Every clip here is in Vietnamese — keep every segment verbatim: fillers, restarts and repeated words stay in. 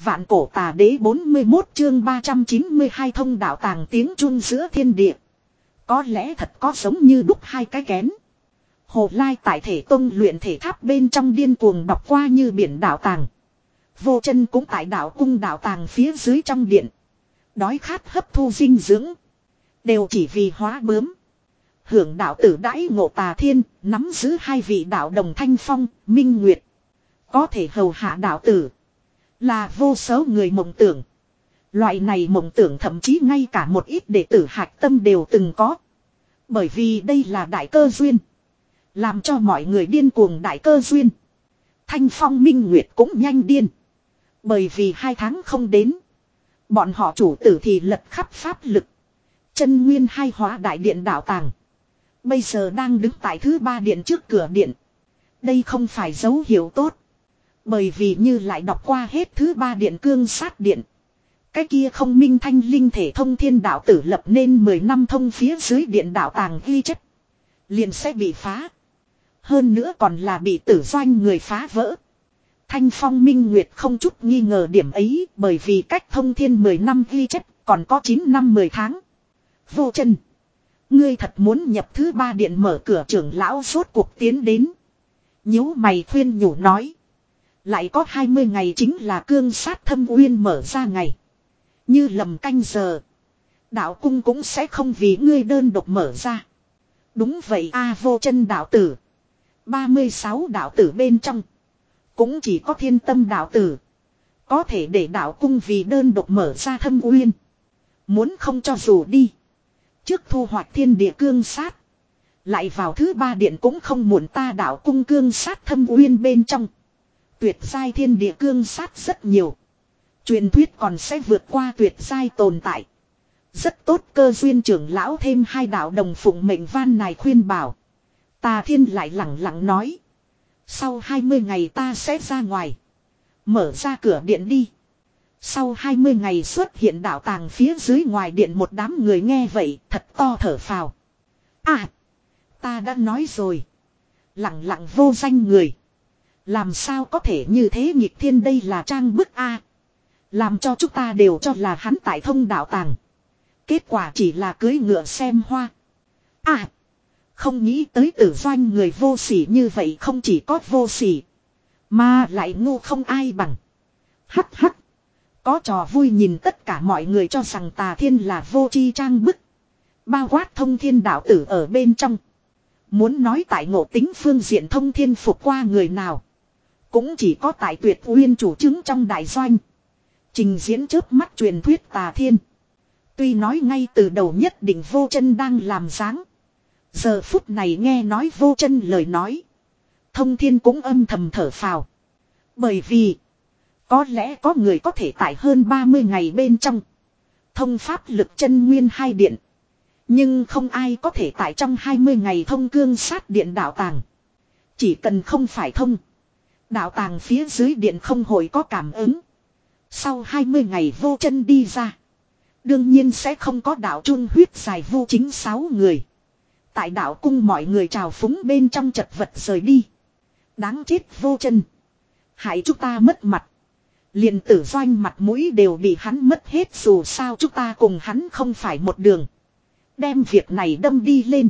Vạn cổ tà đế bốn mươi mốt chương ba trăm chín mươi hai thông đạo tàng tiếng chuông giữa thiên địa. Có lẽ thật có giống như đúc hai cái kén. Hồ Lai tại thể tông luyện thể tháp bên trong điên cuồng đọc qua như biển đạo tàng. Vô Chân cũng tại đạo cung đạo tàng phía dưới trong điện. Đói khát hấp thu dinh dưỡng. Đều chỉ vì hóa bướm. Hưởng đạo tử đãi ngộ Tà Thiên, nắm giữ hai vị đạo đồng Thanh Phong, Minh Nguyệt. Có thể hầu hạ đạo tử. Là vô số người mộng tưởng. Loại này mộng tưởng thậm chí ngay cả một ít đệ tử hạch tâm đều từng có. Bởi vì đây là đại cơ duyên. Làm cho mọi người điên cuồng đại cơ duyên. Thanh Phong Minh Nguyệt cũng nhanh điên. Bởi vì hai tháng không đến. Bọn họ chủ tử thì lật khắp pháp lực. Chân nguyên hai hóa đại điện đạo tàng. Bây giờ đang đứng tại thứ ba điện trước cửa điện. Đây không phải dấu hiệu tốt. Bởi vì như lại đọc qua hết thứ ba điện cương sát điện. Cái kia không minh thanh linh thể thông thiên đạo tử lập nên mười năm thông phía dưới điện đạo tàng ghi chất. Liền sẽ bị phá. Hơn nữa còn là bị tử doanh người phá vỡ. Thanh Phong Minh Nguyệt không chút nghi ngờ điểm ấy. Bởi vì cách thông thiên mười năm ghi chất còn có chín năm mười tháng. Vô Chân, ngươi thật muốn nhập thứ ba điện mở cửa trưởng lão rốt cuộc tiến đến. Nhíu mày khuyên nhủ nói. Lại có hai mươi ngày chính là cương sát thâm uyên mở ra ngày. Như lầm canh giờ. Đạo cung cũng sẽ không vì ngươi đơn độc mở ra. Đúng vậy a Vô Chân đạo tử. ba mươi sáu đạo tử bên trong. Cũng chỉ có Thiên Tâm đạo tử. Có thể để đạo cung vì đơn độc mở ra thâm uyên. Muốn không cho dù đi. Trước thu hoạch thiên địa cương sát. Lại vào thứ ba điện cũng không muộn ta đạo cung cương sát thâm uyên bên trong. Tuyệt giai thiên địa cương sát rất nhiều. Truyền thuyết còn sẽ vượt qua tuyệt giai tồn tại. Rất tốt cơ duyên trưởng lão thêm hai đạo đồng phụng mệnh van này khuyên bảo. Tà Thiên lại lẳng lặng nói. Sau hai mươi ngày ta sẽ ra ngoài. Mở ra cửa điện đi. Sau hai mươi ngày xuất hiện đạo tàng phía dưới ngoài điện một đám người nghe vậy thật to thở phào. À, ta đã nói rồi. Lặng lặng vô danh người. Làm sao có thể như thế nghịch thiên đây là trang bức A. Làm cho chúng ta đều cho là hắn tại thông đạo tàng. Kết quả chỉ là cưới ngựa xem hoa. À, không nghĩ tới tử doanh người vô sỉ như vậy không chỉ có vô sỉ. Mà lại ngu không ai bằng. Hắc hắc. Có trò vui nhìn tất cả mọi người cho rằng Tà Thiên là vô tri trang bức. Bao quát thông thiên đạo tử ở bên trong. Muốn nói tại ngộ tính phương diện thông thiên phục qua người nào. Cũng chỉ có tại Tuyệt Uyên chủ chứng trong đại doanh. Trình diễn chớp mắt truyền thuyết Tà Thiên. Tuy nói ngay từ đầu nhất định Vô Chân đang làm dáng. Giờ phút này nghe nói Vô Chân lời nói. Thông thiên cũng âm thầm thở phào. Bởi vì có lẽ có người có thể tại hơn ba mươi ngày bên trong. Thông pháp lực chân nguyên hai điện. Nhưng không ai có thể tại trong hai mươi ngày thông cương sát điện đạo tàng. Chỉ cần không phải thông. Đạo tàng phía dưới điện không hội có cảm ứng. Sau hai mươi ngày Vô Chân đi ra. Đương nhiên sẽ không có đạo trung huyết dài vô chính sáu người. Tại đạo cung mọi người trào phúng bên trong chật vật rời đi. Đáng chết Vô Chân. Hại chúng ta mất mặt. Liền tử doanh mặt mũi đều bị hắn mất hết dù sao chúng ta cùng hắn không phải một đường. Đem việc này đâm đi lên.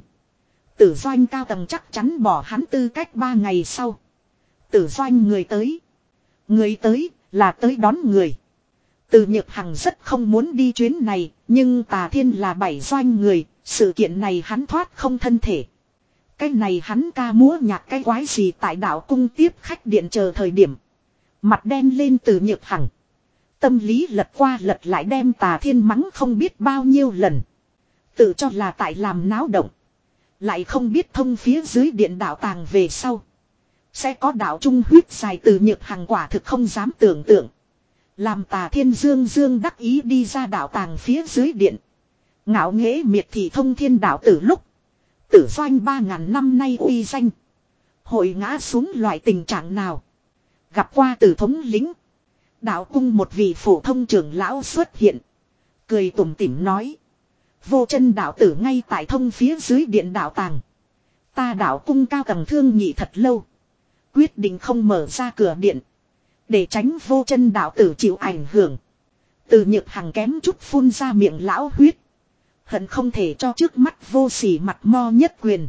Tử doanh cao tầng chắc chắn bỏ hắn tư cách ba ngày sau. Tử doanh người tới. Người tới là tới đón người. Từ Nhược Hằng rất không muốn đi chuyến này. Nhưng Tà Thiên là bảy doanh người. Sự kiện này hắn thoát không thân thể. Cái này hắn ca múa nhạc cái quái gì tại đạo cung tiếp khách điện chờ thời điểm. Mặt đen lên Từ Nhược Hằng. Tâm lý lật qua lật lại đem Tà Thiên mắng không biết bao nhiêu lần. Tự cho là tại làm náo động. Lại không biết thông phía dưới điện đạo tàng về sau. Sẽ có đạo trung huyết dài Từ Nhược Hằng quả thực không dám tưởng tượng. Làm Tà Thiên dương dương đắc ý đi ra đạo tàng phía dưới điện. Ngạo nghễ miệt thị thông thiên đạo tử lúc. Tử doanh ba ngàn năm nay uy danh. Hội ngã xuống loại tình trạng nào. Gặp qua Tử thống lĩnh. Đạo cung một vị phổ thông trưởng lão xuất hiện. Cười tủm tỉm nói. Vô Chân đạo tử ngay tại thông phía dưới điện đạo tàng. Ta đạo cung cao tầng thương nhị thật lâu. Quyết định không mở ra cửa điện. Để tránh vô chân đạo tử chịu ảnh hưởng. Từ Nhược Hằng kém chút phun ra miệng lão huyết. Hận không thể cho trước mắt vô sỉ mặt mo nhất quyền.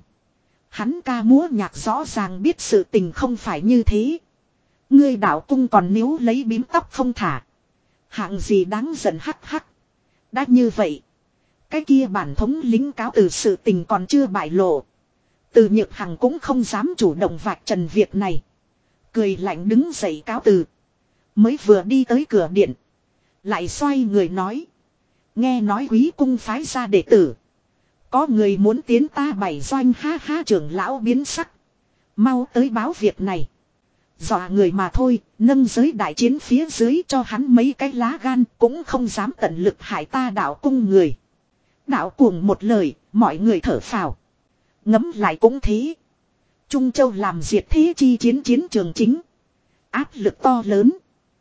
Hắn ca múa nhạc rõ ràng biết sự tình không phải như thế. Ngươi đạo cung còn níu lấy bím tóc không thả. Hạng gì đáng giận hắc hắc. Đã như vậy. Cái kia bản thống lính cáo từ sự tình còn chưa bại lộ. Từ Nhược Hằng cũng không dám chủ động vạch trần việc này. Cười lạnh đứng dậy cáo từ. Mới vừa đi tới cửa điện. Lại xoay người nói. Nghe nói quý cung phái ra đệ tử. Có người muốn tiến ta bảy doanh ha ha trưởng lão biến sắc. Mau tới báo việc này. Dọa người mà thôi, nâng giới đại chiến phía dưới cho hắn mấy cái lá gan cũng không dám tận lực hại ta đạo cung người. Đạo cuồng một lời, mọi người thở phào. Ngấm lại cũng thế. Trung Châu làm diệt thế chi chiến chiến trường chính. Áp lực to lớn.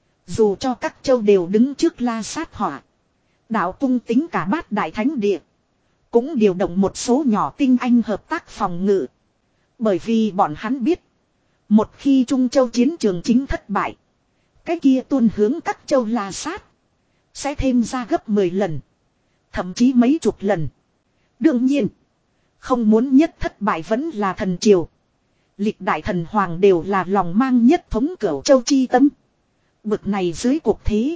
Dù cho các châu đều đứng trước la sát họa. Đạo cung tính cả bát đại thánh địa. Cũng điều động một số nhỏ tinh anh hợp tác phòng ngự. Bởi vì bọn hắn biết. Một khi Trung Châu chiến trường chính thất bại. Cái kia tuôn hướng các châu la sát. Sẽ thêm ra gấp mười lần. Thậm chí mấy chục lần. Đương nhiên. Không muốn nhất thất bại vẫn là thần triều. Lịch đại thần hoàng đều là lòng mang nhất thống cửu châu chi tâm. Bực này dưới cuộc thế.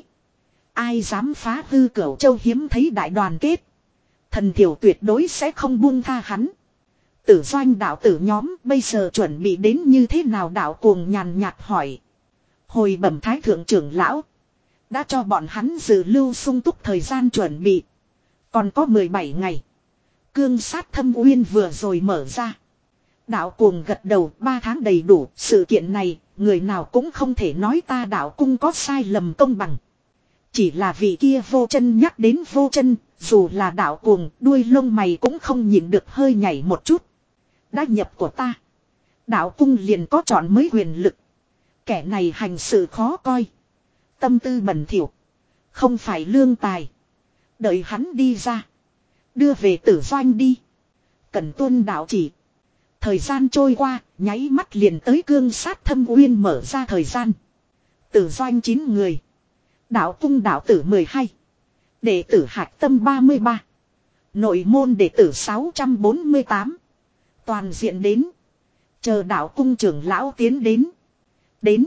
Ai dám phá hư cửu châu hiếm thấy đại đoàn kết. Thần thiểu tuyệt đối sẽ không buông tha hắn. Tử doanh đạo tử nhóm bây giờ chuẩn bị đến như thế nào đạo cuồng nhàn nhạt hỏi. Hồi bẩm thái thượng trưởng lão. Đã cho bọn hắn dự lưu sung túc thời gian chuẩn bị. Còn có mười bảy ngày. Cương sát thâm uyên vừa rồi mở ra. Đạo cuồng gật đầu ba tháng đầy đủ. Sự kiện này người nào cũng không thể nói ta đạo cung có sai lầm công bằng. Chỉ là vị kia vô chân nhắc đến vô chân. Dù là đạo cuồng đuôi lông mày cũng không nhịn được hơi nhảy một chút. Đã nhập của ta. Đạo cung liền có chọn mới quyền lực. Kẻ này hành sự khó coi. Tâm tư bẩn thỉu. Không phải lương tài. Đợi hắn đi ra. Đưa về tử doanh đi. Cần tuân đạo chỉ. Thời gian trôi qua. Nháy mắt liền tới cương sát thâm uyên mở ra thời gian. Tử doanh chín người. Đạo cung đạo tử mười hai. Đệ tử hạch tâm ba mươi ba. Nội môn đệ tử sáu trăm bốn mươi tám. Toàn diện đến. Chờ đạo cung trưởng lão tiến đến. Đến.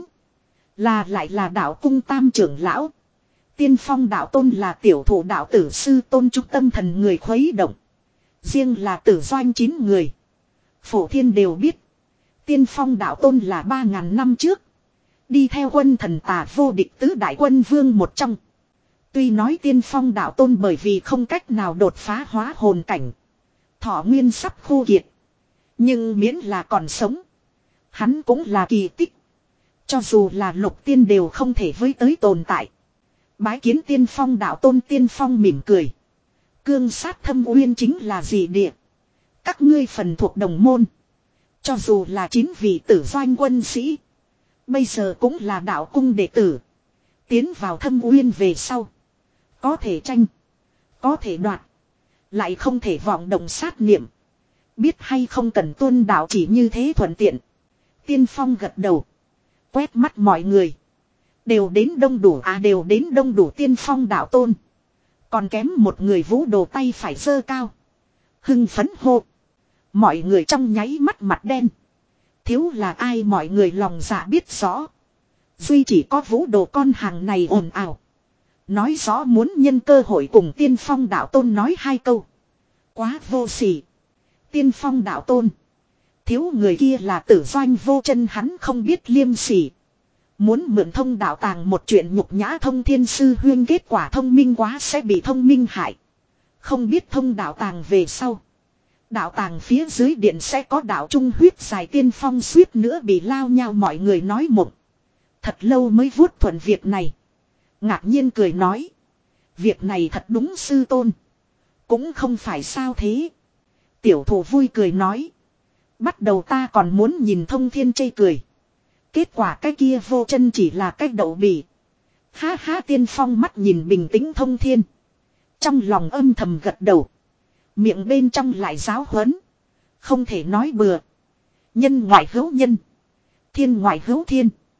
Là lại là đạo cung tam trưởng lão. Tiên phong đạo tôn là tiểu thủ đạo tử sư tôn trung tâm thần người khuấy động. Riêng là tử doanh chín người. Phổ thiên đều biết. Tiên phong đạo tôn là ba ngàn năm trước. Đi theo quân thần tà vô địch tứ đại quân vương một trong. Tuy nói tiên phong đạo tôn bởi vì không cách nào đột phá hóa hồn cảnh. Thọ nguyên sắp khô kiệt. Nhưng miễn là còn sống. Hắn cũng là kỳ tích. Cho dù là lục tiên đều không thể với tới tồn tại. Bái kiến tiên phong đạo tôn tiên phong mỉm cười. Cương sát thâm uyên chính là gì địa. Các ngươi phần thuộc đồng môn. Cho dù là chín vị tử doanh quân sĩ. Bây giờ cũng là đạo cung đệ tử. Tiến vào thâm uyên về sau. Có thể tranh. Có thể đoạt. Lại không thể vọng động sát niệm. Biết hay không cần tuân đạo chỉ như thế thuận tiện. Tiên phong gật đầu. Quét mắt mọi người. Đều đến đông đủ à đều đến đông đủ tiên phong đạo tôn. Còn kém một người vũ đồ tay phải giơ cao. Hưng phấn hô. Mọi người trong nháy mắt mặt đen. Thiếu là ai mọi người lòng dạ biết rõ. Duy chỉ có vũ đồ con hàng này ồn ào. Nói rõ muốn nhân cơ hội cùng tiên phong đạo tôn nói hai câu. Quá vô sỉ. Tiên phong đạo tôn. Thiếu người kia là tử doanh vô chân hắn không biết liêm sỉ. Muốn mượn thông đạo tàng một chuyện nhục nhã thông thiên sư huyên kết quả thông minh quá sẽ bị thông minh hại. Không biết thông đạo tàng về sau. Đạo tàng phía dưới điện sẽ có đạo trung huyết dài tiên phong suýt nữa bị lao nhau mọi người nói mộng. Thật lâu mới vuốt thuận việc này. Ngạc nhiên cười nói. Việc này thật đúng sư tôn. Cũng không phải sao thế. Tiểu thủ vui cười nói. Bắt đầu ta còn muốn nhìn thông thiên chê cười. Kết quả cái kia vô chân chỉ là cái đậu bỉ. Ha ha tiên phong mắt nhìn bình tĩnh thông thiên. Trong lòng âm thầm gật đầu. Miệng bên trong lại giáo huấn. Không thể nói bừa. Nhân ngoại hữu nhân. Thiên ngoại hữu thiên.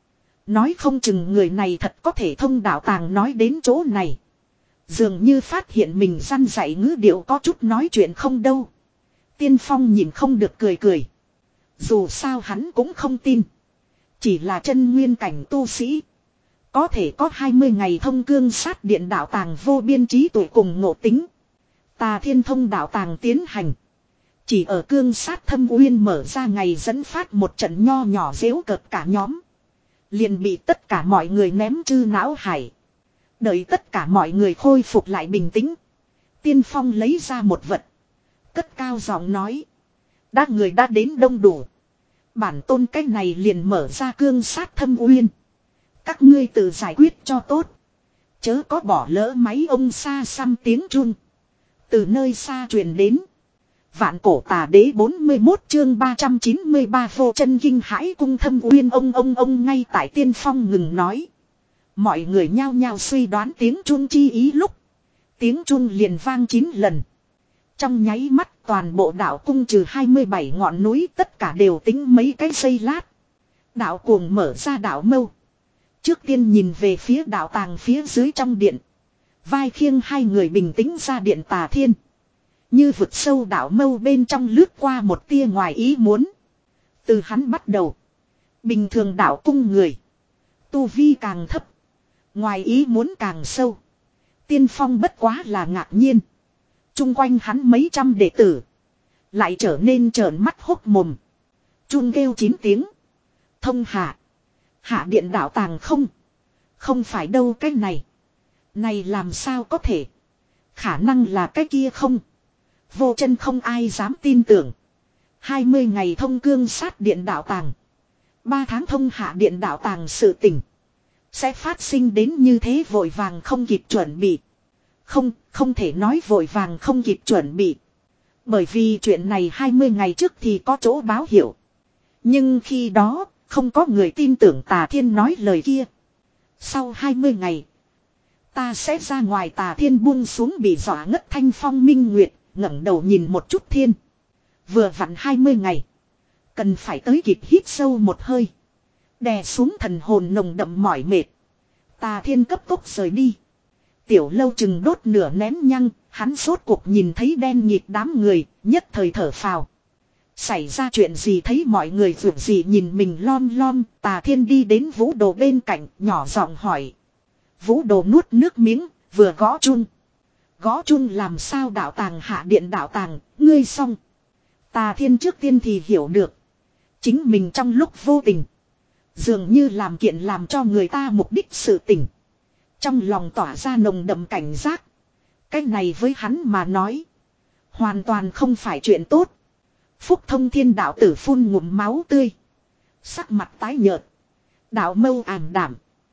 Nói không chừng người này thật có thể thông đạo tàng nói đến chỗ này. Dường như phát hiện mình răn dạy ngữ điệu có chút nói chuyện không đâu. Tiên Phong nhìn không được cười cười. Dù sao hắn cũng không tin. Chỉ là chân nguyên cảnh tu sĩ. Có thể có hai mươi ngày thông cương sát điện đạo tàng vô biên trí tuệ cùng ngộ tính. Tà Thiên thông đạo tàng tiến hành. Chỉ ở cương sát thâm uyên mở ra ngày dẫn phát một trận nho nhỏ dễu cợt cả nhóm. Liền bị tất cả mọi người ném chư não hải. Đợi tất cả mọi người khôi phục lại bình tĩnh. Tiên Phong lấy ra một vật. Cất cao giọng nói. Đã người đã đến đông đủ. Bản tôn cái này liền mở ra cương sát thâm uyên. Các ngươi tự giải quyết cho tốt. Chớ có bỏ lỡ máy ông xa xăm tiếng chun. Từ nơi xa truyền đến. Vạn cổ tà đế bốn mươi mốt chương ba trăm chín mươi ba vô chân kinh hãi cung thâm uyên ông ông ông ngay tại Tiên Phong ngừng nói. Mọi người nhao nhao suy đoán tiếng chun chi ý lúc. Tiếng chun liền vang chín lần. Trong nháy mắt toàn bộ đạo cung trừ hai mươi bảy ngọn núi tất cả đều tính mấy cái giây lát. Đạo cuồng mở ra đạo mâu. Trước tiên nhìn về phía đạo tàng phía dưới trong điện. Vai khiêng hai người bình tĩnh ra điện Tà Thiên. Như vực sâu đạo mâu bên trong lướt qua một tia ngoài ý muốn. Từ hắn bắt đầu. Bình thường đạo cung người. Tu vi càng thấp. Ngoài ý muốn càng sâu. Tiên Phong bất quá là ngạc nhiên. Trung quanh hắn mấy trăm đệ tử. Lại trở nên trợn mắt hốc mồm. Chun kêu chín tiếng. Thông hạ. Hạ điện đạo tàng không. Không phải đâu cái này. Này làm sao có thể. Khả năng là cái kia không. Vô chân không ai dám tin tưởng. hai mươi ngày thông cương sát điện đạo tàng. ba tháng thông hạ điện đạo tàng sự tình. Sẽ phát sinh đến như thế vội vàng không kịp chuẩn bị. Không, không thể nói vội vàng không kịp chuẩn bị. Bởi vì chuyện này hai mươi ngày trước thì có chỗ báo hiệu. Nhưng khi đó, không có người tin tưởng Tà Thiên nói lời kia. Sau hai mươi ngày, ta sẽ ra ngoài. Tà Thiên buông xuống bị dọa ngất Thanh Phong Minh Nguyệt, ngẩng đầu nhìn một chút thiên. Vừa vặn hai mươi ngày. Cần phải tới kịp hít sâu một hơi. Đè xuống thần hồn nồng đậm mỏi mệt. Tà Thiên cấp tốc rời đi. Tiểu Lâu chừng đốt nửa nén nhăng, hắn sốt cuộc nhìn thấy đen nhịt đám người, nhất thời thở phào. Xảy ra chuyện gì thấy mọi người vượt gì nhìn mình lom lom, Tà Thiên đi đến Vũ Đồ bên cạnh, nhỏ giọng hỏi. Vũ Đồ nuốt nước miếng, vừa gõ chun. Gõ chun làm sao đạo tàng hạ điện đạo tàng, ngươi xong. Tà Thiên trước tiên thì hiểu được. Chính mình trong lúc vô tình. Dường như làm kiện làm cho người ta mục đích sự tình. Trong lòng tỏa ra nồng đậm cảnh giác. Cái này với hắn mà nói. Hoàn toàn không phải chuyện tốt. Phúc Thông Thiên đạo tử phun ngụm máu tươi. Sắc mặt tái nhợt. Đạo mâu ảm đảm.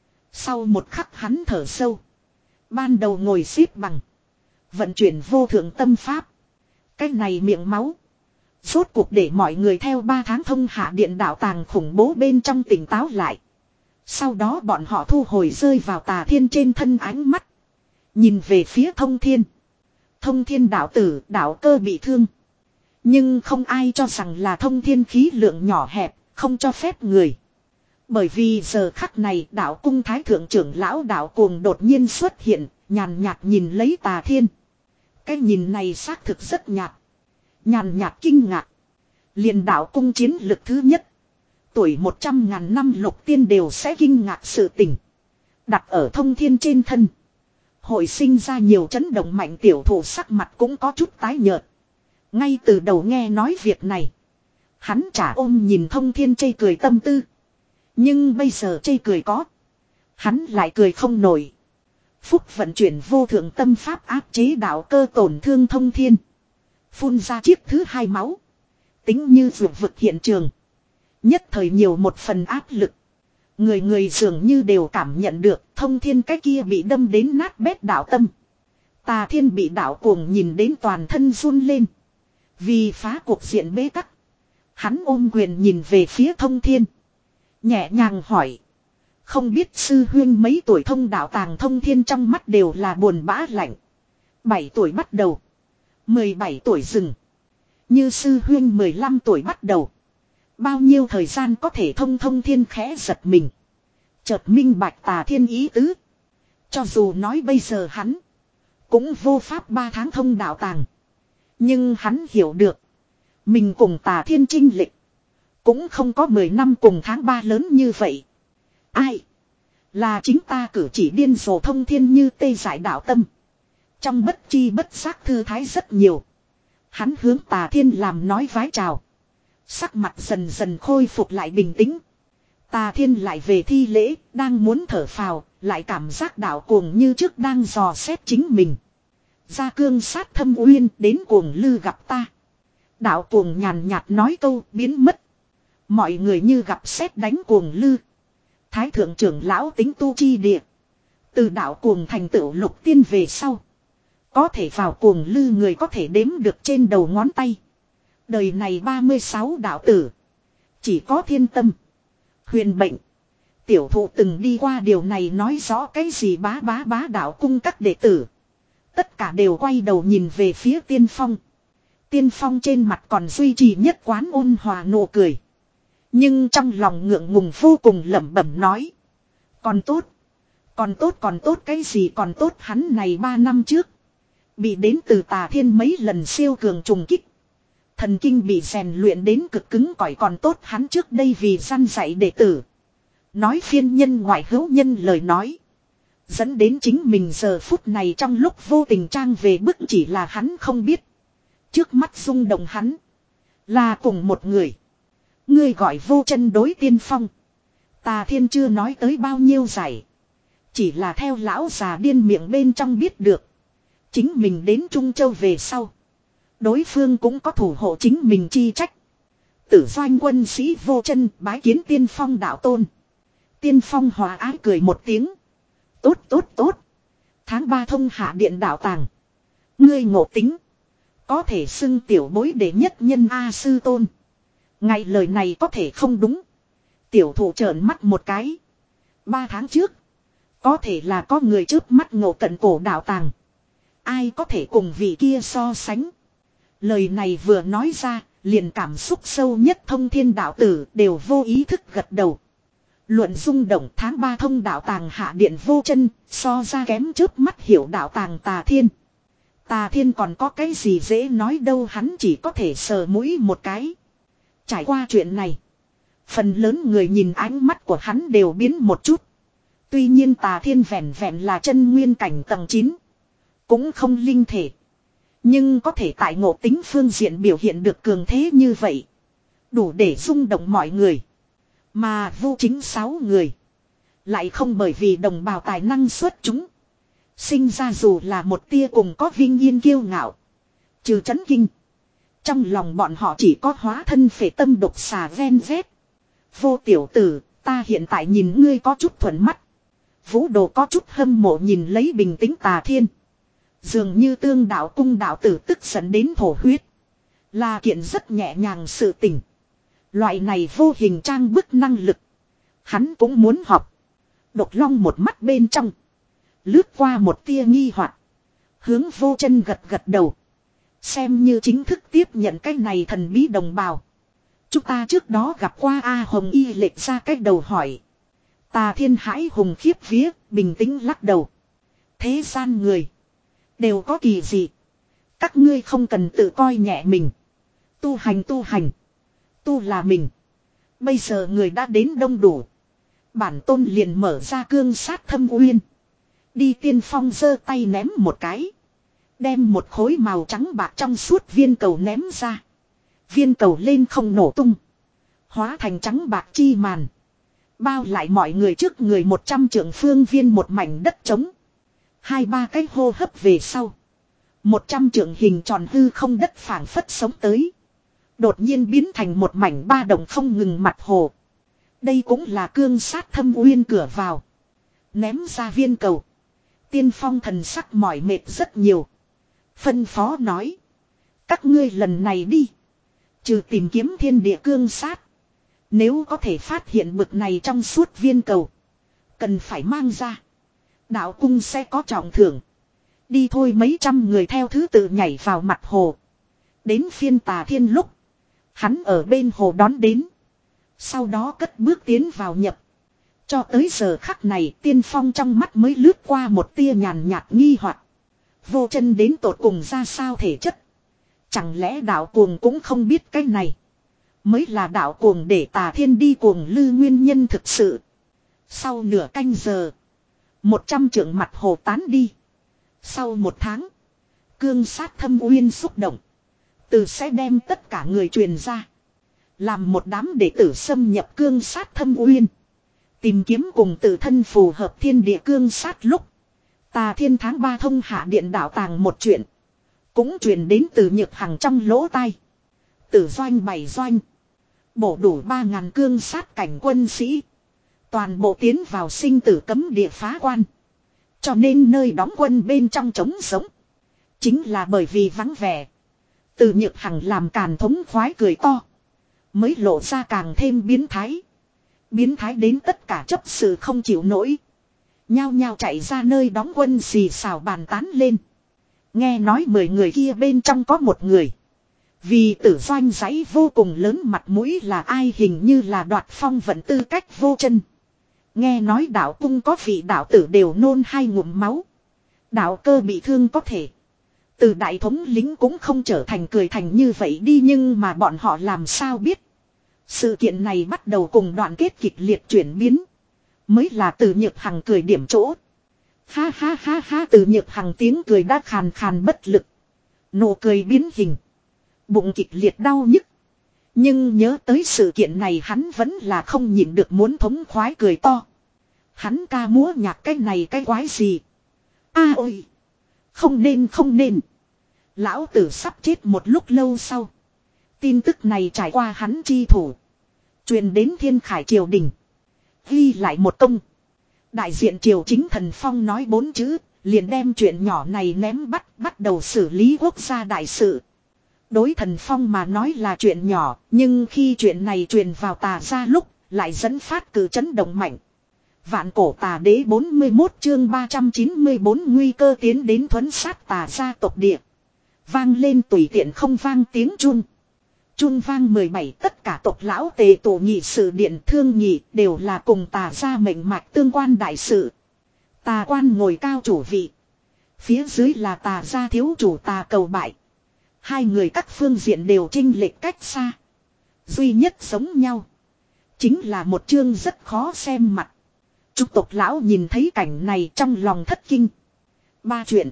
Sau một khắc hắn thở sâu. Ban đầu ngồi xếp bằng. Vận chuyển vô thượng tâm pháp. Cái này miệng máu. Rốt cuộc để mọi người theo ba tháng thông hạ điện đạo tàng khủng bố bên trong tỉnh táo lại. Sau đó bọn họ thu hồi rơi vào Tà Thiên trên thân ánh mắt. Nhìn về phía Thông Thiên. Thông Thiên đạo tử, đạo cơ bị thương. Nhưng không ai cho rằng là Thông Thiên khí lượng nhỏ hẹp, không cho phép người. Bởi vì giờ khắc này đạo cung thái thượng trưởng lão đạo cuồng đột nhiên xuất hiện, nhàn nhạt nhìn lấy Tà Thiên. Cái nhìn này xác thực rất nhạt. Nhàn nhạt kinh ngạc. Liền đạo cung chiến lực thứ nhất. Tuổi một trăm ngàn năm lục tiên đều sẽ kinh ngạc sự tình. Đặt ở Thông Thiên trên thân. Hội sinh ra nhiều chấn động mạnh, tiểu thủ sắc mặt cũng có chút tái nhợt. Ngay từ đầu nghe nói việc này. Hắn chả ôm nhìn Thông Thiên chê cười tâm tư. Nhưng bây giờ chê cười có. Hắn lại cười không nổi. Phúc vận chuyển vô thượng tâm pháp áp chế đạo cơ tổn thương Thông Thiên. Phun ra chiếc thứ hai máu. Tính như vượt vực hiện trường. Nhất thời nhiều một phần áp lực. Người người dường như đều cảm nhận được Thông Thiên cái kia bị đâm đến nát bét đạo tâm. Tà Thiên bị đạo cuồng nhìn đến toàn thân run lên. Vì phá cuộc diện bế tắc. Hắn ôm quyền nhìn về phía Thông Thiên. Nhẹ nhàng hỏi. Không biết sư huyên mấy tuổi thông đạo tàng. Thông Thiên trong mắt đều là buồn bã lạnh. Bảy tuổi bắt đầu. Mười bảy tuổi dừng. Như sư huyên mười lăm tuổi bắt đầu. Bao nhiêu thời gian có thể thông Thông Thiên khẽ giật mình. Chợt minh bạch Tà Thiên ý tứ. Cho dù nói bây giờ hắn cũng vô pháp ba tháng thông đạo tàng. Nhưng hắn hiểu được. Mình cùng Tà Thiên chênh lệch cũng không có mười năm cùng tháng ba lớn như vậy. Ai? Là chính ta cử chỉ điên rồ thông thiên như tê giải đạo tâm. Trong bất chi bất giác thư thái rất nhiều. Hắn hướng Tà Thiên làm nói vái chào. Sắc mặt dần dần khôi phục lại bình tĩnh. Tà Thiên lại về thi lễ, đang muốn thở phào, lại cảm giác đạo cuồng như trước đang dò xét chính mình. Gia cương sát thâm uyên đến cuồng lư gặp ta. Đạo cuồng nhàn nhạt nói câu biến mất. Mọi người như gặp sét đánh cuồng lư. Thái thượng trưởng lão tính tu chi địa. Từ đạo cuồng thành tựu lục tiên về sau. Có thể vào cuồng lư người có thể đếm được trên đầu ngón tay. Đời này ba mươi sáu đạo tử. Chỉ có thiên tâm. Huyền bệnh. Tiểu thụ từng đi qua điều này nói rõ cái gì bá bá bá đạo cung các đệ tử. Tất cả đều quay đầu nhìn về phía Tiên Phong. Tiên Phong trên mặt còn duy trì nhất quán ôn hòa nụ cười. Nhưng trong lòng ngượng ngùng vô cùng lẩm bẩm nói. Còn tốt. Còn tốt còn tốt cái gì còn tốt hắn này ba năm trước. Bị đến từ Tà Thiên mấy lần siêu cường trùng kích. Thần kinh bị rèn luyện đến cực cứng cỏi còn tốt hắn trước đây vì săn dạy đệ tử. Nói phiên nhân ngoại hữu nhân lời nói. Dẫn đến chính mình giờ phút này trong lúc vô tình trang về bức chỉ là hắn không biết. Trước mắt rung động hắn. Là cùng một người. Ngươi gọi vô chân đối Tiên Phong. Tà Thiên chưa nói tới bao nhiêu giải. Chỉ là theo lão già điên miệng bên trong biết được. Chính mình đến Trung Châu về sau. Đối phương cũng có thủ hộ chính mình chi trách. Tử doanh quân sĩ vô chân bái kiến Tiên Phong đạo tôn. Tiên Phong hòa ái cười một tiếng. Tốt tốt tốt. Tháng ba thông hạ điện đạo tàng. Ngươi ngộ tính. Có thể xưng tiểu bối đệ nhất nhân A sư tôn. Ngày lời này có thể không đúng. Tiểu thụ trợn mắt một cái. Ba tháng trước. Có thể là có người trước mắt ngộ cận cổ đạo tàng. Ai có thể cùng vị kia so sánh. Lời này vừa nói ra. Liền cảm xúc sâu nhất thông thiên đạo tử đều vô ý thức gật đầu. Luận rung động tháng ba thông đạo tàng hạ điện vô chân. So ra kém trước mắt hiểu đạo tàng Tà Thiên. Tà Thiên còn có cái gì dễ nói đâu hắn chỉ có thể sờ mũi một cái. Trải qua chuyện này. Phần lớn người nhìn ánh mắt của hắn đều biến một chút. Tuy nhiên Tà Thiên vẹn vẹn là chân nguyên cảnh tầng chín. Cũng không linh thể. Nhưng có thể tại ngộ tính phương diện biểu hiện được cường thế như vậy. Đủ để rung động mọi người. Mà vô chính sáu người. Lại không bởi vì đồng bào tài năng xuất chúng. Sinh ra dù là một tia cùng có vinh yên kiêu ngạo. Trừ chấn kinh. Trong lòng bọn họ chỉ có hóa thân phệ tâm độc xà ven vét. Vô tiểu tử, ta hiện tại nhìn ngươi có chút thuận mắt. Vũ đồ có chút hâm mộ nhìn lấy bình tĩnh Tà Thiên. Dường như tương đạo cung đạo tử tức giận đến thổ huyết. Là kiện rất nhẹ nhàng sự tình. Loại này vô hình trang bức năng lực. Hắn cũng muốn học. Độc long một mắt bên trong. Lướt qua một tia nghi hoặc. Hướng vô chân gật gật đầu. Xem như chính thức tiếp nhận cái này thần bí đồng bào. Chúng ta trước đó gặp qua A Hồng Y lệch ra cái đầu hỏi. Tà Thiên hãi hùng khiếp vía, bình tĩnh lắc đầu. Thế gian người. Đều có kỳ dị. Các ngươi không cần tự coi nhẹ mình. Tu hành tu hành. Tu là mình. Bây giờ người đã đến đông đủ. Bản tôn liền mở ra cương sát thâm uyên. Đi Tiên Phong giơ tay ném một cái. Đem một khối màu trắng bạc trong suốt viên cầu ném ra. Viên cầu lên không nổ tung. Hóa thành trắng bạc chi màn. Bao lại mọi người trước người một trăm trượng phương viên một mảnh đất trống. Hai ba cái hô hấp về sau. Một trăm trượng hình tròn hư không đất phảng phất sống tới. Đột nhiên biến thành một mảnh ba đồng không ngừng mặt hồ. Đây cũng là cương sát thâm uyên cửa vào. Ném ra viên cầu. Tiên Phong thần sắc mỏi mệt rất nhiều. Phân phó nói. Các ngươi lần này đi. Trừ tìm kiếm thiên địa cương sát. Nếu có thể phát hiện bực này trong suốt viên cầu. Cần phải mang ra. Đạo cung sẽ có trọng thưởng. Đi thôi mấy trăm người theo thứ tự nhảy vào mặt hồ. Đến phiên Tà Thiên lúc. Hắn ở bên hồ đón đến. Sau đó cất bước tiến vào nhập. Cho tới giờ khắc này Tiên Phong trong mắt mới lướt qua một tia nhàn nhạt nghi hoặc. Vô chân đến tột cùng ra sao thể chất. Chẳng lẽ đạo cuồng cũng không biết cái này. Mới là đạo cuồng để Tà Thiên đi cuồng lư nguyên nhân thực sự. Sau nửa canh giờ. Một trăm trượng mặt hồ tán đi. Sau một tháng. Cương sát thâm uyên xúc động. Từ sẽ đem tất cả người truyền ra. Làm một đám đệ tử xâm nhập cương sát thâm uyên. Tìm kiếm cùng tự thân phù hợp thiên địa cương sát lúc. Tà Thiên tháng ba thông hạ điện đạo tàng một chuyện. Cũng truyền đến từ Nhược Hằng trong lỗ tai. Tử doanh bảy doanh. Bổ đủ ba ngàn cương sát cảnh quân sĩ. Toàn bộ tiến vào sinh tử cấm địa phá quan. Cho nên nơi đóng quân bên trong trống sống. Chính là bởi vì vắng vẻ. Từ Nhược Hằng làm càn thống khoái cười to. Mới lộ ra càng thêm biến thái. Biến thái đến tất cả chấp sự không chịu nổi. Nhao nhao chạy ra nơi đóng quân xì xào bàn tán lên. Nghe nói mười người kia bên trong có một người. Vì tử doanh giấy vô cùng lớn mặt mũi là ai hình như là Đoạt Phong vận tư cách vô chân. Nghe nói đạo cung có vị đạo tử đều nôn hai ngụm máu. Đạo cơ bị thương có thể. Từ đại thống lính cũng không trở thành cười thành như vậy đi, nhưng mà bọn họ làm sao biết. Sự kiện này bắt đầu cùng đoạn kết kịch liệt chuyển biến. Mới là Từ Nhược Hằng cười điểm chỗ. Ha ha ha ha, Từ Nhược Hằng tiếng cười đã khàn khàn bất lực. Nụ cười biến hình. Bụng kịch liệt đau nhức. Nhưng nhớ tới sự kiện này hắn vẫn là không nhịn được muốn thống khoái cười to. Hắn ca múa nhạc cái này cái quái gì. A ôi. Không nên không nên. Lão tử sắp chết một lúc lâu sau. Tin tức này trải qua hắn chi thủ. Truyền đến Thiên Khải triều đình. Ghi lại một công. Đại diện triều chính Thần Phong nói bốn chữ. Liền đem chuyện nhỏ này ném bắt. Bắt đầu xử lý quốc gia đại sự. Đối Thần Phong mà nói là chuyện nhỏ. Nhưng khi chuyện này truyền vào Tà gia lúc. Lại dẫn phát cử chấn động mạnh. Vạn cổ Tà đế bốn mươi mốt chương ba trăm chín mươi bốn nguy cơ tiến đến thuấn sát Tà gia tộc địa. Vang lên tùy tiện không vang tiếng chun. Chun vang mười bảy, tất cả tộc lão tề tổ nhị sự điện thương nhị đều là cùng Tà gia mệnh mạch tương quan đại sự. Tà quan ngồi cao chủ vị. Phía dưới là Tà gia thiếu chủ Tà Cầu Bại. Hai người các phương diện đều chênh lệch cách xa. Duy nhất giống nhau. Chính là một chương rất khó xem mặt. Chúc tộc lão nhìn thấy cảnh này trong lòng thất kinh. Ba chuyện.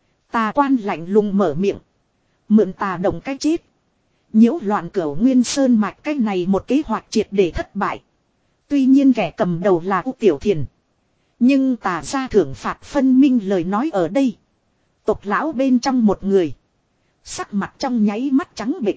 Tà quan lạnh lùng mở miệng. Mượn tà động cái chết. Nhiễu loạn cửu nguyên sơn mạch cái này một kế hoạch triệt để thất bại. Tuy nhiên kẻ cầm đầu là U Tiểu Thiền. Nhưng tà gia thưởng phạt phân minh lời nói ở đây. Tộc lão bên trong một người. Sắc mặt trong nháy mắt trắng bệch.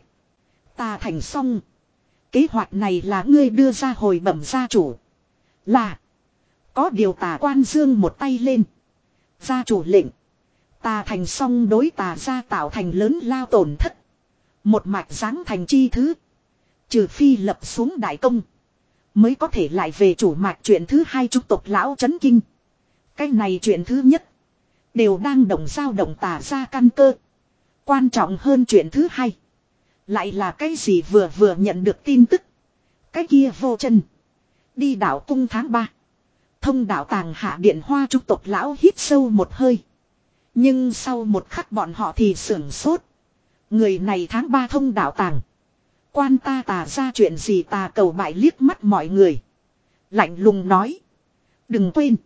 Tà thành xong. Kế hoạch này là ngươi đưa ra hồi bẩm gia chủ. Là. Có điều Tà quan dương một tay lên. Gia chủ lệnh. Tà thành xong đối Tà gia tạo thành lớn lao tổn thất. Một mạch giáng thành chi thứ. Trừ phi lập xuống đại công. Mới có thể lại về chủ mạch chuyện thứ hai chúc tộc lão chấn kinh. Cái này chuyện thứ nhất. Đều đang động dao động Tà gia căn cơ. Quan trọng hơn chuyện thứ hai. Lại là cái gì vừa vừa nhận được tin tức. Cái kia vô chân. Đi đảo cung tháng ba. Thông đạo tàng hạ điện hoa chúc tộc lão hít sâu một hơi. Nhưng sau một khắc bọn họ thì sưởng sốt. Người này tháng ba thông đạo tàng. Quan ta Tà ra chuyện gì Tà Cầu Bại liếc mắt mọi người. Lạnh lùng nói. Đừng quên.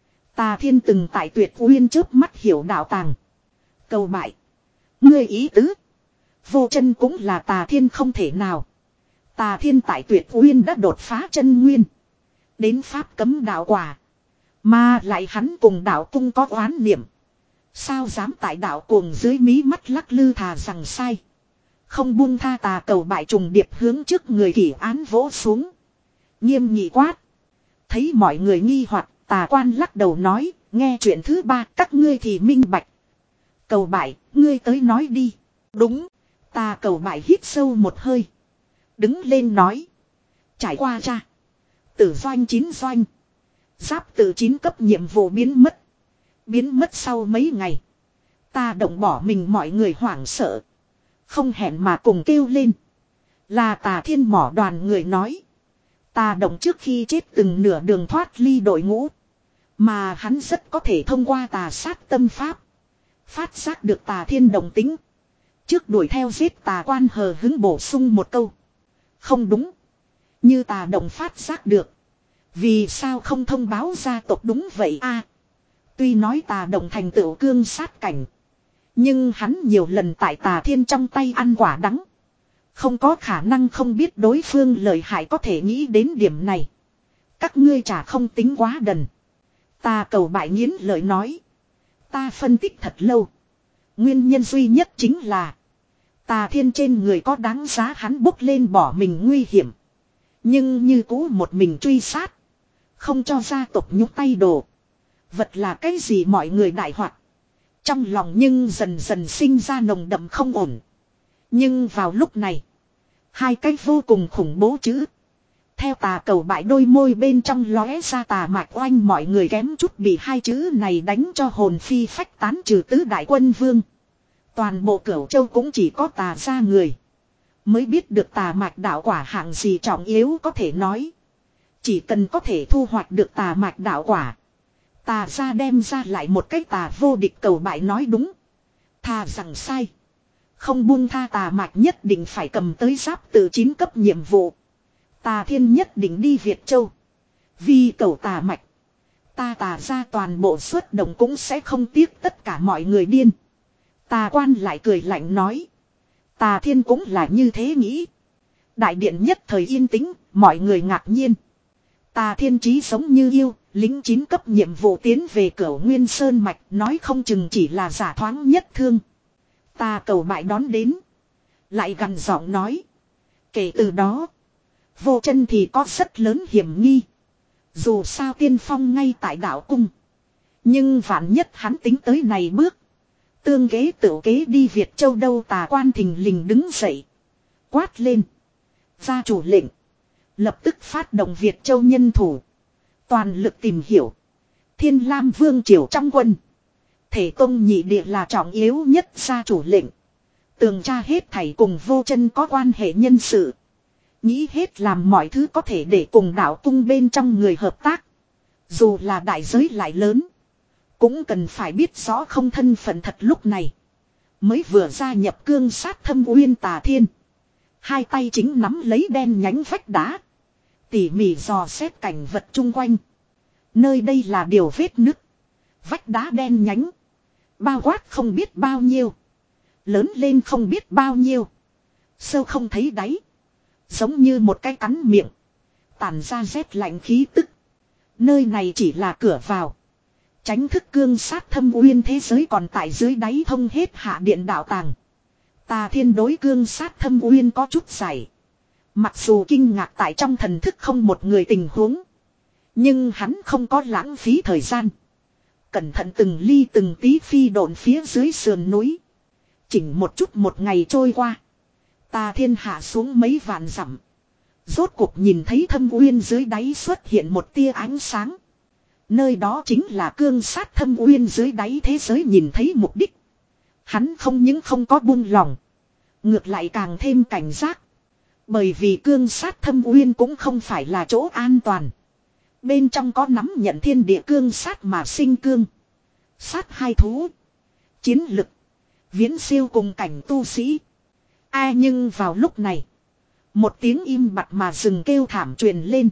Tà Thiên từng tại Tuyệt Uyên chớp mắt hiểu đạo tàng. Cầu Bại. Ngươi ý tứ. Vô chân cũng là Tà Thiên không thể nào. Tà Thiên tại Tuyệt Uyên đã đột phá chân nguyên. Đến pháp cấm đạo quả. Mà lại hắn cùng đạo cung có oán niệm. Sao dám tại đạo cuồng dưới mí mắt lắc lư thà rằng sai. Không buông tha Tà Cầu Bại trùng điệp hướng trước người kỷ án vỗ xuống. Nghiêm nghị quát. Thấy mọi người nghi hoặc Tà quan lắc đầu nói. Nghe chuyện thứ ba các ngươi thì minh bạch. Cầu Bại, ngươi tới nói đi. Đúng. Tà Cầu Bại hít sâu một hơi. Đứng lên nói. Trải qua cha. Tử doanh chín doanh. Giáp từ chín cấp nhiệm vụ biến mất. Biến mất sau mấy ngày. Ta động bỏ mình mọi người hoảng sợ. Không hẹn mà cùng kêu lên. Là Tà Thiên mỏ đoàn người nói. Tà Đồng trước khi chết từng nửa đường thoát ly đội ngũ. Mà hắn rất có thể thông qua tà sát tâm pháp. Phát giác được Tà Thiên động tính. Trước đuổi theo giết tà quan hờ hứng bổ sung một câu. Không đúng. Như Tà Đồng phát giác được. Vì sao không thông báo gia tộc đúng vậy a? Tuy nói Tà Đồng thành tựu cương sát cảnh. Nhưng hắn nhiều lần tại Tà Thiên trong tay ăn quả đắng. Không có khả năng không biết đối phương lợi hại, có thể nghĩ đến điểm này. Các ngươi chả không tính quá đần. Tà Cầu Bại nghiến lợi nói. Ta phân tích thật lâu. Nguyên nhân duy nhất chính là Tà Thiên trên người có đáng giá hắn bốc lên bỏ mình nguy hiểm. Nhưng như cũ một mình truy sát. Không cho gia tộc nhúc tay đồ. Vật là cái gì mọi người đại hoạt. Trong lòng nhưng dần dần sinh ra nồng đậm không ổn. Nhưng vào lúc này. Hai cái vô cùng khủng bố chữ. Theo Tà Cầu Bại đôi môi bên trong lóe ra tà mạch oanh, mọi người kém chút bị hai chữ này đánh cho hồn phi phách tán, trừ tứ đại quân vương. Toàn bộ Cửu Châu cũng chỉ có Tà gia người mới biết được tà mạch đạo quả hạng gì trọng yếu, có thể nói. Chỉ cần có thể thu hoạch được tà mạch đạo quả. Tà gia đem ra lại một cái tà vô địch. Cầu Bại nói đúng. Thà rằng sai. Không buông tha tà mạch, nhất định phải cầm tới giáp tự chín cấp nhiệm vụ. Tà Thiên nhất định đi Việt Châu. Vì cầu tà mạch. Ta Tà gia toàn bộ xuất động cũng sẽ không tiếc tất cả mọi người điên. Tà Quan lại cười lạnh nói. Tà Thiên cũng là như thế nghĩ. Đại điện nhất thời yên tĩnh, mọi người ngạc nhiên. Tà Thiên trí sống như yêu, lính chín cấp nhiệm vụ tiến về Cửu Nguyên Sơn Mạch, nói không chừng chỉ là giả thoáng nhất thương. Tà Cầu Bại đón đến. Lại gằn giọng nói. Kể từ đó, Vô Chân thì có rất lớn hiểm nghi. Dù sao tiên phong ngay tại đạo cung. Nhưng vạn nhất hắn tính tới này bước. Tương kế tự kế đi Việt Châu đâu. Tà Quan thình lình đứng dậy. Quát lên. Gia chủ lệnh. Lập tức phát động Việt Châu nhân thủ. Toàn lực tìm hiểu. Thiên Lam Vương triều trong quân. Thể tông nhị địa là trọng yếu nhất. Gia chủ lệnh. Tường tra hết thảy cùng Vô Chân có quan hệ nhân sự. Nghĩ hết làm mọi thứ có thể để cùng đạo cung bên trong người hợp tác. Dù là đại giới lại lớn. Cũng cần phải biết rõ không thân phận thật. Lúc này mới vừa gia nhập cương sát thâm uyên Tà Thiên. Hai tay chính nắm lấy đen nhánh vách đá. Tỉ mỉ dò xét cảnh vật chung quanh. Nơi đây là điều vết nứt. Vách đá đen nhánh. Bao quát không biết bao nhiêu. Lớn lên không biết bao nhiêu. Sâu không thấy đáy. Giống như một cái cắn miệng. Tản ra rét lạnh khí tức. Nơi này chỉ là cửa vào. Tránh thức cương sát thâm uyên thế giới còn tại dưới đáy thông hết hạ điện đạo tàng. Tà Thiên đối cương sát thâm uyên có chút giải. Mặc dù kinh ngạc tại trong thần thức không một người tình huống. Nhưng hắn không có lãng phí thời gian. Cẩn thận từng ly từng tí phi độn phía dưới sườn núi. Chỉnh một chút một ngày trôi qua. Tà Thiên hạ xuống mấy vạn dặm. Rốt cuộc nhìn thấy thâm uyên dưới đáy xuất hiện một tia ánh sáng. Nơi đó chính là cương sát thâm uyên dưới đáy thế giới. Nhìn thấy mục đích. Hắn không những không có buông lòng. Ngược lại càng thêm cảnh giác. Bởi vì cương sát thâm uyên cũng không phải là chỗ an toàn. Bên trong có nắm nhận thiên địa cương sát mà sinh cương. Sát hai thú. Chiến lực. Viễn siêu cùng cảnh tu sĩ. Ai nhưng vào lúc này. Một tiếng im bặt mà rừng kêu thảm truyền lên.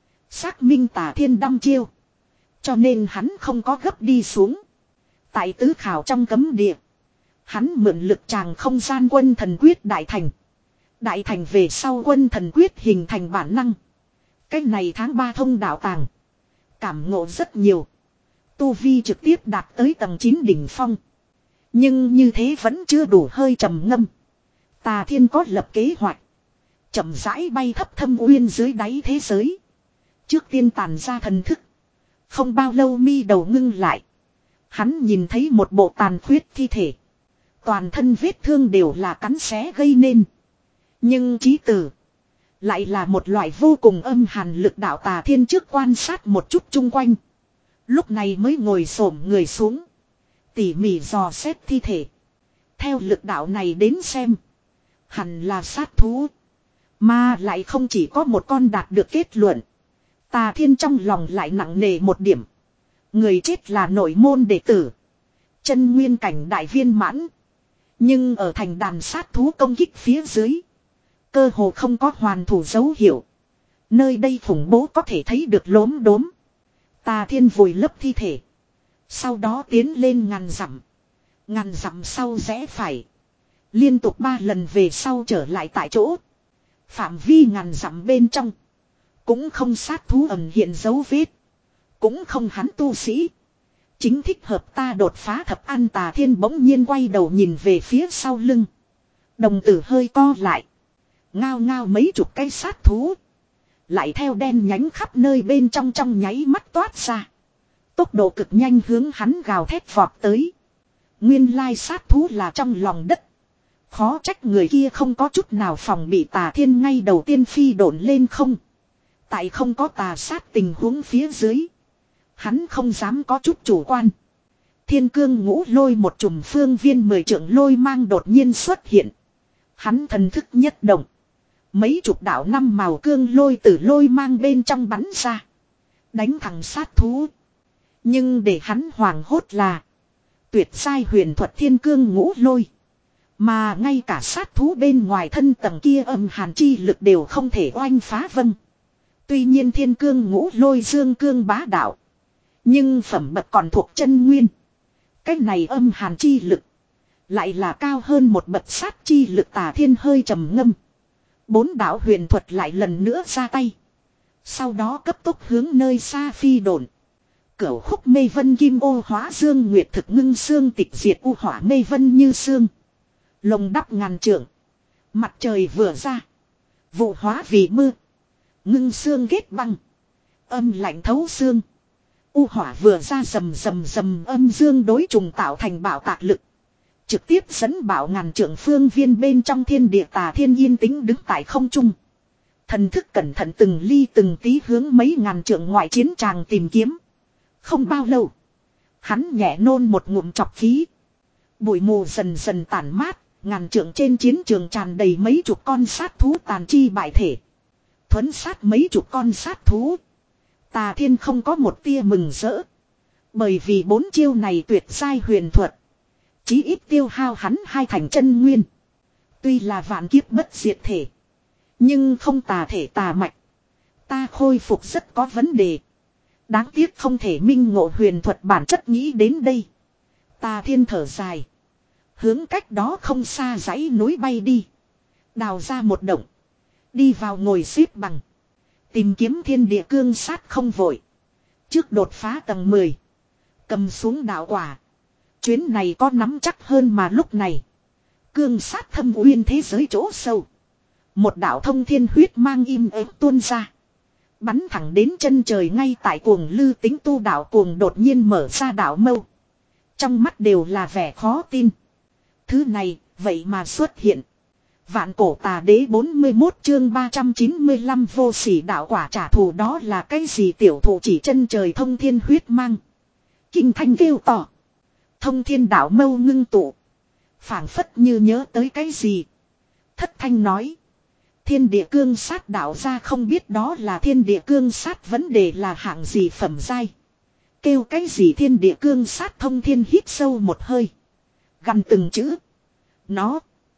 Xác minh Tà Thiên đăm chiêu. Cho nên hắn không có gấp đi xuống. Tại tứ khảo trong cấm địa. Hắn mượn lực tràng không gian quân thần quyết đại thành. Đại thành về sau quân thần quyết hình thành bản năng. Cách này tháng ba thông đạo tàng. Cảm ngộ rất nhiều. Tu vi trực tiếp đạt tới tầng chín đỉnh phong. Nhưng như thế vẫn chưa đủ, hơi trầm ngâm. Tà Thiên có lập kế hoạch. Chậm rãi bay thấp thâm uyên dưới đáy thế giới. Trước tiên tàn ra thần thức. Không bao lâu mi đầu ngưng lại. Hắn nhìn thấy một bộ tàn khuyết thi thể. Toàn thân vết thương đều là cắn xé gây nên. Nhưng chí tử. Lại là một loại vô cùng âm hàn lực đạo. Tà Thiên trước quan sát một chút chung quanh. Lúc này mới ngồi xổm người xuống. Tỉ mỉ dò xét thi thể. Theo lực đạo này đến xem. Hẳn là sát thú. Mà lại không chỉ có một con đạt được kết luận. Tà Thiên trong lòng lại nặng nề một điểm. Người chết là nội môn đệ tử. Chân nguyên cảnh đại viên mãn. Nhưng ở thành đàn sát thú công kích phía dưới. Cơ hồ không có hoàn thủ dấu hiệu. Nơi đây khủng bố có thể thấy được lốm đốm. Tà Thiên vùi lấp thi thể. Sau đó tiến lên ngàn dặm. Ngàn dặm sau rẽ phải. Liên tục ba lần về sau trở lại tại chỗ. Phạm vi ngàn dặm bên trong. Cũng không sát thú ẩn hiện dấu vết. Cũng không hắn tu sĩ. Chính thích hợp ta đột phá thập an. Tà Thiên bỗng nhiên quay đầu nhìn về phía sau lưng. Đồng tử hơi co lại. Ngao ngao mấy chục cây sát thú. Lại theo đen nhánh khắp nơi bên trong trong nháy mắt toát ra. Tốc độ cực nhanh hướng hắn gào thét vọt tới. Nguyên lai sát thú là trong lòng đất. Khó trách người kia không có chút nào phòng bị. Tà Thiên ngay đầu tiên phi độn lên không. Tại không có tà sát tình huống phía dưới. Hắn không dám có chút chủ quan. Thiên cương ngũ lôi một chùm phương viên mười trượng lôi mang đột nhiên xuất hiện. Hắn thần thức nhất động. Mấy chục đạo năm màu cương lôi từ lôi mang bên trong bắn ra. Đánh thẳng sát thú. Nhưng để hắn hoảng hốt là. Tuyệt sai huyền thuật thiên cương ngũ lôi. Mà ngay cả sát thú bên ngoài thân tầng kia âm hàn chi lực đều không thể oanh phá vân. Tuy nhiên thiên cương ngũ lôi dương cương bá đạo. Nhưng phẩm bậc còn thuộc chân nguyên. Cái này âm hàn chi lực. Lại là cao hơn một bậc sát chi lực. Tà Thiên hơi trầm ngâm. Bốn đạo huyền thuật lại lần nữa ra tay. Sau đó cấp tốc hướng nơi xa phi độn. Cửu khúc mây vân kim ô hóa dương nguyệt thực ngưng xương tịch diệt u hỏa mây vân như xương. Lồng đắp ngàn trượng. Mặt trời vừa ra. Vụ hóa vì mưa. Ngưng xương ghét băng. Âm lạnh thấu xương. U hỏa vừa ra rầm rầm rầm âm dương đối trùng tạo thành bạo tạc lực. Trực tiếp dẫn bảo ngàn trượng phương viên bên trong thiên địa. Tà Thiên yên tĩnh đứng tại không trung. Thần thức cẩn thận từng ly từng tí hướng mấy ngàn trượng ngoại chiến tràng tìm kiếm. Không bao lâu. Hắn nhẹ nôn một ngụm trọc khí. Bụi mù dần dần tản mát. Ngàn trượng trên chiến trường tràn đầy mấy chục con sát thú tàn chi bại thể. Thuấn sát mấy chục con sát thú. Tà Thiên không có một tia mừng rỡ. Bởi vì bốn chiêu này tuyệt sai huyền thuật. Chí ít tiêu hao hắn hai thành chân nguyên. Tuy là vạn kiếp bất diệt thể. Nhưng không tà thể tà mạch. Ta khôi phục rất có vấn đề. Đáng tiếc không thể minh ngộ huyền thuật bản chất. Nghĩ đến đây. Tà Thiên thở dài. Hướng cách đó không xa dãy núi bay đi. Đào ra một động. Đi vào ngồi xếp bằng. Tìm kiếm thiên địa cương sát không vội. Trước đột phá tầng mười. Cầm xuống đạo quả. Chuyến này có nắm chắc hơn mà lúc này. Cương sát thâm uyên thế giới chỗ sâu. Một đạo thông thiên huyết mang im ớt tuôn ra. Bắn thẳng đến chân trời ngay tại cuồng lư tính tu đạo cuồng đột nhiên mở ra đạo mâu. Trong mắt đều là vẻ khó tin. Thứ này vậy mà xuất hiện. Vạn cổ tà đế bốn mươi mốt chương ba trăm chín mươi lăm vô sỉ đạo quả trả thù. Đó là cái gì? Tiểu thụ chỉ chân trời thông thiên huyết mang. Kinh thanh kêu tỏ. Thông thiên đạo mâu ngưng tụ. Phảng phất như nhớ tới cái gì. Thất thanh nói. Thiên địa cương sát đạo ra không biết đó là thiên địa cương sát vấn đề là hạng gì phẩm giai. Kêu cái gì thiên địa cương sát? Thông thiên hít sâu một hơi. Gằn từng chữ. Nó.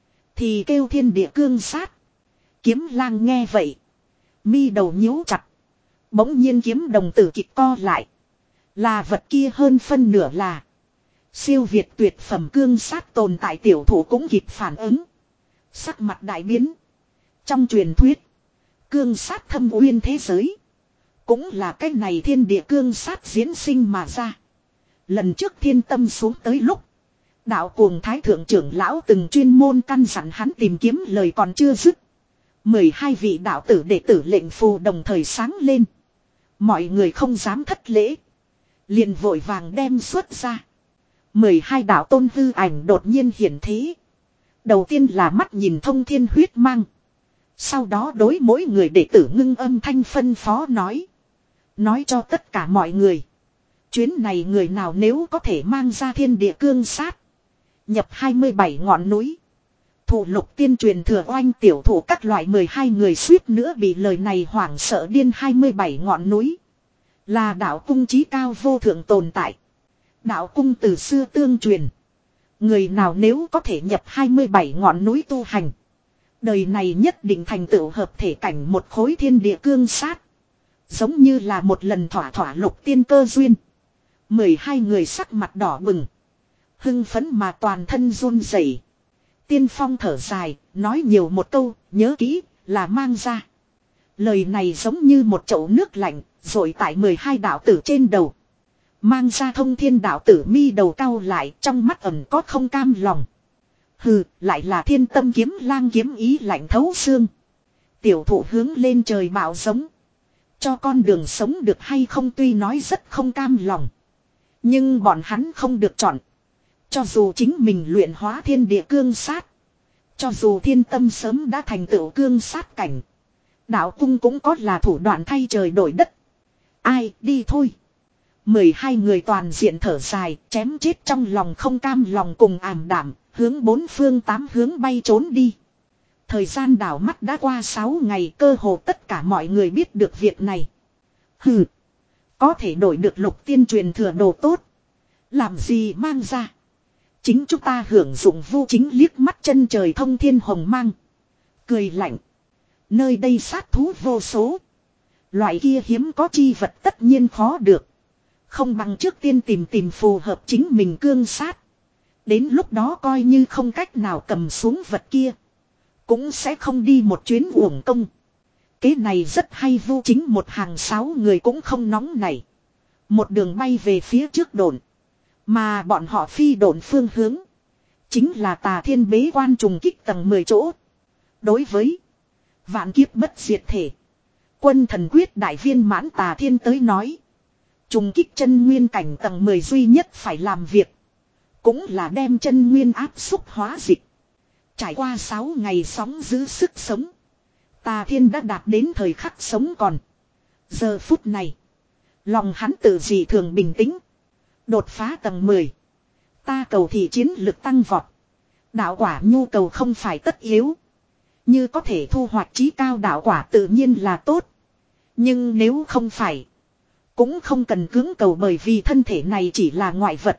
Thì kêu thiên địa cương sát. Kiếm lang nghe vậy. Mi đầu nhíu chặt. Bỗng nhiên kiếm đồng tử kịch co lại. Là vật kia hơn phân nửa là. Siêu việt tuyệt phẩm cương sát tồn tại. Tiểu thủ cũng kịp phản ứng. Sắc mặt đại biến. Trong truyền thuyết. Cương sát thâm uyên thế giới. Cũng là cái này thiên địa cương sát diễn sinh mà ra. Lần trước thiên tâm xuống tới lúc. Đạo cuồng thái thượng trưởng lão từng chuyên môn căn dặn hắn tìm kiếm lời còn chưa dứt. mười hai vị đạo tử đệ tử lệnh phù đồng thời sáng lên. Mọi người không dám thất lễ. Liền vội vàng đem xuất ra. mười hai đạo tôn hư ảnh đột nhiên hiển thế. Đầu tiên là mắt nhìn thông thiên huyết mang. Sau đó đối mỗi người đệ tử ngưng âm thanh phân phó nói. Nói cho tất cả mọi người. Chuyến này người nào nếu có thể mang ra thiên địa cương sát. Nhập hai mươi bảy ngọn núi. Thủ lục tiên truyền thừa oanh tiểu thủ các loại mười hai người suýt nữa bị lời này hoảng sợ điên hai mươi bảy ngọn núi. Là đạo cung chí cao vô thượng tồn tại. Đạo cung từ xưa tương truyền. Người nào nếu có thể nhập hai mươi bảy ngọn núi tu hành. Đời này nhất định thành tựu hợp thể cảnh một khối thiên địa cương sát. Giống như là một lần thỏa thỏa lục tiên cơ duyên. mười hai người sắc mặt đỏ bừng. Hưng phấn mà toàn thân run rẩy. Tiên Phong thở dài, nói nhiều một câu, nhớ kỹ, là mang ra. Lời này giống như một chậu nước lạnh, rồi tại mười hai đạo tử trên đầu. Mang ra thông thiên đạo tử mi đầu cau lại, trong mắt ẩn có không cam lòng. Hừ, lại là thiên tâm kiếm lang kiếm ý lạnh thấu xương. Tiểu thụ hướng lên trời bạo giống. Cho con đường sống được hay không tuy nói rất không cam lòng. Nhưng bọn hắn không được chọn. Cho dù chính mình luyện hóa thiên địa cương sát. Cho dù thiên tâm sớm đã thành tựu cương sát cảnh. Đạo cung cũng có là thủ đoạn thay trời đổi đất. Ai đi thôi. mười hai người toàn diện thở dài, chém chết trong lòng không cam lòng cùng ảm đảm, hướng bốn phương tám hướng bay trốn đi. Thời gian đảo mắt đã qua sáu ngày, cơ hồ tất cả mọi người biết được việc này. Hừ, có thể đổi được lục tiên truyền thừa đồ tốt. Làm gì mang ra. Chính chúng ta hưởng dụng vô chính liếc mắt chân trời thông thiên hồng mang. Cười lạnh. Nơi đây sát thú vô số. Loại kia hiếm có chi vật tất nhiên khó được. Không bằng trước tiên tìm tìm phù hợp chính mình cương sát. Đến lúc đó coi như không cách nào cầm xuống vật kia. Cũng sẽ không đi một chuyến uổng công. Kế này rất hay vô chính một hàng sáu người cũng không nóng này. Một đường bay về phía trước đồn. Mà bọn họ phi đồn phương hướng. Chính là Tà Thiên bế quan trùng kích tầng mười chỗ. Đối với vạn kiếp bất diệt thể. Quân thần quyết đại viên mãn Tà Thiên tới nói. Trùng kích chân nguyên cảnh tầng mười duy nhất phải làm việc. Cũng là đem chân nguyên áp xúc hóa dịch. Trải qua sáu ngày sóng giữ sức sống. Tà Thiên đã đạt đến thời khắc sống còn. Giờ phút này. Lòng hắn tự dị thường bình tĩnh. Đột phá tầng mười. Ta cầu thì chiến lực tăng vọt. Đạo quả nhu cầu không phải tất yếu. Như có thể thu hoạch chí cao đạo quả tự nhiên là tốt. Nhưng nếu không phải. Cũng không cần cưỡng cầu bởi vì thân thể này chỉ là ngoại vật.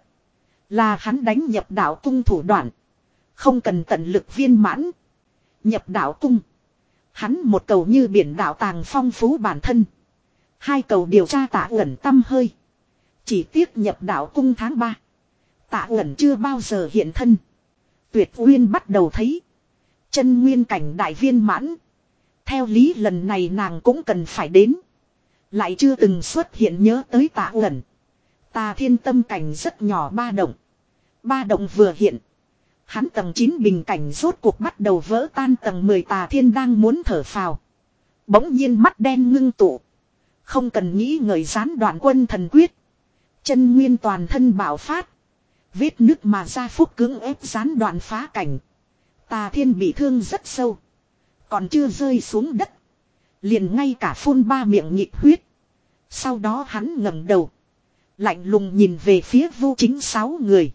Là hắn đánh nhập đạo cung thủ đoạn. Không cần tận lực viên mãn. Nhập đạo cung. Hắn một cầu như biển đạo tàng phong phú bản thân. Hai cầu điều tra Tạ Uẩn tâm hơi. Chỉ tiếc nhập đạo cung tháng ba. Tạ Uẩn chưa bao giờ hiện thân. Tuyệt Uyên bắt đầu thấy. Chân nguyên cảnh đại viên mãn. Theo lý lần này nàng cũng cần phải đến. Lại chưa từng xuất hiện nhớ tới Tạ Uẩn. Tà Thiên tâm cảnh rất nhỏ ba động. Ba động vừa hiện. Hắn tầng chín bình cảnh rốt cuộc bắt đầu vỡ tan tầng mười Tà Thiên đang muốn thở phào. Bỗng nhiên mắt đen ngưng tụ. Không cần nghĩ ngợi gián đoạn quân thần quyết. Chân nguyên toàn thân bạo phát. Vết nứt mà ra phúc cưỡng ép gián đoạn phá cảnh. Tà Thiên bị thương rất sâu. Còn chưa rơi xuống đất. Liền ngay cả phun ba miệng nhịp huyết. Sau đó hắn ngẩng đầu. Lạnh lùng nhìn về phía Vu Chính sáu người.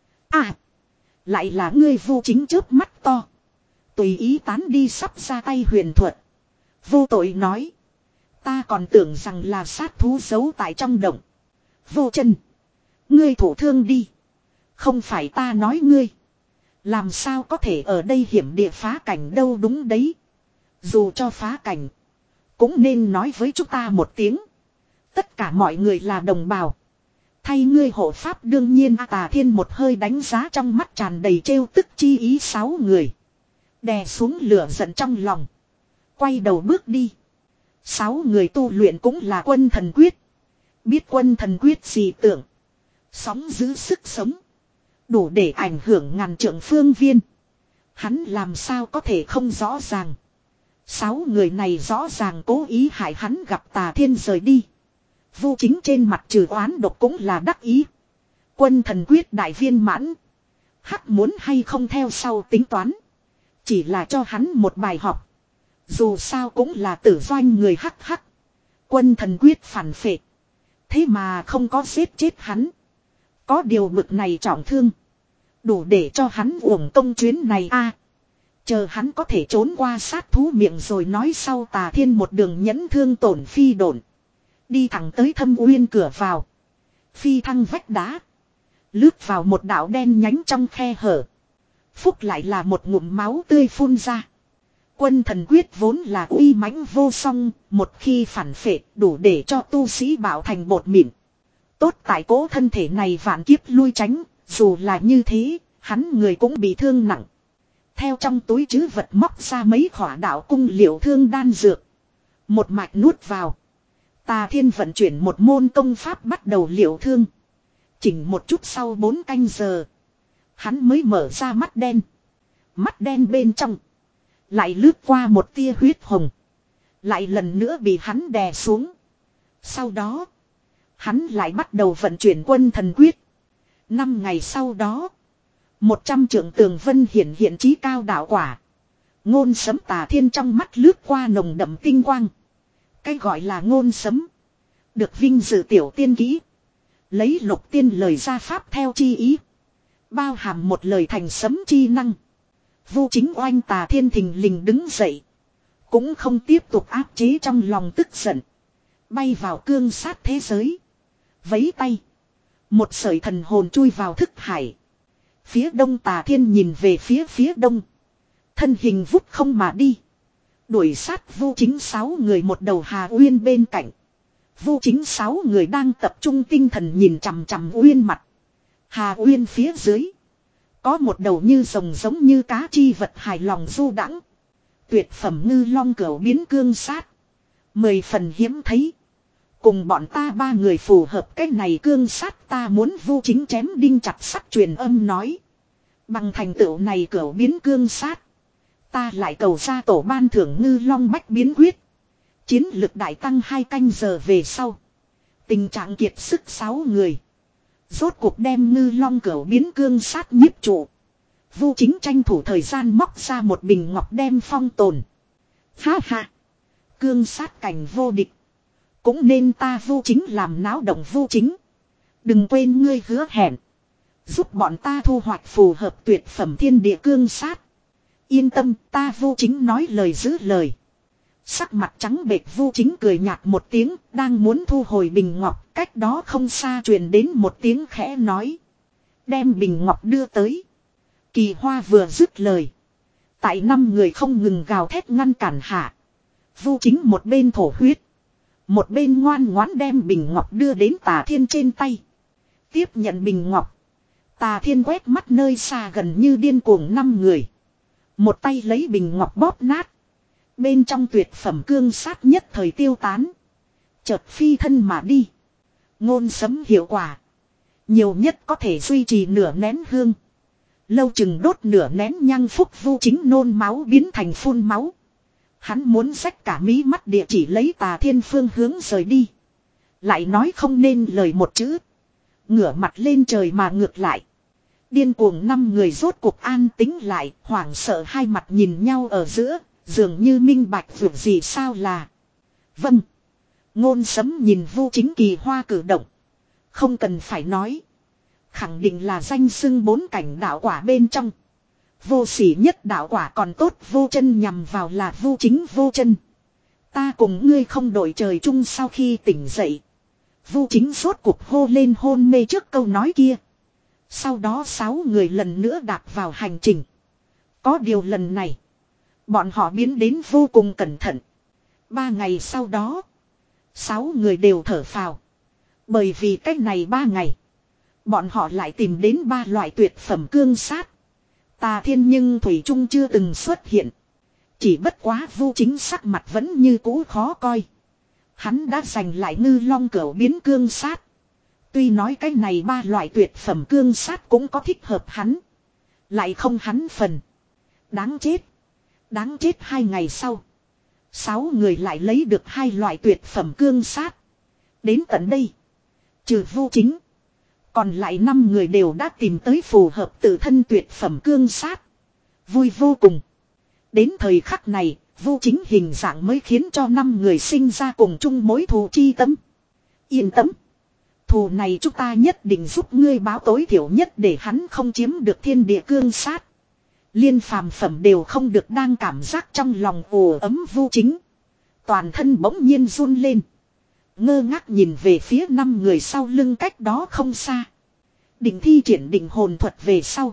À. Lại là ngươi Vu Chính chớp mắt to. Tùy ý tán đi sắp ra tay huyền thuật. Vô tội nói. Ta còn tưởng rằng là sát thú giấu tại trong động. Vô chân. Ngươi thủ thương đi. Không phải ta nói ngươi. Làm sao có thể ở đây hiểm địa phá cảnh đâu đúng đấy. Dù cho phá cảnh. Cũng nên nói với chúng ta một tiếng. Tất cả mọi người là đồng bào. Thay ngươi hộ pháp đương nhiên Tà Thiên một hơi đánh giá trong mắt tràn đầy trêu tức chi ý sáu người. Đè xuống lửa giận trong lòng. Quay đầu bước đi. Sáu người tu luyện cũng là quân thần quyết. Biết quân thần quyết gì tưởng. Sóng giữ sức sống. Đủ để ảnh hưởng ngàn trượng phương viên. Hắn làm sao có thể không rõ ràng. Sáu người này rõ ràng cố ý hại hắn gặp Tà Thiên rời đi. Vu Chính trên mặt trừ oán độc cũng là đắc ý. Quân thần quyết đại viên mãn. Hắc muốn hay không theo sau tính toán. Chỉ là cho hắn một bài học. Dù sao cũng là tử doanh người hắc hắc. Quân thần quyết phản phệ. Thế mà không có giết chết hắn. Có điều bực này trọng thương. Đủ để cho hắn uổng công chuyến này a. Chờ hắn có thể trốn qua sát thú miệng rồi nói sau. Tà Thiên một đường nhẫn thương tổn phi độn. Đi thẳng tới Thâm Uyên cửa vào. Phi thăng vách đá. Lướt vào một đạo đen nhánh trong khe hở. Phúc lại là một ngụm máu tươi phun ra. Quân thần quyết vốn là uy mãnh vô song. Một khi phản phệ đủ để cho tu sĩ bảo thành bột mịn. Tốt tại cố thân thể này vạn kiếp lui tránh. Dù là như thế, hắn người cũng bị thương nặng. Theo trong túi trữ vật móc ra mấy khỏa đạo cung liệu thương đan dược. Một mạch nuốt vào. Tà Thiên vận chuyển một môn công pháp bắt đầu liệu thương. Chỉnh một chút sau bốn canh giờ. Hắn mới mở ra mắt đen. Mắt đen bên trong. Lại lướt qua một tia huyết hồng. Lại lần nữa bị hắn đè xuống. Sau đó. Hắn lại bắt đầu vận chuyển quân thần quyết. Năm ngày sau đó. Một trăm trượng tường vân hiện hiện chí cao đạo quả. Ngôn sấm Tà Thiên trong mắt lướt qua nồng đậm tinh quang. Cái gọi là ngôn sấm. Được vinh dự tiểu tiên kỹ. Lấy lục tiên lời ra pháp theo chi ý. Bao hàm một lời thành sấm chi năng. Vu Chính Oanh Tà Thiên thình lình đứng dậy. Cũng không tiếp tục áp chế trong lòng tức giận. Bay vào cương sát thế giới. Vấy tay. Một sợi thần hồn chui vào thức hải. Phía đông Tà Thiên nhìn về phía phía đông. Thân hình vút không mà đi. Đuổi sát Vu Chính sáu người một đầu Hà Uyên bên cạnh. Vu Chính sáu người đang tập trung tinh thần nhìn chằm chằm Uyên mặt. Hà Uyên phía dưới. Có một đầu như rồng giống như cá chi vật hài lòng du đãng. Tuyệt phẩm ngư long cửu biến cương sát. Mười phần hiếm thấy. Cùng bọn ta ba người phù hợp cái này cương sát ta muốn Vu Chính chém đinh chặt sắt truyền âm nói. Bằng thành tựu này cửu biến cương sát. Ta lại cầu ra tổ ban thưởng ngư long bách biến quyết. Chiến lực đại tăng hai canh giờ về sau. Tình trạng kiệt sức sáu người. Rốt cuộc đem ngư long cửu biến cương sát nhiếp trụ. Vu Chính tranh thủ thời gian móc ra một bình ngọc đem phong tồn. Ha ha. Cương sát cảnh vô địch. Cũng nên ta Vu Chính làm náo động Vu Chính. Đừng quên ngươi hứa hẹn. Giúp bọn ta thu hoạch phù hợp tuyệt phẩm thiên địa cương sát. Yên tâm ta Vu Chính nói lời giữ lời. Sắc mặt trắng bệch Vu Chính cười nhạt một tiếng. Đang muốn thu hồi bình ngọc. Cách đó không xa truyền đến một tiếng khẽ nói. Đem bình ngọc đưa tới. Kỳ Hoa vừa dứt lời. Tại năm người không ngừng gào thét ngăn cản hạ. Vu Chính một bên thổ huyết. Một bên ngoan ngoãn đem bình ngọc đưa đến Tà Thiên trên tay. Tiếp nhận bình ngọc. Tà Thiên quét mắt nơi xa gần như điên cuồng năm người. Một tay lấy bình ngọc bóp nát. Bên trong tuyệt phẩm cương sát nhất thời tiêu tán. Chợt phi thân mà đi. Ngôn sấm hiệu quả. Nhiều nhất có thể duy trì nửa nén hương. Lâu chừng đốt nửa nén nhang phúc Vu Chính nôn máu biến thành phun máu. Hắn muốn xách cả mí mắt địa chỉ lấy Tà Thiên phương hướng rời đi. Lại nói không nên lời một chữ. Ngửa mặt lên trời mà ngược lại. Điên cuồng năm người rốt cuộc an tính lại. Hoảng sợ hai mặt nhìn nhau ở giữa. Dường như minh bạch việc gì sao là. Vâng. Ngôn sấm nhìn Vu Chính Kỳ Hoa cử động. Không cần phải nói. Khẳng định là danh xưng bốn cảnh đạo quả bên trong. Vô sỉ nhất đạo quả còn tốt vô chân nhằm vào là Vu Chính vô chân. Ta cùng ngươi không đổi trời chung sau khi tỉnh dậy. Vu Chính rốt cuộc hô lên hôn mê trước câu nói kia. Sau đó sáu người lần nữa đạp vào hành trình. Có điều lần này. Bọn họ biến đến vô cùng cẩn thận. Ba ngày sau đó. Sáu người đều thở phào. Bởi vì cách này ba ngày. Bọn họ lại tìm đến ba loại tuyệt phẩm cương sát. Tà Thiên nhưng Thủy Trung chưa từng xuất hiện. Chỉ bất quá Vu Chính sắc mặt vẫn như cũ khó coi. Hắn đã giành lại ngư long cửu biến cương sát. Tuy nói cái này ba loại tuyệt phẩm cương sát cũng có thích hợp hắn. Lại không hắn phần. Đáng chết. Đáng chết hai ngày sau. Sáu người lại lấy được hai loại tuyệt phẩm cương sát. Đến tận đây. Trừ Vu Chính. Còn lại năm người đều đã tìm tới phù hợp tự thân tuyệt phẩm cương sát. Vui vô cùng. Đến thời khắc này, Vu Chính hình dạng mới khiến cho năm người sinh ra cùng chung mối thù chi tâm. Yên tâm. Thù này chúng ta nhất định giúp ngươi báo tối thiểu nhất để hắn không chiếm được thiên địa cương sát. Liên phàm phẩm đều không được đang cảm giác trong lòng ồ ấm Vu Chính. Toàn thân bỗng nhiên run lên. Ngơ ngác nhìn về phía năm người sau lưng cách đó không xa. Định thi triển định hồn thuật về sau.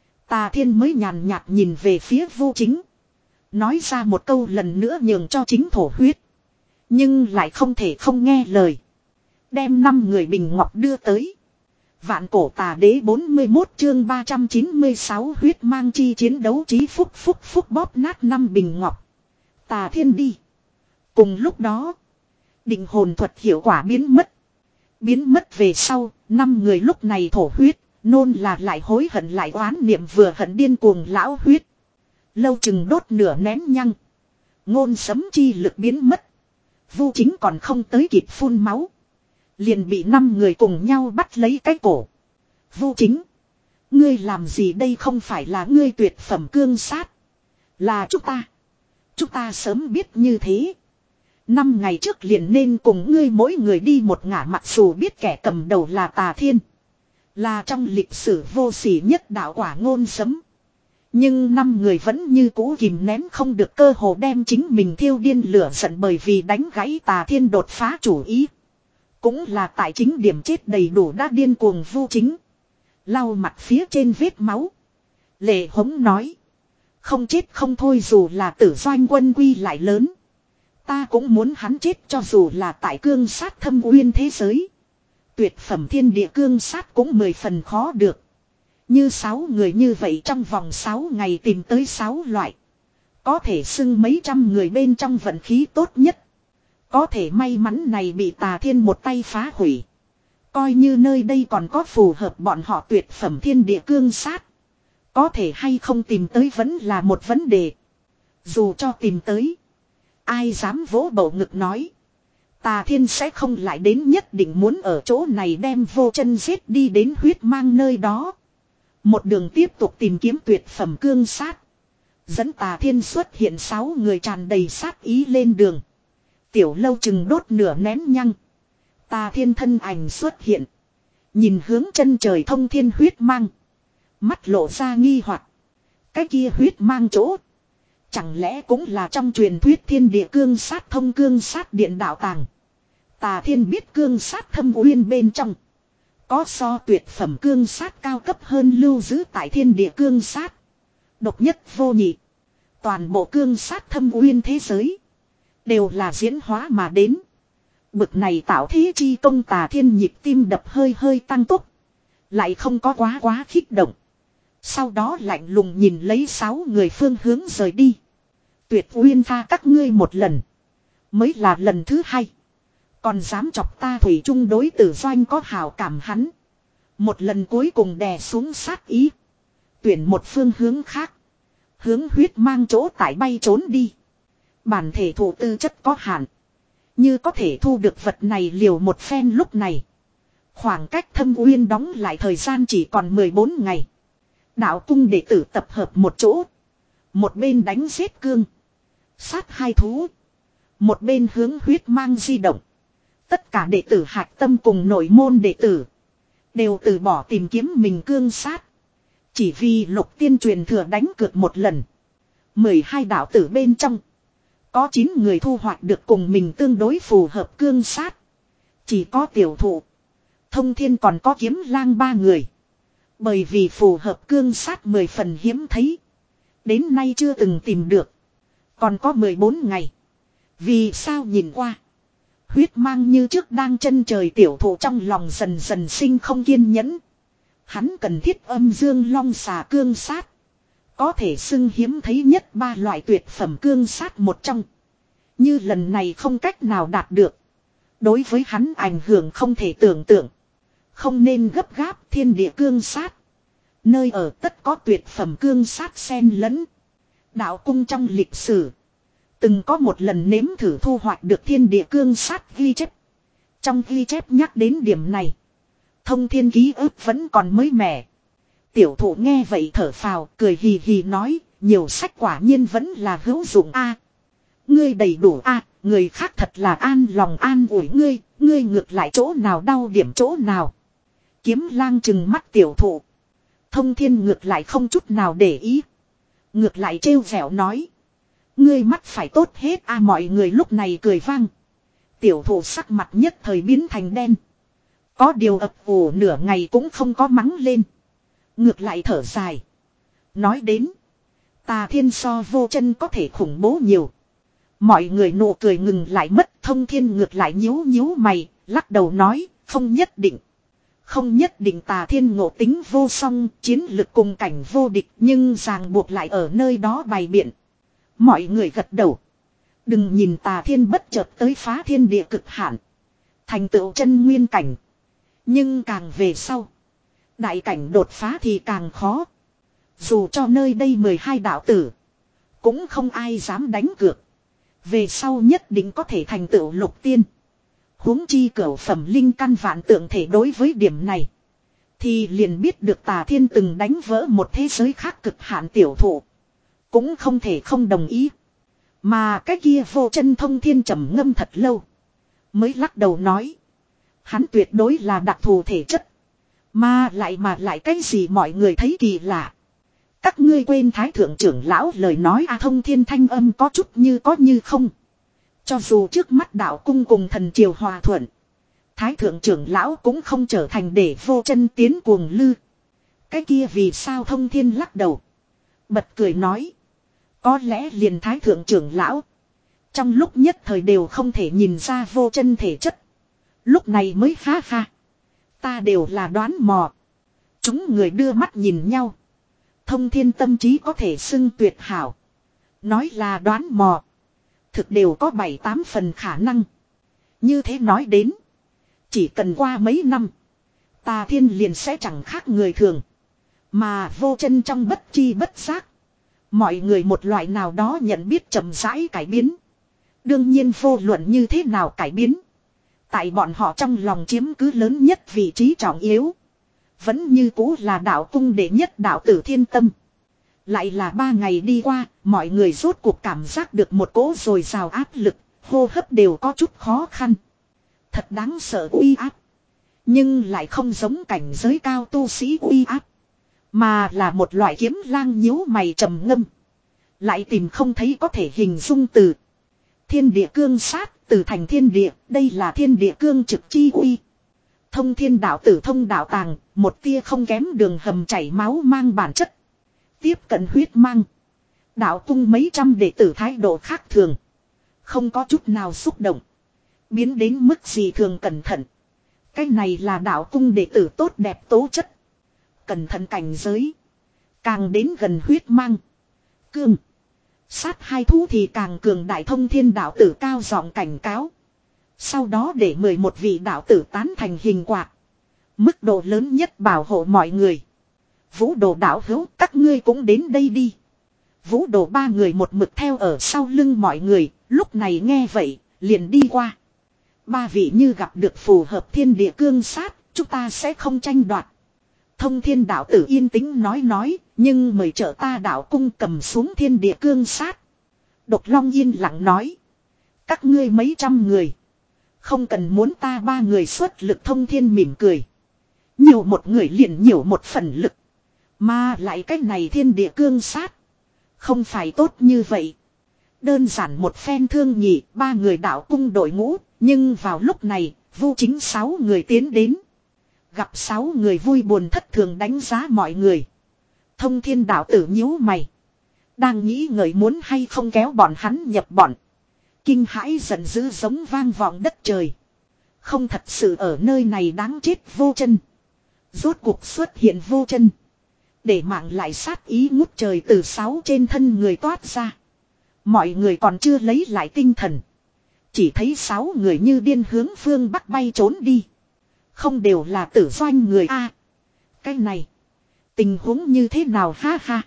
Tà Thiên mới nhàn nhạt nhìn về phía Vu Chính. Nói ra một câu lần nữa nhường cho chính thổ huyết. Nhưng lại không thể không nghe lời. Đem năm người bình ngọc đưa tới. Vạn cổ tà đế bốn mươi mốt chương ba trăm chín mươi sáu huyết mang chi chiến đấu chí phúc phúc phúc bóp nát năm bình ngọc. Tà Thiên đi. Cùng lúc đó. Định hồn thuật hiệu quả biến mất. Biến mất về sau, năm người lúc này thổ huyết, nôn là lại hối hận lại oán niệm vừa hận điên cuồng lão huyết. Lâu chừng đốt nửa nén nhăng. Ngôn sấm chi lực biến mất. Vu Chính còn không tới kịp phun máu. Liền bị năm người cùng nhau bắt lấy cái cổ. Vu Chính. Ngươi làm gì đây không phải là ngươi tuyệt phẩm cương sát. Là chúng ta. Chúng ta sớm biết như thế. Năm ngày trước liền nên cùng ngươi mỗi người đi một ngả mặc dù biết kẻ cầm đầu là Tà Thiên. Là trong lịch sử vô sỉ nhất đạo quả ngôn sấm. Nhưng năm người vẫn như cũ kìm nén không được cơ hồ đem chính mình thiêu điên lửa giận bởi vì đánh gãy Tà Thiên đột phá chủ ý. Cũng là tại chính điểm chết đầy đủ đã điên cuồng Vu Chính. Lau mặt phía trên vết máu. Lệ hống nói. Không chết không thôi dù là tử doanh quân quy lại lớn. Ta cũng muốn hắn chết cho dù là tại cương sát thâm uyên thế giới. Tuyệt phẩm thiên địa cương sát cũng mười phần khó được. Như sáu người như vậy trong vòng sáu ngày tìm tới sáu loại. Có thể xưng mấy trăm người bên trong vận khí tốt nhất. Có thể may mắn này bị Tà Thiên một tay phá hủy. Coi như nơi đây còn có phù hợp bọn họ tuyệt phẩm thiên địa cương sát. Có thể hay không tìm tới vẫn là một vấn đề. Dù cho tìm tới. Ai dám vỗ bầu ngực nói. Tà Thiên sẽ không lại đến nhất định muốn ở chỗ này đem vô chân giết đi đến huyết mang nơi đó. Một đường tiếp tục tìm kiếm tuyệt phẩm cương sát. Dẫn Tà Thiên xuất hiện sáu người tràn đầy sát ý lên đường. Tiểu Lâu chừng đốt nửa nén nhăng. Tà Thiên thân ảnh xuất hiện. Nhìn hướng chân trời thông thiên huyết mang. Mắt lộ ra nghi hoặc. Cái kia huyết mang chỗ. Chẳng lẽ cũng là trong truyền thuyết thiên địa cương sát thông cương sát điện đạo tàng. Tà Thiên biết cương sát thâm uyên bên trong. Có so tuyệt phẩm cương sát cao cấp hơn lưu giữ tại thiên địa cương sát. Độc nhất vô nhị. Toàn bộ cương sát thâm uyên thế giới. Đều là diễn hóa mà đến. Bực này tạo thế chi công Tà Thiên nhịp tim đập hơi hơi tăng tốc. Lại không có quá quá kích động. Sau đó lạnh lùng nhìn lấy sáu người phương hướng rời đi. Tuyệt uyên tha các ngươi một lần. Mới là lần thứ hai. Còn dám chọc ta thủy chung đối tử doanh có hào cảm hắn. Một lần cuối cùng đè xuống sát ý. Tuyển một phương hướng khác. Hướng huyết mang chỗ tải bay trốn đi. Bản thể thủ tư chất có hạn. Như có thể thu được vật này liều một phen lúc này. Khoảng cách thâm uyên đóng lại thời gian chỉ còn mười bốn ngày. Đạo cung đệ tử tập hợp một chỗ. Một bên đánh giết cương. Sát hai thú. Một bên hướng huyết mang di động. Tất cả đệ tử hạch tâm cùng nội môn đệ tử. Đều từ bỏ tìm kiếm mình cương sát. Chỉ vì lục tiên truyền thừa đánh cược một lần. mười hai đạo tử bên trong. Có chín người thu hoạch được cùng mình tương đối phù hợp cương sát. Chỉ có tiểu thụ. Thông thiên còn có kiếm lang ba người. Bởi vì phù hợp cương sát mười phần hiếm thấy. Đến nay chưa từng tìm được. Còn có mười bốn ngày. Vì sao nhìn qua. Huyết mang như trước đang chân trời tiểu thụ trong lòng dần dần sinh không kiên nhẫn. Hắn cần thiết âm dương long xà cương sát. Có thể xưng hiếm thấy nhất ba loại tuyệt phẩm cương sát một trong. Như lần này không cách nào đạt được. Đối với hắn ảnh hưởng không thể tưởng tượng. Không nên gấp gáp thiên địa cương sát. Nơi ở tất có tuyệt phẩm cương sát xen lẫn. Đạo cung trong lịch sử. Từng có một lần nếm thử thu hoạch được thiên địa cương sát ghi chép. Trong ghi chép nhắc đến điểm này. Thông thiên ký ức vẫn còn mới mẻ. Tiểu thụ nghe vậy thở phào cười hì hì nói. Nhiều sách quả nhiên vẫn là hữu dụng a. Ngươi đầy đủ a. Người khác thật là an lòng an ủi ngươi. Ngươi ngược lại chỗ nào đau điểm chỗ nào. Kiếm lang chừng mắt tiểu thụ. Thông thiên ngược lại không chút nào để ý. Ngược lại trêu vẻo nói. Ngươi mắt phải tốt hết a mọi người lúc này cười vang. Tiểu thụ sắc mặt nhất thời biến thành đen. Có điều ập ủ nửa ngày cũng không có mắng lên. Ngược lại thở dài. Nói đến. Tà thiên so vô chân có thể khủng bố nhiều. Mọi người nụ cười ngừng lại mất. Thông thiên ngược lại nhíu nhíu mày. Lắc đầu nói không nhất định. Không nhất định tà thiên ngộ tính vô song. Chiến lực cùng cảnh vô địch. Nhưng ràng buộc lại ở nơi đó bày biện. Mọi người gật đầu. Đừng nhìn tà thiên bất chợt tới phá thiên địa cực hạn. Thành tựu chân nguyên cảnh. Nhưng càng về sau. Đại cảnh đột phá thì càng khó. Dù cho nơi đây mười hai đạo tử. Cũng không ai dám đánh cược. Về sau nhất định có thể thành tựu lục tiên. Huống chi cửu phẩm linh căn vạn tượng thể đối với điểm này. Thì liền biết được tà thiên từng đánh vỡ một thế giới khác cực hạn tiểu thụ. Cũng không thể không đồng ý. Mà cái kia vô chân thông thiên trầm ngâm thật lâu. Mới lắc đầu nói. Hắn tuyệt đối là đặc thù thể chất. Mà lại mà lại cái gì mọi người thấy kỳ lạ. Các ngươi quên thái thượng trưởng lão lời nói a thông thiên thanh âm có chút như có như không. Cho dù trước mắt đạo cung cùng thần triều hòa thuận. Thái thượng trưởng lão cũng không trở thành để vô chân tiến cuồng lư. Cái kia vì sao thông thiên lắc đầu. Bật cười nói. Có lẽ liền thái thượng trưởng lão. Trong lúc nhất thời đều không thể nhìn ra vô chân thể chất. Lúc này mới ha ha. Ta đều là đoán mò. Chúng người đưa mắt nhìn nhau. Thông thiên tâm trí có thể xưng tuyệt hảo. Nói là đoán mò. Thực đều có bảy tám phần khả năng. Như thế nói đến. Chỉ cần qua mấy năm. Tà thiên liền sẽ chẳng khác người thường. Mà vô chân trong bất chi bất giác. Mọi người một loại nào đó nhận biết chậm rãi cải biến. Đương nhiên vô luận như thế nào cải biến. Tại bọn họ trong lòng chiếm cứ lớn nhất vị trí trọng yếu. Vẫn như cũ là đạo cung đệ nhất đạo tử thiên tâm. Lại là ba ngày đi qua, mọi người rốt cuộc cảm giác được một cỗ dồi dào áp lực, hô hấp đều có chút khó khăn. Thật đáng sợ uy áp. Nhưng lại không giống cảnh giới cao tu sĩ uy áp. Mà là một loại kiếm lang nhíu mày trầm ngâm. Lại tìm không thấy có thể hình dung từ. Thiên địa cương sát, từ thành thiên địa, đây là thiên địa cương trực chi uy. Thông thiên đạo tử thông đạo tàng, một tia không kém đường hầm chảy máu mang bản chất. Tiếp cận huyết mang. Đạo cung mấy trăm đệ tử thái độ khác thường. Không có chút nào xúc động. Biến đến mức gì thường cẩn thận. Cái này là đạo cung đệ tử tốt đẹp tố chất. Cẩn thận cảnh giới. Càng đến gần huyết mang. Cương. Sát hai thú thì càng cường đại thông thiên đạo tử cao giọng cảnh cáo. Sau đó để mười một vị đạo tử tán thành hình quạt. Mức độ lớn nhất bảo hộ mọi người. Vũ đồ đạo hữu các ngươi cũng đến đây đi. Vũ đồ ba người một mực theo ở sau lưng mọi người. Lúc này nghe vậy liền đi qua. Ba vị như gặp được phù hợp thiên địa cương sát. Chúng ta sẽ không tranh đoạt. Thông thiên đạo tử yên tĩnh nói nói. Nhưng mời trợ ta đạo cung cầm xuống thiên địa cương sát. Độc Long yên lặng nói. Các ngươi mấy trăm người. Không cần muốn ta ba người xuất lực thông thiên mỉm cười. Nhiều một người liền nhiều một phần lực. Mà lại cách này thiên địa cương sát. Không phải tốt như vậy. Đơn giản một phen thương nhị ba người đạo cung đội ngũ. Nhưng vào lúc này Vu Chính sáu người tiến đến. Gặp sáu người vui buồn thất thường đánh giá mọi người. Thông thiên đạo tử nhíu mày. Đang nghĩ ngợi muốn hay không kéo bọn hắn nhập bọn. Kinh hãi giận dữ giống vang vọng đất trời. Không thật sự ở nơi này đáng chết vô chân. Rốt cuộc xuất hiện vô chân. Để mạng lại sát ý ngút trời từ sáu trên thân người toát ra. Mọi người còn chưa lấy lại tinh thần. Chỉ thấy sáu người như điên hướng phương bắc bay trốn đi. Không đều là tử doanh người a à, cái này. Tình huống như thế nào ha ha.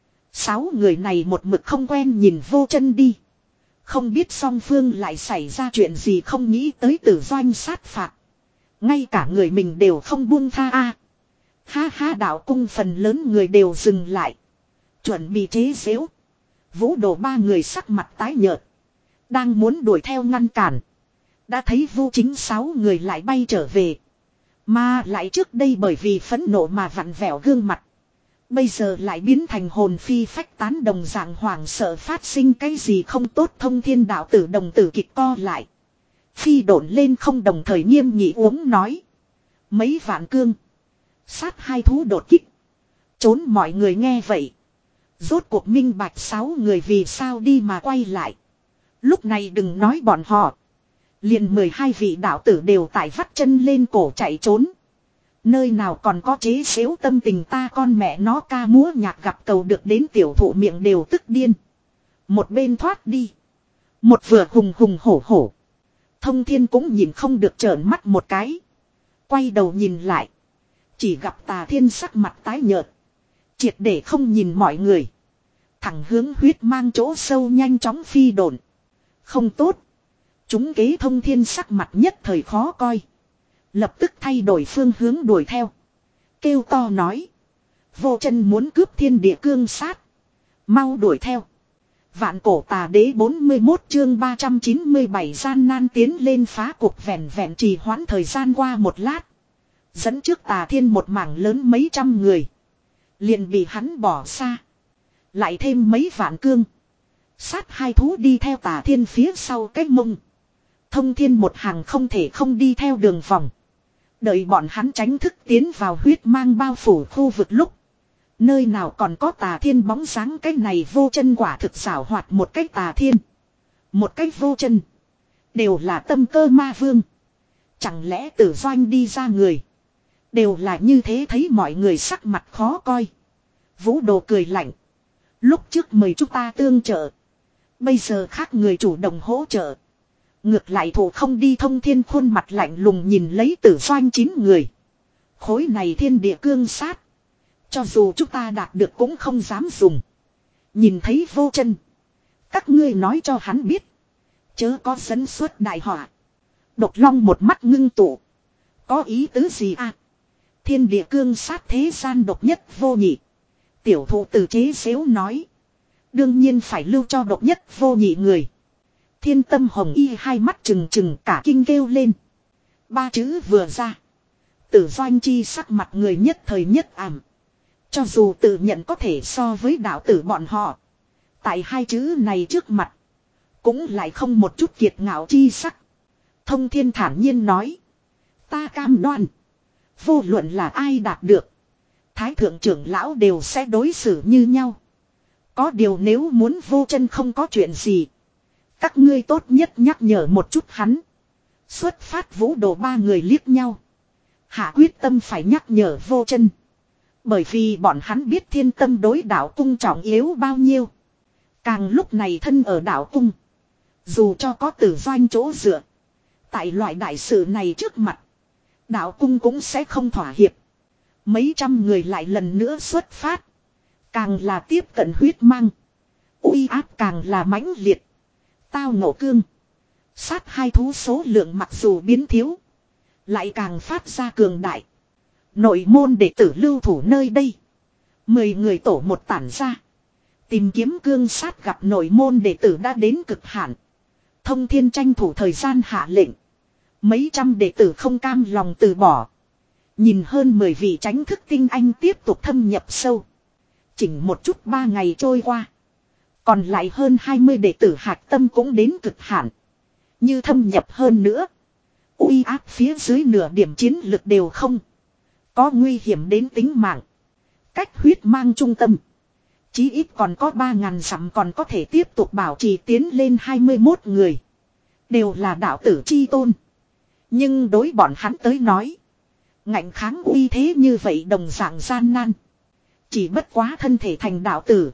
Sáu người này một mực không quen nhìn vô chân đi. Không biết song phương lại xảy ra chuyện gì không nghĩ tới tử doanh sát phạt. Ngay cả người mình đều không buông tha a. Ha ha đạo cung phần lớn người đều dừng lại. Chuẩn bị chế giễu. Vũ đồ ba người sắc mặt tái nhợt. Đang muốn đuổi theo ngăn cản. Đã thấy Vu Chính sáu người lại bay trở về. Mà lại trước đây bởi vì phẫn nộ mà vặn vẹo gương mặt. Bây giờ lại biến thành hồn phi phách tán đồng dạng hoảng sợ phát sinh cái gì không tốt. Thông thiên đạo tử đồng tử kịch co lại. Phi độn lên không đồng thời nghiêm nghị uống nói. Mấy vạn cương. Sát hai thú đột kích. Trốn mọi người nghe vậy. Rốt cuộc minh bạch sáu người vì sao đi mà quay lại. Lúc này đừng nói bọn họ. Liền mười hai vị đạo tử đều tại vắt chân lên cổ chạy trốn. Nơi nào còn có chế xếu tâm tình ta con mẹ nó ca múa nhạc gặp cầu được đến tiểu thụ miệng đều tức điên. Một bên thoát đi. Một vừa hùng hùng hổ hổ. Thông thiên cũng nhìn không được trợn mắt một cái. Quay đầu nhìn lại. Chỉ gặp Tà Thiên sắc mặt tái nhợt. Triệt để không nhìn mọi người. Thẳng hướng huyết mang chỗ sâu nhanh chóng phi độn. Không tốt. Chúng kế Thông thiên sắc mặt nhất thời khó coi. Lập tức thay đổi phương hướng đuổi theo. Kêu to nói. Vô chân muốn cướp thiên địa cương sát. Mau đuổi theo. Vạn cổ tà đế bốn mươi mốt chương ba trăm chín mươi bảy gian nan tiến lên phá cuộc vẹn vẹn trì hoãn thời gian qua một lát. Dẫn trước Tà Thiên một mảng lớn mấy trăm người. Liền bị hắn bỏ xa. Lại thêm mấy vạn cương. Sát hai thú đi theo Tà Thiên phía sau cái mông. Thông thiên một hàng không thể không đi theo đường vòng. Đợi bọn hắn tránh thức tiến vào huyết mang bao phủ khu vực lúc. Nơi nào còn có Tà Thiên bóng dáng, cái này vô chân quả thực xảo hoạt một cách Tà Thiên. Một cách vô chân. Đều là tâm cơ ma vương. Chẳng lẽ Tử Doanh đi ra người. Đều là như thế, thấy mọi người sắc mặt khó coi. Vũ Đồ cười lạnh. Lúc trước mời chúng ta tương trợ. Bây giờ khác người chủ động hỗ trợ. Ngược lại thủ không đi. Thông thiên khuôn mặt lạnh lùng nhìn lấy Tử Doanh chín người. Khối này thiên địa cương sát. Cho dù chúng ta đạt được cũng không dám dùng. Nhìn thấy vô chân. Các ngươi nói cho hắn biết. Chớ có dẫn xuất đại họa. Độc Long một mắt ngưng tụ. Có ý tứ gì à? Thiên địa cương sát thế gian độc nhất vô nhị. Tiểu thụ từ chế xếu nói. Đương nhiên phải lưu cho độc nhất vô nhị người. Thiên Tâm Hồng Y hai mắt trừng trừng cả kinh kêu lên. Ba chữ vừa ra. Tử Doanh chi sắc mặt người nhất thời nhất ảm. Cho dù tự nhận có thể so với đạo tử bọn họ. Tại hai chữ này trước mặt. Cũng lại không một chút kiệt ngạo chi sắc. Thông thiên thản nhiên nói. Ta cam đoan. Vô luận là ai đạt được. Thái thượng trưởng lão đều sẽ đối xử như nhau. Có điều nếu muốn vô chân không có chuyện gì. Các ngươi tốt nhất nhắc nhở một chút hắn. Xuất phát Vũ Đồ ba người liếc nhau. Hạ quyết tâm phải nhắc nhở vô chân. Bởi vì bọn hắn biết Thiên Tâm đối đạo cung trọng yếu bao nhiêu. Càng lúc này thân ở đạo cung. Dù cho có Tử Doanh chỗ dựa. Tại loại đại sự này trước mặt. Đạo cung cũng sẽ không thỏa hiệp. Mấy trăm người lại lần nữa xuất phát. Càng là tiếp cận huyết mang. Uy áp càng là mãnh liệt. Tao ngộ cương. Sát hai thú số lượng mặc dù biến thiếu. Lại càng phát ra cường đại. Nội môn đệ tử lưu thủ nơi đây. Mười người tổ một tản ra. Tìm kiếm cương sát gặp nội môn đệ tử đã đến cực hạn. Thông thiên tranh thủ thời gian hạ lệnh. Mấy trăm đệ tử không cam lòng từ bỏ. Nhìn hơn mười vị tránh thức tinh anh tiếp tục thâm nhập sâu. Chỉnh một chút ba ngày trôi qua. Còn lại hơn hai mươi đệ tử hạc tâm cũng đến cực hạn. Như thâm nhập hơn nữa. Uy áp phía dưới nửa điểm chiến lực đều không. Có nguy hiểm đến tính mạng. Cách huyết mang trung tâm. Chí ít còn có ba ngàn dặm còn có thể tiếp tục bảo trì tiến lên hai mươi mốt người. Đều là đạo tử chi tôn. Nhưng đối bọn hắn tới nói. Ngạnh kháng uy thế như vậy đồng dạng gian nan. Chỉ bất quá thân thể thành đạo tử.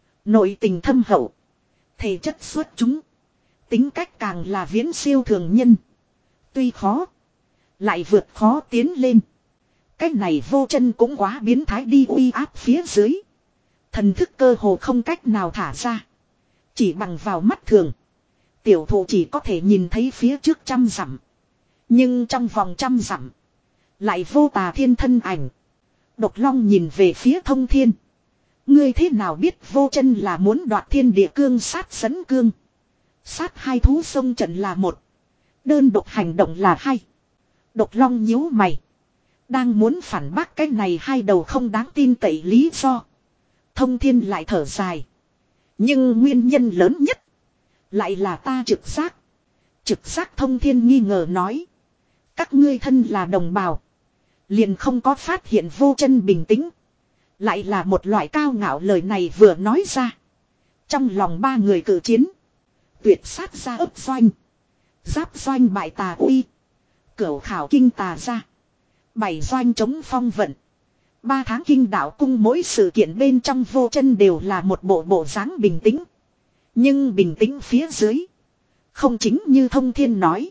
Nội tình thâm hậu. Thể chất xuất chúng. Tính cách càng là viễn siêu thường nhân. Tuy khó. Lại vượt khó tiến lên. Cái này vô chân cũng quá biến thái đi, uy áp phía dưới. Thần thức cơ hồ không cách nào thả ra. Chỉ bằng vào mắt thường. Tiểu thụ chỉ có thể nhìn thấy phía trước trăm dặm. Nhưng trong vòng trăm dặm. Lại vô Tà Thiên thân ảnh. Độc Long nhìn về phía Thông Thiên. Ngươi thế nào biết vô chân là muốn đoạt thiên địa cương sát dẫn cương. Sát hai thú sông trận là một. Đơn độc hành động là hai. Độc Long nhíu mày. Đang muốn phản bác cái này hai đầu không đáng tin cậy lý do. Thông Thiên lại thở dài. Nhưng nguyên nhân lớn nhất. Lại là ta trực giác. Trực giác Thông Thiên nghi ngờ nói. Các ngươi thân là đồng bào. Liền không có phát hiện vô chân bình tĩnh. Lại là một loại cao ngạo lời này vừa nói ra. Trong lòng ba người cử chiến. Tuyệt sát ra ấp doanh. Giáp doanh bại tà uy. Cửu khảo kinh tà ra. Bảy doanh chống phong vận. Ba tháng kinh đạo cung mỗi sự kiện bên trong vô chân đều là một bộ bộ dáng bình tĩnh. Nhưng bình tĩnh phía dưới. Không chính như Thông Thiên nói.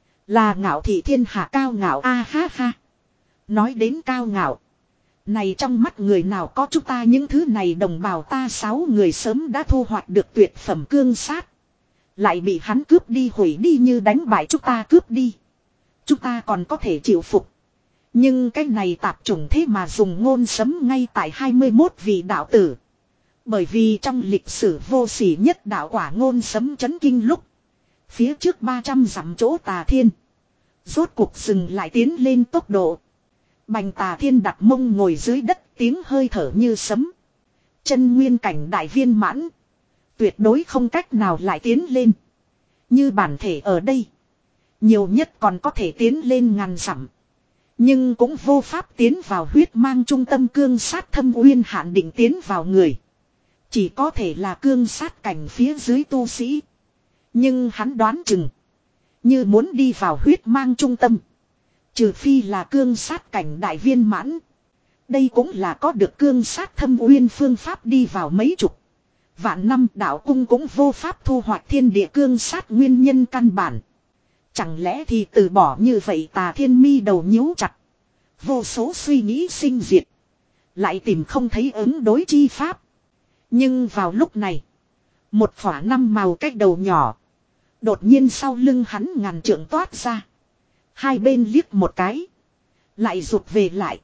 Là ngạo thị thiên hạ cao ngạo a ha ha. Nói đến cao ngạo. Này trong mắt người nào có chúng ta những thứ này đồng bào ta sáu người sớm đã thu hoạch được tuyệt phẩm cương sát. Lại bị hắn cướp đi hủy đi như đánh bại chúng ta cướp đi. Chúng ta còn có thể chịu phục. Nhưng cái này tạp chủng thế mà dùng ngôn sấm ngay tại hai mươi mốt vị đạo tử. Bởi vì trong lịch sử vô sỉ nhất đạo quả ngôn sấm chấn kinh lúc. Phía trước ba trăm dặm chỗ Tà Thiên. Rốt cuộc dừng lại tiến lên tốc độ. Bành Tà Thiên đặt mông ngồi dưới đất tiếng hơi thở như sấm. Chân nguyên cảnh đại viên mãn. Tuyệt đối không cách nào lại tiến lên. Như bản thể ở đây. Nhiều nhất còn có thể tiến lên ngàn dặm. Nhưng cũng vô pháp tiến vào huyết mang trung tâm cương sát thâm uyên hạn định tiến vào người. Chỉ có thể là cương sát cảnh phía dưới tu sĩ. Nhưng hắn đoán chừng. Như muốn đi vào huyết mang trung tâm. Trừ phi là cương sát cảnh đại viên mãn. Đây cũng là có được cương sát thâm uyên phương pháp đi vào mấy chục. Vạn năm đạo cung cũng vô pháp thu hoạch thiên địa cương sát nguyên nhân căn bản. Chẳng lẽ thì từ bỏ như vậy Tà Thiên mi đầu nhíu chặt. Vô số suy nghĩ sinh diệt. Lại tìm không thấy ứng đối chi pháp. Nhưng vào lúc này. Một phỏa năm màu cách đầu nhỏ. Đột nhiên sau lưng hắn ngàn trượng toát ra. Hai bên liếc một cái. Lại rụt về lại.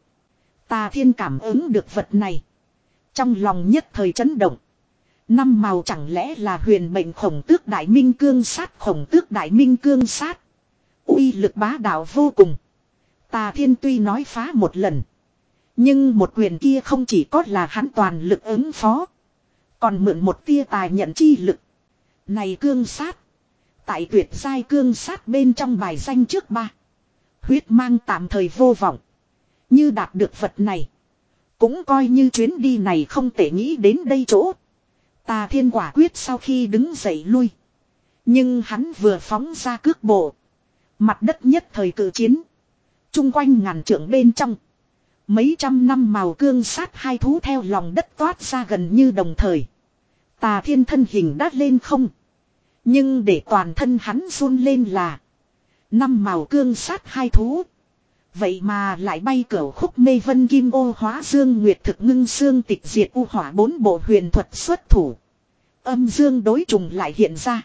Tà Thiên cảm ứng được vật này. Trong lòng nhất thời chấn động. Năm màu chẳng lẽ là huyền mệnh khổng tước đại minh cương sát khổng tước đại minh cương sát. Uy lực bá đạo vô cùng. Tà Thiên tuy nói phá một lần. Nhưng một quyền kia không chỉ có là hắn toàn lực ứng phó. Còn mượn một tia tài nhận chi lực. Này cương sát. Tại tuyệt giai cương sát bên trong bài danh trước ba. Huyết mang tạm thời vô vọng. Như đạt được vật này. Cũng coi như chuyến đi này không thể nghĩ đến đây chỗ. Tà Thiên quả quyết sau khi đứng dậy lui. Nhưng hắn vừa phóng ra cước bộ. Mặt đất nhất thời cử chiến. Trung quanh ngàn trượng bên trong. Mấy trăm năm màu cương sát hai thú theo lòng đất toát ra gần như đồng thời. Tà Thiên thân hình đát lên không. Nhưng để toàn thân hắn run lên là. Năm màu cương sát hai thú. Vậy mà lại bay cửu khúc mê vân kim ô hóa dương nguyệt thực ngưng xương tịch diệt u hỏa bốn bộ huyền thuật xuất thủ. Âm dương đối trùng lại hiện ra.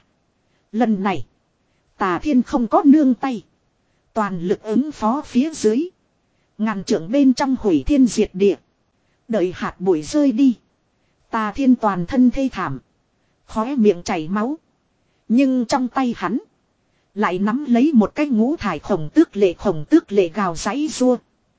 Lần này. Tà Thiên không có nương tay. Toàn lực ứng phó phía dưới. Ngàn trượng bên trong hủy thiên diệt địa. Đợi hạt bụi rơi đi. Tà Thiên toàn thân thê thảm. Khóe miệng chảy máu. Nhưng trong tay hắn. Lại nắm lấy một cái ngũ thải khổng tước lệ khổng tước lệ gào giấy rua.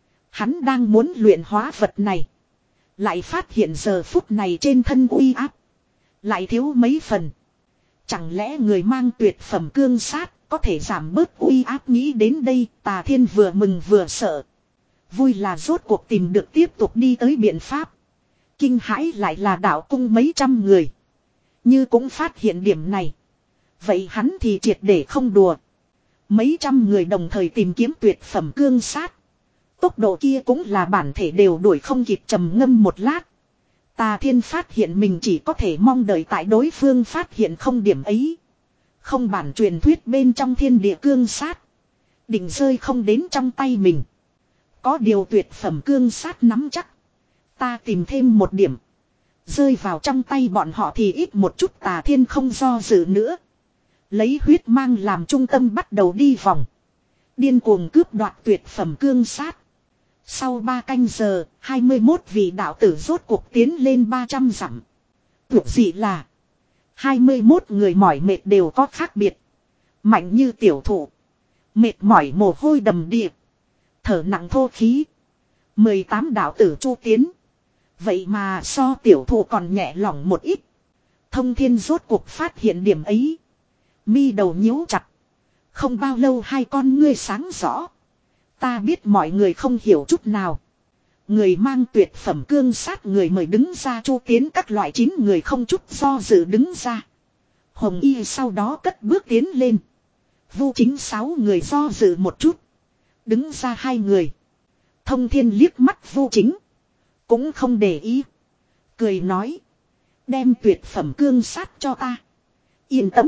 Hắn đang muốn luyện hóa vật này. Lại phát hiện giờ phút này trên thân uy áp. Lại thiếu mấy phần. Chẳng lẽ người mang tuyệt phẩm cương sát có thể giảm bớt uy áp, nghĩ đến đây Tà Thiên vừa mừng vừa sợ. Vui là rốt cuộc tìm được tiếp tục đi tới biện pháp. Kinh hãi lại là đạo cung mấy trăm người. Như cũng phát hiện điểm này. Vậy hắn thì triệt để không đùa. Mấy trăm người đồng thời tìm kiếm tuyệt phẩm cương sát. Tốc độ kia cũng là bản thể đều đuổi không kịp, trầm ngâm một lát. Tà Thiên phát hiện mình chỉ có thể mong đợi tại đối phương phát hiện không điểm ấy. Không bản truyền thuyết bên trong thiên địa cương sát. Định rơi không đến trong tay mình. Có điều tuyệt phẩm cương sát nắm chắc. Ta tìm thêm một điểm. Rơi vào trong tay bọn họ thì ít một chút. Tà Thiên không do dự nữa. Lấy huyết mang làm trung tâm bắt đầu đi vòng. Điên cuồng cướp đoạt tuyệt phẩm cương sát. Sau ba canh giờ, hai mươi mốt vị đạo tử rốt cuộc tiến lên ba trăm dặm. Tuyệt dị là hai mươi mốt người mỏi mệt đều có khác biệt. Mạnh như tiểu thụ. Mệt mỏi mồ hôi đầm đìa. Thở nặng thô khí. mười tám đạo tử chu tiến. Vậy mà so tiểu thụ còn nhẹ lòng một ít. Thông thiên rốt cuộc phát hiện điểm ấy. Mi đầu nhíu chặt. Không bao lâu hai con ngươi sáng rõ. Ta biết mọi người không hiểu chút nào. Người mang tuyệt phẩm cương sát người mời đứng ra chu tiến các loại chín người không chút do dự đứng ra. Hồng Y sau đó cất bước tiến lên. Vu Chính sáu người do dự một chút. Đứng ra hai người. Thông thiên liếc mắt Vu Chính. Cũng không để ý. Cười nói. Đem tuyệt phẩm cương sát cho ta. Yên tâm.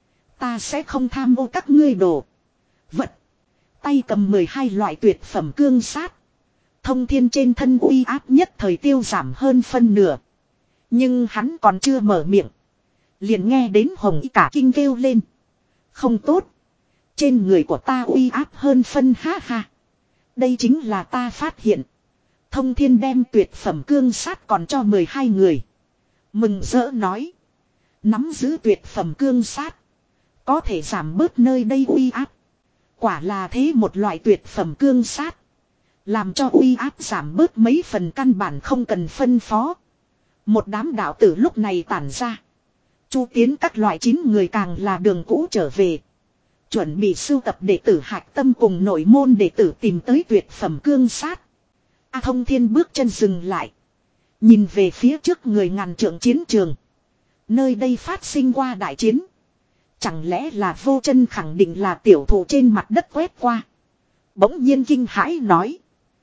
Ta sẽ không tham ô các ngươi đồ vật. Tay cầm mười hai loại tuyệt phẩm cương sát. Thông thiên trên thân uy áp nhất thời tiêu giảm hơn phân nửa. Nhưng hắn còn chưa mở miệng. Liền nghe đến Hồng Y cả kinh kêu lên. Không tốt. Trên người của ta uy áp hơn phân ha ha. Đây chính là ta phát hiện. Thông thiên đem tuyệt phẩm cương sát còn cho mười hai người. Mừng rỡ nói. Nắm giữ tuyệt phẩm cương sát. Có thể giảm bớt nơi đây uy áp. Quả là thế một loại tuyệt phẩm cương sát. Làm cho uy áp giảm bớt mấy phần căn bản không cần phân phó. Một đám đạo tử lúc này tản ra. Chu tiến các loại chín người càng là đường cũ trở về. Chuẩn bị sưu tập đệ tử hạch tâm cùng nội môn đệ tử tìm tới tuyệt phẩm cương sát. A Thông thiên bước chân dừng lại. Nhìn về phía trước người ngàn trượng chiến trường. Nơi đây phát sinh qua đại chiến. Chẳng lẽ là vô chân khẳng định là tiểu thụ trên mặt đất quét qua. Bỗng nhiên kinh hãi nói.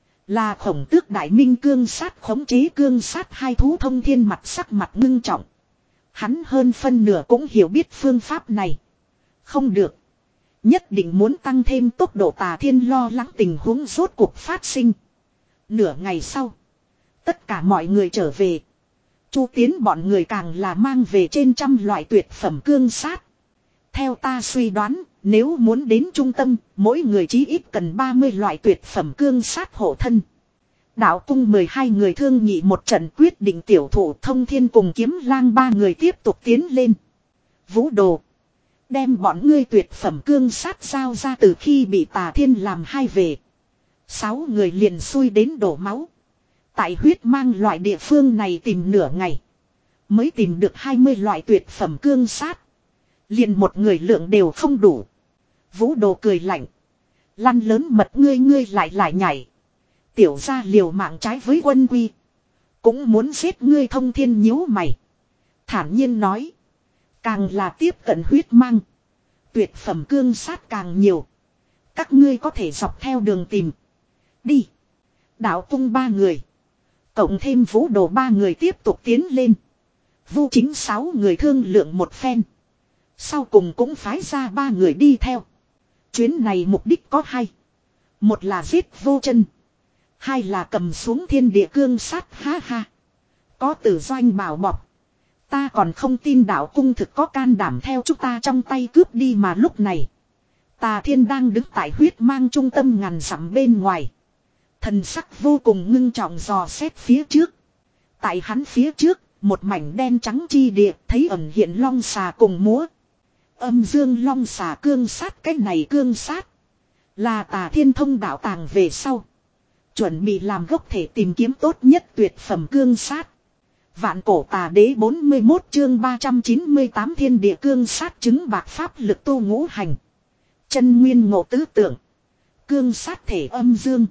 Là khổng tước đại minh cương sát khống chế cương sát hai thú. Thông thiên mặt sắc mặt ngưng trọng. Hắn hơn phân nửa cũng hiểu biết phương pháp này. Không được. Nhất định muốn tăng thêm tốc độ. Tà Thiên lo lắng tình huống rốt cuộc phát sinh. Nửa ngày sau. Tất cả mọi người trở về. Chu tiến bọn người càng là mang về trên trăm loại tuyệt phẩm cương sát. Theo ta suy đoán, nếu muốn đến trung tâm, mỗi người chí ít cần ba mươi loại tuyệt phẩm cương sát hộ thân. Đạo cung mười hai người thương nghị một trận quyết định tiểu thủ. Thông thiên cùng Kiếm Lang ba người tiếp tục tiến lên. Vũ Đồ. Đem bọn ngươi tuyệt phẩm cương sát giao ra. Từ khi bị Tà Thiên làm hai về. Sáu người liền xui đến đổ máu. Tại huyết mang loại địa phương này tìm nửa ngày. Mới tìm được hai mươi loại tuyệt phẩm cương sát. Liền một người lượng đều không đủ. Vũ Đồ cười lạnh. Lăn lớn mật ngươi ngươi lại lại nhảy. Tiểu gia liều mạng trái với quân quy. Cũng muốn giết ngươi. Thông thiên nhíu mày. Thản nhiên nói. Càng là tiếp cận huyết mang. Tuyệt phẩm cương sát càng nhiều. Các ngươi có thể dọc theo đường tìm. Đi. Đạo cung ba người. Cộng thêm Vũ Đồ ba người tiếp tục tiến lên. Vu Chính sáu người thương lượng một phen. Sau cùng cũng phái ra ba người đi theo. Chuyến này mục đích có hai. Một là giết Vô Chân. Hai là cầm xuống thiên địa cương sát. Ha ha. Có Tử Doanh bảo bọc. Ta còn không tin đạo cung thực có can đảm theo chúng ta trong tay cướp đi. Mà lúc này Tà Thiên đang đứng tại huyết mang trung tâm ngàn dặm bên ngoài. Thần sắc vô cùng ngưng trọng dò xét phía trước. Tại hắn phía trước, một mảnh đen trắng chi địa, thấy ẩn hiện long xà cùng múa. Âm dương long xà cương sát. Cái này cương sát là Tà Thiên thông đạo tàng về sau. Chuẩn bị làm gốc thể tìm kiếm tốt nhất tuyệt phẩm cương sát. Vạn cổ tà đế bốn mươi mốt chương ba trăm chín mươi tám thiên địa cương sát chứng bạc pháp lực tu ngũ hành. Chân nguyên ngộ tứ tượng. Cương sát thể âm dương.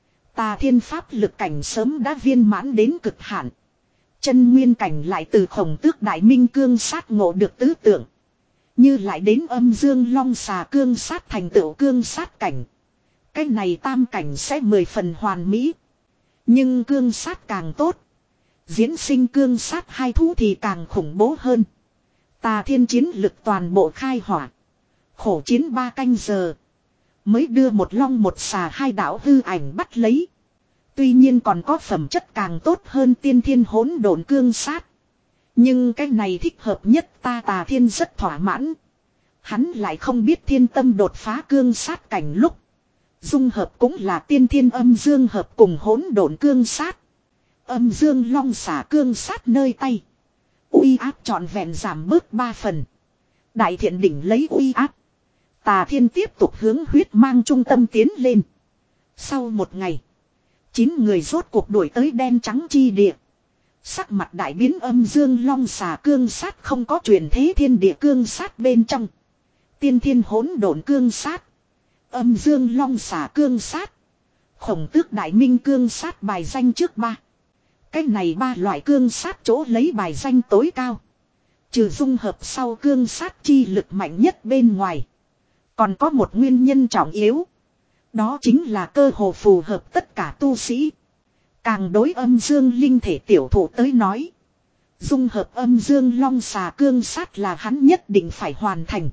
Tà Thiên pháp lực cảnh sớm đã viên mãn đến cực hạn. Chân nguyên cảnh lại từ khổng tước đại minh cương sát ngộ được tứ tượng. Như lại đến âm dương long xà cương sát thành tựu cương sát cảnh. Cái này tam cảnh sẽ mười phần hoàn mỹ. Nhưng cương sát càng tốt. Diễn sinh cương sát hai thú thì càng khủng bố hơn. Tà Thiên chiến lực toàn bộ khai hỏa. Khổ chiến ba canh giờ. Mới đưa một long một xà hai đạo hư ảnh bắt lấy. Tuy nhiên còn có phẩm chất càng tốt hơn tiên thiên hỗn độn cương sát. Nhưng cái này thích hợp nhất ta. Tà Thiên rất thỏa mãn. Hắn lại không biết thiên tâm đột phá cương sát cảnh lúc. Dung hợp cũng là tiên thiên âm dương hợp cùng hỗn độn cương sát. Âm dương long xả cương sát nơi tay. Uy áp trọn vẹn giảm bớt ba phần. Đại thiện đỉnh lấy uy áp. Tà Thiên tiếp tục hướng huyết mang trung tâm tiến lên. Sau một ngày. Chín người rốt cuộc đuổi tới đen trắng chi địa. Sắc mặt đại biến âm dương long xà cương sát không có truyền thế thiên địa cương sát bên trong. Tiên thiên hỗn độn cương sát. Âm dương long xà cương sát. Khổng tước đại minh cương sát bài danh trước ba. Cái này ba loại cương sát chỗ lấy bài danh tối cao. Trừ dung hợp sau cương sát chi lực mạnh nhất bên ngoài. Còn có một nguyên nhân trọng yếu. Đó chính là cơ hồ phù hợp tất cả tu sĩ. Càng đối âm dương linh thể tiểu thụ tới nói. Dung hợp âm dương long xà cương sát là hắn nhất định phải hoàn thành.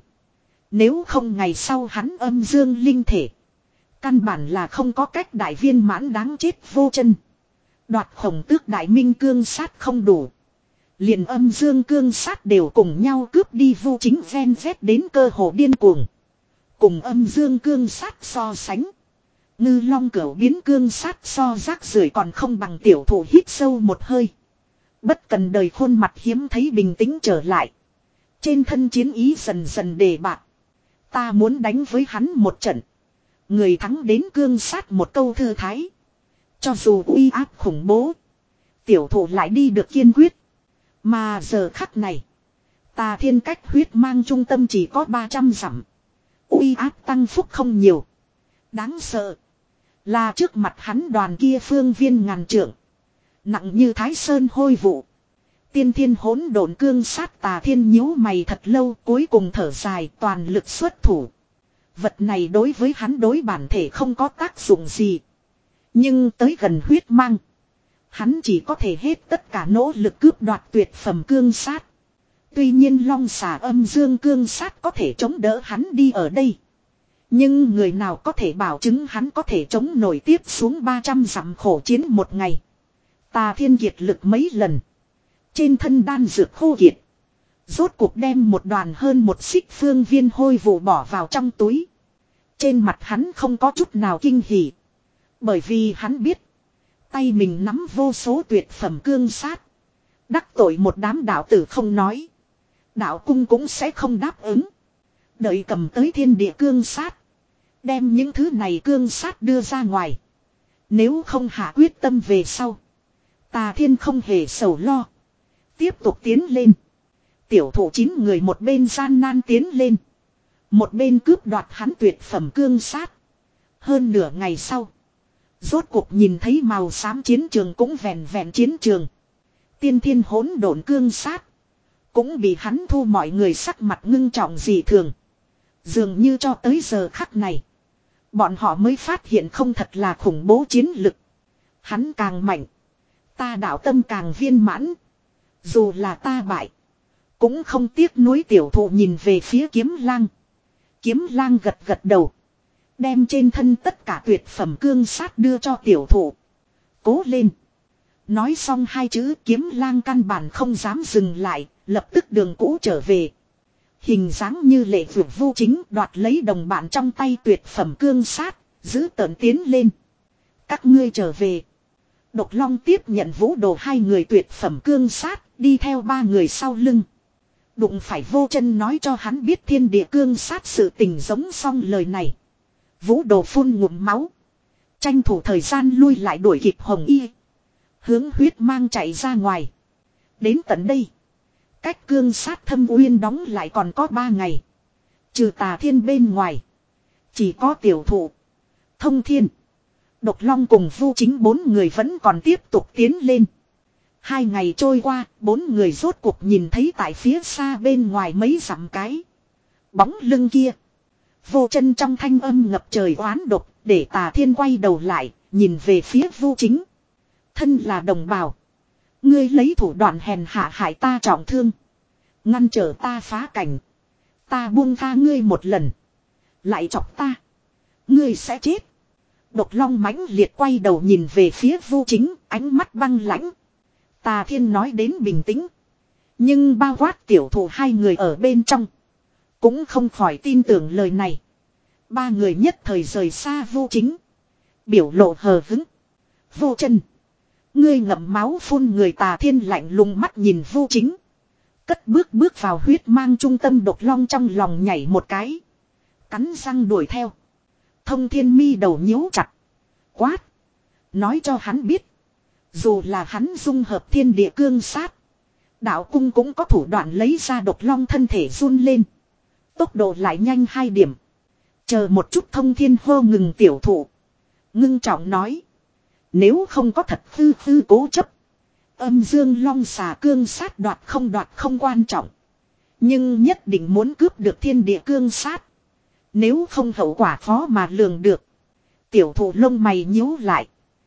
Nếu không ngày sau hắn âm dương linh thể. Căn bản là không có cách đại viên mãn đáng chết vô chân. Đoạt khổng tước đại minh cương sát không đủ. Liền âm dương cương sát đều cùng nhau cướp đi vô chính ven vét đến cơ hồ điên cuồng. Cùng âm dương cương sát so sánh. Ngư long cửu biến cương sát so rác rưởi còn không bằng tiểu thủ hít sâu một hơi. Bất cần đời khuôn mặt hiếm thấy bình tĩnh trở lại. Trên thân chiến ý dần dần đề bạc. Ta muốn đánh với hắn một trận. Người thắng đến cương sát một câu thư thái. Cho dù uy áp khủng bố. Tiểu thủ lại đi được kiên quyết. Mà giờ khắc này. Tà thiên cách huyết mang trung tâm chỉ có ba trăm dặm. Uy áp tăng phúc không nhiều. Đáng sợ. Là trước mặt hắn đoàn kia phương viên ngàn trượng. Nặng như thái sơn hôi vụ. Tiên thiên hỗn độn cương sát tà thiên nhíu mày thật lâu cuối cùng thở dài toàn lực xuất thủ. Vật này đối với hắn đối bản thể không có tác dụng gì. Nhưng tới gần huyết mang. Hắn chỉ có thể hết tất cả nỗ lực cướp đoạt tuyệt phẩm cương sát. Tuy nhiên long xà âm dương cương sát có thể chống đỡ hắn đi ở đây. Nhưng người nào có thể bảo chứng hắn có thể chống nổi tiếp xuống ba trăm dặm khổ chiến một ngày. Tà thiên kiệt lực mấy lần. Trên thân đan dược khô kiệt. Rốt cuộc đem một đoàn hơn một xích phương viên hôi vụ bỏ vào trong túi. Trên mặt hắn không có chút nào kinh hỉ. Bởi vì hắn biết. Tay mình nắm vô số tuyệt phẩm cương sát. Đắc tội một đám đạo tử không nói. Đạo cung cũng sẽ không đáp ứng. Đợi cầm tới thiên địa cương sát. Đem những thứ này cương sát đưa ra ngoài. Nếu không hạ quyết tâm về sau. Tà thiên không hề sầu lo. Tiếp tục tiến lên. Tiểu thủ chín người một bên gian nan tiến lên. Một bên cướp đoạt hắn tuyệt phẩm cương sát. Hơn nửa ngày sau. Rốt cuộc nhìn thấy màu xám chiến trường cũng vẹn vẹn chiến trường. Tiên thiên hỗn độn cương sát. Cũng bị hắn thu mọi người sắc mặt ngưng trọng dị thường. Dường như cho tới giờ khắc này. Bọn họ mới phát hiện không thật là khủng bố chiến lực. Hắn càng mạnh. Ta đạo tâm càng viên mãn. Dù là ta bại. Cũng không tiếc nuối tiểu thụ nhìn về phía kiếm lang. Kiếm lang gật gật đầu. Đem trên thân tất cả tuyệt phẩm cương sát đưa cho tiểu thụ. Cố lên. Nói xong hai chữ kiếm lang căn bản không dám dừng lại. Lập tức đường cũ trở về. Hình dáng như lệ vượt vô chính đoạt lấy đồng bạn trong tay tuyệt phẩm cương sát. Giữ tợn tiến lên. Các ngươi trở về. Độc Long tiếp nhận Vũ Đồ hai người tuyệt phẩm cương sát. Đi theo ba người sau lưng. Đụng phải vô chân nói cho hắn biết thiên địa cương sát sự tình giống xong lời này. Vũ Đồ phun ngụm máu. Tranh thủ thời gian lui lại đuổi kịp Hồng Y. Hướng huyết mang chạy ra ngoài. Đến tận đây. Cách cương sát thâm uyên đóng lại còn có ba ngày. Trừ Tà Thiên bên ngoài. Chỉ có tiểu thụ. Thông Thiên. Độc Long cùng Vu Chính bốn người vẫn còn tiếp tục tiến lên. Hai ngày trôi qua, bốn người rốt cuộc nhìn thấy tại phía xa bên ngoài mấy dặm cái. Bóng lưng kia. Vô chân trong thanh âm ngập trời oán độc, để Tà Thiên quay đầu lại, nhìn về phía Vu Chính. Thân là đồng bào. Ngươi lấy thủ đoạn hèn hạ hại ta trọng thương. Ngăn trở ta phá cảnh. Ta buông tha ngươi một lần. Lại chọc ta. Ngươi sẽ chết. Độc Long mãnh liệt quay đầu nhìn về phía Vu Chính, ánh mắt băng lãnh. Tà Thiên nói đến bình tĩnh. Nhưng bao quát tiểu thủ hai người ở bên trong. Cũng không khỏi tin tưởng lời này. Ba người nhất thời rời xa Vu Chính. Biểu lộ hờ hứng. Vô chân. Ngươi ngậm máu phun người. Tà Thiên lạnh lùng mắt nhìn Vu Chính. Cất bước bước vào huyết mang trung tâm. Độc Long trong lòng nhảy một cái. Cắn răng đuổi theo. Thông Thiên mi đầu nhíu chặt. Quát. Nói cho hắn biết. Dù là hắn dung hợp thiên địa cương sát. Đạo cung cũng có thủ đoạn lấy ra độc long thân thể run lên. Tốc độ lại nhanh hai điểm. Chờ một chút Thông Thiên hô ngừng tiểu thụ. Ngưng trọng nói. Nếu không có thật hư hư cố chấp. Âm dương long xà cương sát đoạt không đoạt không quan trọng. Nhưng nhất định muốn cướp được thiên địa cương sát. Nếu không hậu quả khó mà lường được. Tiểu thụ lông mày nhíu lại.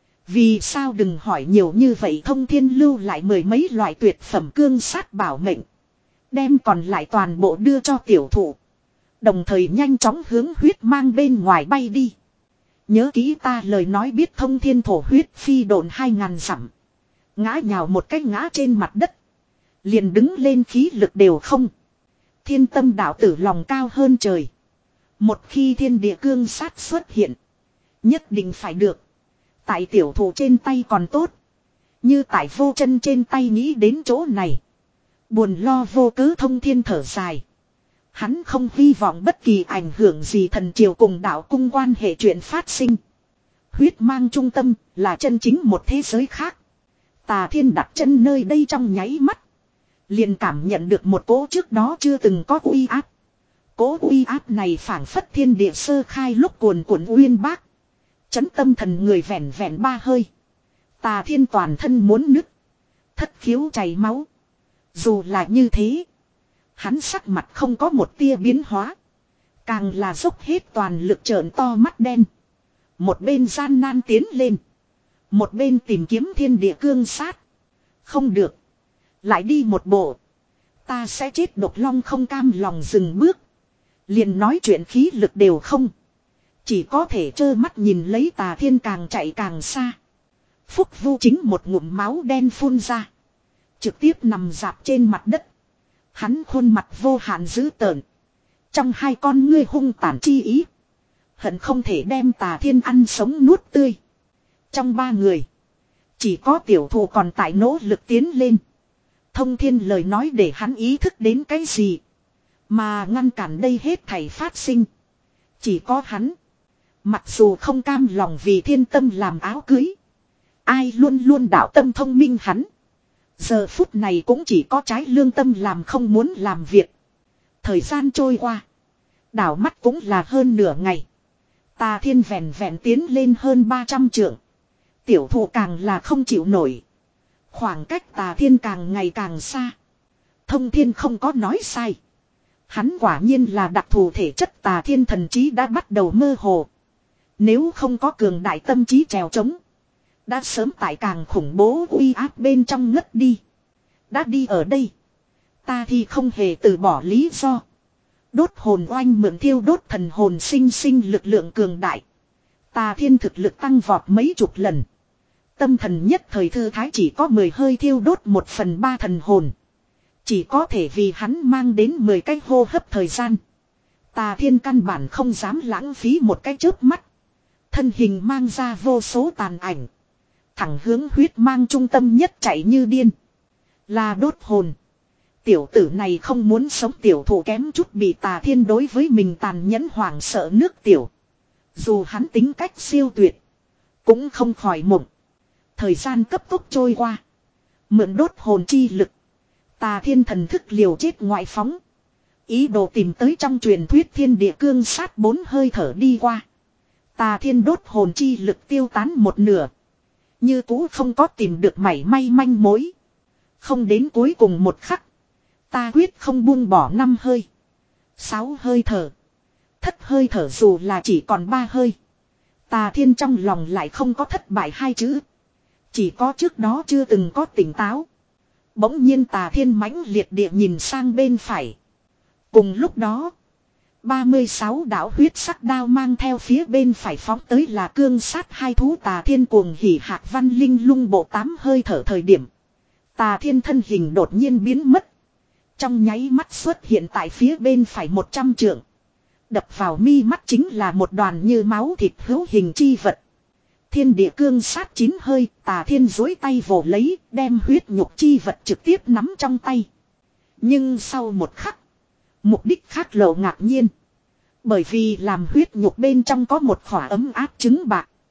Vì sao đừng hỏi nhiều như vậy. Thông Thiên lưu lại mười mấy loại tuyệt phẩm cương sát bảo mệnh. Đem còn lại toàn bộ đưa cho tiểu thụ. Đồng thời nhanh chóng hướng huyết mang bên ngoài bay đi. Nhớ kỹ ta lời nói biết Thông Thiên thổ huyết phi độn hai ngàn dặm. Ngã nhào một cái ngã trên mặt đất. Liền đứng lên khí lực đều không. Thiên tâm đạo tử lòng cao hơn trời. Một khi thiên địa cương sát xuất hiện. Nhất định phải được. Tại tiểu thủ trên tay còn tốt. Như tại vô chân trên tay nghĩ đến chỗ này. Buồn lo vô cớ Thông Thiên thở dài. Hắn không hy vọng bất kỳ ảnh hưởng gì thần triều cùng đạo cung quan hệ chuyện phát sinh. Huyết mang trung tâm là chân chính một thế giới khác. Tà Thiên đặt chân nơi đây trong nháy mắt. Liền cảm nhận được một cỗ trước đó chưa từng có uy áp. Cỗ uy áp này phảng phất thiên địa sơ khai lúc cuồn cuộn uyên bác. Chấn tâm thần người vẹn vẹn ba hơi. Tà Thiên toàn thân muốn nứt. Thất khiếu chảy máu. Dù là như thế. Hắn sắc mặt không có một tia biến hóa. Càng là dốc hết toàn lực trợn to mắt đen. Một bên gian nan tiến lên. Một bên tìm kiếm thiên địa cương sát. Không được. Lại đi một bộ. Ta sẽ chết. Độc long không cam lòng dừng bước. Liền nói chuyện khí lực đều không. Chỉ có thể trơ mắt nhìn lấy Tà Thiên càng chạy càng xa. Phúc Vu chính một ngụm máu đen phun ra. Trực tiếp nằm dạp trên mặt đất. Hắn khuôn mặt vô hạn dữ tợn. Trong hai con ngươi hung tàn chi ý. Hận không thể đem Tà Thiên ăn sống nuốt tươi. Trong ba người. Chỉ có tiểu thù còn tại nỗ lực tiến lên. Thông Thiên lời nói để hắn ý thức đến cái gì. Mà ngăn cản đây hết thảy phát sinh. Chỉ có hắn. Mặc dù không cam lòng vì thiên tâm làm áo cưới. Ai luôn luôn đạo tâm thông minh hắn. Giờ phút này cũng chỉ có trái lương tâm làm không muốn làm việc. Thời gian trôi qua. Đảo mắt cũng là hơn nửa ngày. Tà Thiên vẹn vẹn tiến lên hơn ba trăm trượng. Tiểu thụ càng là không chịu nổi. Khoảng cách Tà Thiên càng ngày càng xa. Thông Thiên không có nói sai. Hắn quả nhiên là đặc thù thể chất. Tà Thiên thần trí đã bắt đầu mơ hồ. Nếu không có cường đại tâm trí trèo trống. Đã sớm tại càng khủng bố uy áp bên trong ngất đi. Đã đi ở đây. Ta thì không hề từ bỏ lý do. Đốt hồn oanh mượn thiêu đốt thần hồn sinh sinh lực lượng cường đại. Tà Thiên thực lực tăng vọt mấy chục lần. Tâm thần nhất thời thư thái chỉ có mười hơi thiêu đốt một phần ba thần hồn. Chỉ có thể vì hắn mang đến mười cái hô hấp thời gian. Tà Thiên căn bản không dám lãng phí một cái chớp mắt. Thân hình mang ra vô số tàn ảnh. Thẳng hướng huyết mang trung tâm nhất chạy như điên. Là đốt hồn. Tiểu tử này không muốn sống. Tiểu thủ kém chút bị Tà Thiên đối với mình tàn nhẫn hoảng sợ nước tiểu. Dù hắn tính cách siêu tuyệt. Cũng không khỏi mộng. Thời gian cấp tốc trôi qua. Mượn đốt hồn chi lực. Tà Thiên thần thức liều chết ngoại phóng. Ý đồ tìm tới trong truyền thuyết thiên địa cương sát bốn hơi thở đi qua. Tà Thiên đốt hồn chi lực tiêu tán một nửa. Như cũ không có tìm được mảy may manh mối. Không đến cuối cùng một khắc. Ta quyết không buông bỏ năm hơi. Sáu hơi thở. Thất hơi thở dù là chỉ còn ba hơi. Tà Thiên trong lòng lại không có thất bại hai chữ. Chỉ có trước đó chưa từng có tỉnh táo. Bỗng nhiên Tà Thiên mãnh liệt địa nhìn sang bên phải. Cùng lúc đó. ba mươi sáu đạo huyết sắc đao mang theo phía bên phải phóng tới là cương sát hai thú. Tà Thiên cuồng hỉ hạc văn linh lung bộ tám hơi thở thời điểm. Tà Thiên thân hình đột nhiên biến mất. Trong nháy mắt xuất hiện tại phía bên phải một trăm trượng. Đập vào mi mắt chính là một đoàn như máu thịt hữu hình chi vật. Thiên địa cương sát chín hơi. Tà Thiên duỗi tay vồ lấy, đem huyết nhục chi vật trực tiếp nắm trong tay. Nhưng sau một khắc, mục đích khác lộ ngạc nhiên. Bởi vì làm huyết nhục bên trong có một khỏa ấm áp trứng bạc.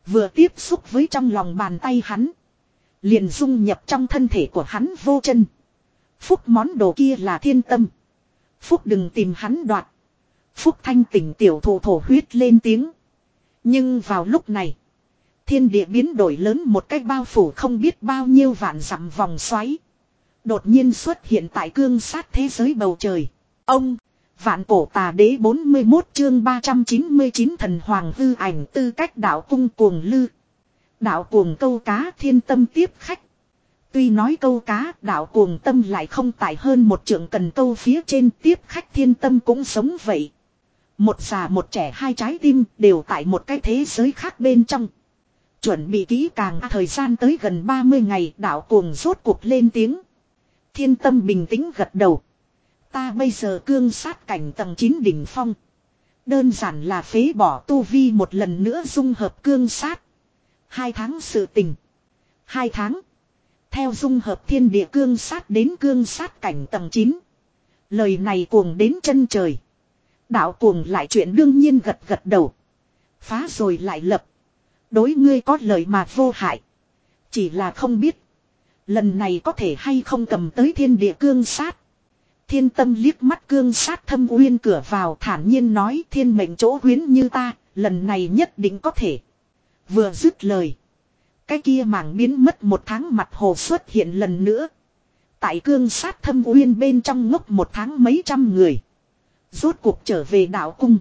Vừa tiếp xúc với trong lòng bàn tay hắn. Liền dung nhập trong thân thể của hắn vô chân. Phúc món đồ kia là thiên tâm. Phúc đừng tìm hắn đoạt. Phúc thanh tỉnh tiểu thụ thổ huyết lên tiếng. Nhưng vào lúc này. Thiên địa biến đổi lớn một cách bao phủ không biết bao nhiêu vạn dặm vòng xoáy. Đột nhiên xuất hiện tại cương sát thế giới bầu trời. Ông, vạn cổ tà đế bốn mươi mốt chương ba trăm chín mươi chín thần hoàng hư ảnh tư cách đạo cung cuồng lư. Đạo cuồng câu cá thiên tâm tiếp khách. Tuy nói câu cá đạo cuồng tâm lại không tải hơn một trượng cần câu phía trên tiếp khách thiên tâm cũng sống vậy. Một già một trẻ hai trái tim đều tại một cái thế giới khác bên trong. Chuẩn bị kỹ càng thời gian tới gần ba mươi ngày đạo cuồng rốt cuộc lên tiếng. Thiên tâm bình tĩnh gật đầu. Ta bây giờ cương sát cảnh tầng chín đỉnh phong. Đơn giản là phế bỏ tu vi một lần nữa dung hợp cương sát. Hai tháng sự tình. Hai tháng. Theo dung hợp thiên địa cương sát đến cương sát cảnh tầng chín. Lời này cuồng đến chân trời. Đạo cuồng lại chuyện đương nhiên gật gật đầu. Phá rồi lại lập. Đối ngươi có lời mà vô hại. Chỉ là không biết. Lần này có thể hay không cầm tới thiên địa cương sát. Thiên tâm liếc mắt cương sát thâm uyên cửa vào thản nhiên nói thiên mệnh chỗ huyến như ta. Lần này nhất định có thể. Vừa dứt lời. Cái kia mảng biến mất một tháng mặt hồ xuất hiện lần nữa. Tại cương sát thâm uyên bên trong ngốc một tháng mấy trăm người. Rốt cuộc trở về đạo cung.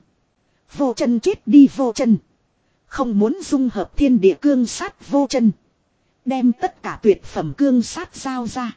Vô chân chết đi vô chân. Không muốn dung hợp thiên địa cương sát vô chân. Đem tất cả tuyệt phẩm cương sát giao ra.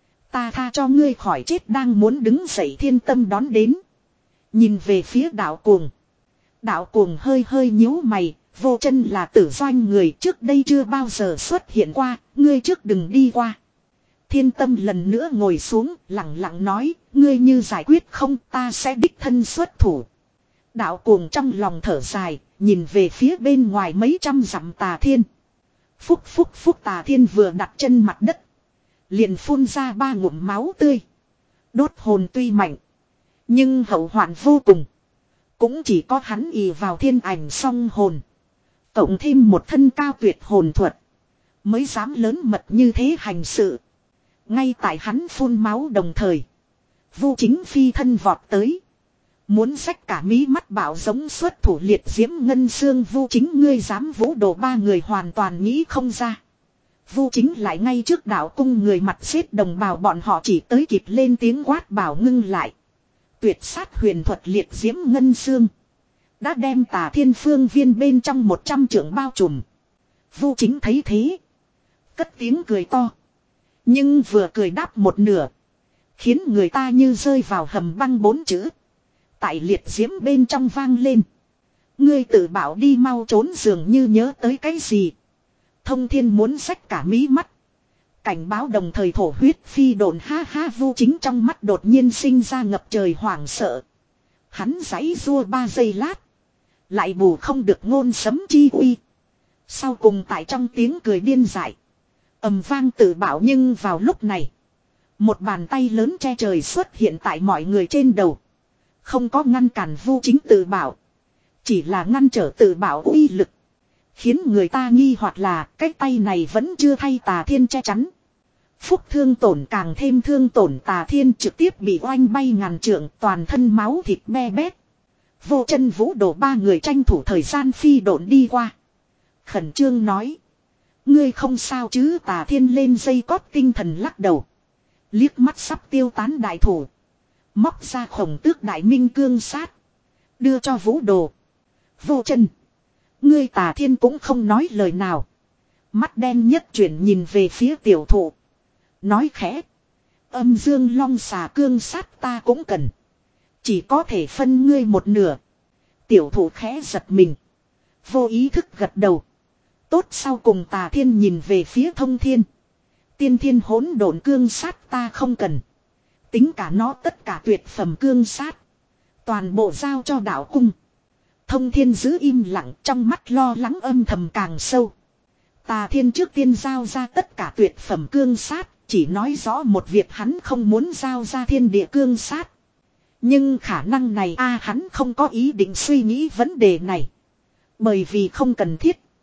Ta tha cho ngươi khỏi chết đang muốn đứng dậy thiên tâm đón đến. Nhìn về phía đạo cuồng. Đạo cuồng hơi hơi nhíu mày. Vô chân là tử doanh người trước đây chưa bao giờ xuất hiện qua. Ngươi trước đừng đi qua. Thiên tâm lần nữa ngồi xuống lặng lặng nói. Ngươi như giải quyết không ta sẽ đích thân xuất thủ. Đạo cuồng trong lòng thở dài. Nhìn về phía bên ngoài mấy trăm dặm tà thiên. Phúc phúc phúc tà thiên vừa đặt chân mặt đất. Liền phun ra ba ngụm máu tươi. Đốt hồn tuy mạnh. Nhưng hậu hoạn vô cùng. Cũng chỉ có hắn ì vào thiên ảnh song hồn. Cộng thêm một thân cao tuyệt hồn thuật. Mới dám lớn mật như thế hành sự. Ngay tại hắn phun máu đồng thời. Vu Chính phi thân vọt tới. Muốn xách cả mí mắt bảo giống xuất thủ liệt diễm ngân xương Vu Chính ngươi dám vũ đồ ba người hoàn toàn nghĩ không ra. Vu Chính lại ngay trước đạo cung người mặt xếp đồng bào bọn họ chỉ tới kịp lên tiếng quát bảo ngưng lại. Tuyệt sát huyền thuật liệt diễm ngân xương. Đã đem tà thiên phương viên bên trong một trăm trượng bao trùm. Vu Chính thấy thế. Cất tiếng cười to. Nhưng vừa cười đáp một nửa. Khiến người ta như rơi vào hầm băng bốn chữ. Tại liệt diễm bên trong vang lên. Ngươi tự bảo đi mau trốn dường như nhớ tới cái gì. Thông thiên muốn xách cả mí mắt. Cảnh báo đồng thời thổ huyết phi đồn ha ha Vu Chính trong mắt đột nhiên sinh ra ngập trời hoảng sợ. Hắn giãy rua ba giây lát. Lại bù không được ngôn sấm chi uy. Sau cùng tại trong tiếng cười điên dại. Ầm vang tự bảo nhưng vào lúc này. Một bàn tay lớn che trời xuất hiện tại mọi người trên đầu. Không có ngăn cản Vu Chính tự bảo. Chỉ là ngăn trở tự bảo uy lực. Khiến người ta nghi hoặc là cái tay này vẫn chưa thay tà thiên che chắn. Phúc thương tổn càng thêm thương tổn tà thiên trực tiếp bị oanh bay ngàn trượng toàn thân máu thịt be bét. Vô chân vũ đổ ba người tranh thủ thời gian phi độn đi qua. Khẩn trương nói. Ngươi không sao chứ tà thiên lên dây cót tinh thần lắc đầu. Liếc mắt sắp tiêu tán đại thủ. Móc ra khổng tước đại minh cương sát. Đưa cho vũ đồ. Vô chân. Ngươi tà thiên cũng không nói lời nào. Mắt đen nhất chuyển nhìn về phía tiểu thụ. Nói khẽ. Âm dương long xà cương sát ta cũng cần. Chỉ có thể phân ngươi một nửa. Tiểu thụ khẽ giật mình. Vô ý thức gật đầu. Tốt sau cùng tà thiên nhìn về phía thông thiên. Tiên thiên hỗn độn cương sát ta không cần. Tính cả nó tất cả tuyệt phẩm cương sát. Toàn bộ giao cho đạo cung. Thông thiên giữ im lặng trong mắt lo lắng âm thầm càng sâu. Tà thiên trước tiên giao ra tất cả tuyệt phẩm cương sát. Chỉ nói rõ một việc hắn không muốn giao ra thiên địa cương sát. Nhưng khả năng này a hắn không có ý định suy nghĩ vấn đề này. Bởi vì không cần thiết.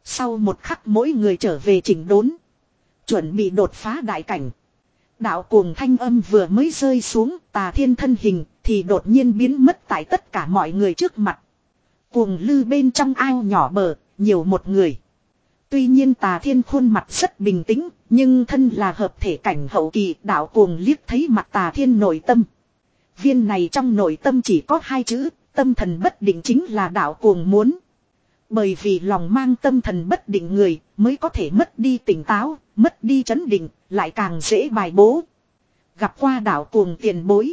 Sau một khắc mỗi người trở về chỉnh đốn. Chuẩn bị đột phá đại cảnh. Đạo cuồng thanh âm vừa mới rơi xuống, Tà Thiên thân hình thì đột nhiên biến mất tại tất cả mọi người trước mặt. Cuồng lư bên trong ao nhỏ bờ, nhiều một người. Tuy nhiên Tà Thiên khuôn mặt rất bình tĩnh, nhưng thân là hợp thể cảnh hậu kỳ, đạo cuồng liếc thấy mặt Tà Thiên nội tâm. Viên này trong nội tâm chỉ có hai chữ, tâm thần bất định, chính là đạo cuồng muốn. Bởi vì lòng mang tâm thần bất định người mới có thể mất đi tỉnh táo, mất đi trấn định, lại càng dễ bài bố. Gặp qua đạo cuồng tiền bối.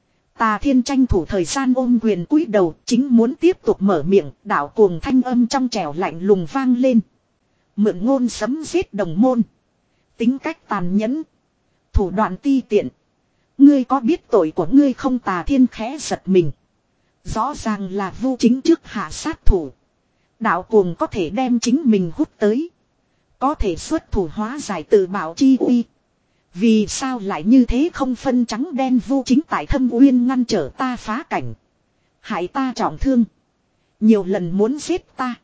Tà Thiên tranh thủ thời gian ôm quyền cúi đầu, chính muốn tiếp tục mở miệng, đạo cuồng thanh âm trong trẻo lạnh lùng vang lên. Mượn ngôn sấm giết đồng môn. Tính cách tàn nhẫn. Thủ đoạn ti tiện. Ngươi có biết tội của ngươi không? Tà Thiên khẽ giật mình. Rõ ràng là Vu Chính trước hạ sát thủ. Đạo cuồng có thể đem chính mình hút tới. Có thể xuất thủ hóa giải tự bảo chi uy. Vì sao lại như thế không phân trắng đen? Vu Chính tại Thâm Uyên ngăn trở ta phá cảnh. Hại ta trọng thương. Nhiều lần muốn giết ta.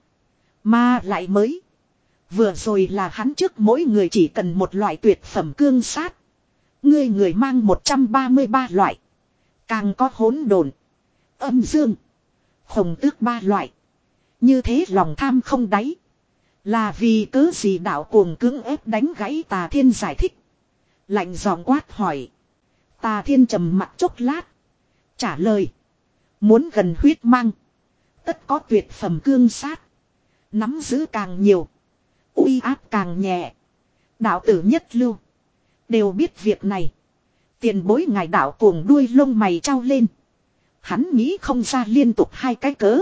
Mà lại mới. Vừa rồi là hắn trước mỗi người chỉ cần một loại tuyệt phẩm cương sát. Ngươi người mang một trăm ba mươi ba loại. Càng có hỗn độn, âm dương, khổng tước ba loại. Như thế lòng tham không đáy. Là vì cớ gì? Đạo cuồng cưỡng ép đánh gãy Tà Thiên giải thích. Lạnh giọng quát hỏi. Tà Thiên trầm mặt chốc lát. Trả lời. Muốn gần huyết mang. Tất có tuyệt phẩm cương sát. Nắm giữ càng nhiều. Uy áp càng nhẹ. Đạo tử nhất lưu. Đều biết việc này. Tiền bối ngài. Đạo cuồng đuôi lông mày trao lên. Hắn nghĩ không ra liên tục hai cái cớ.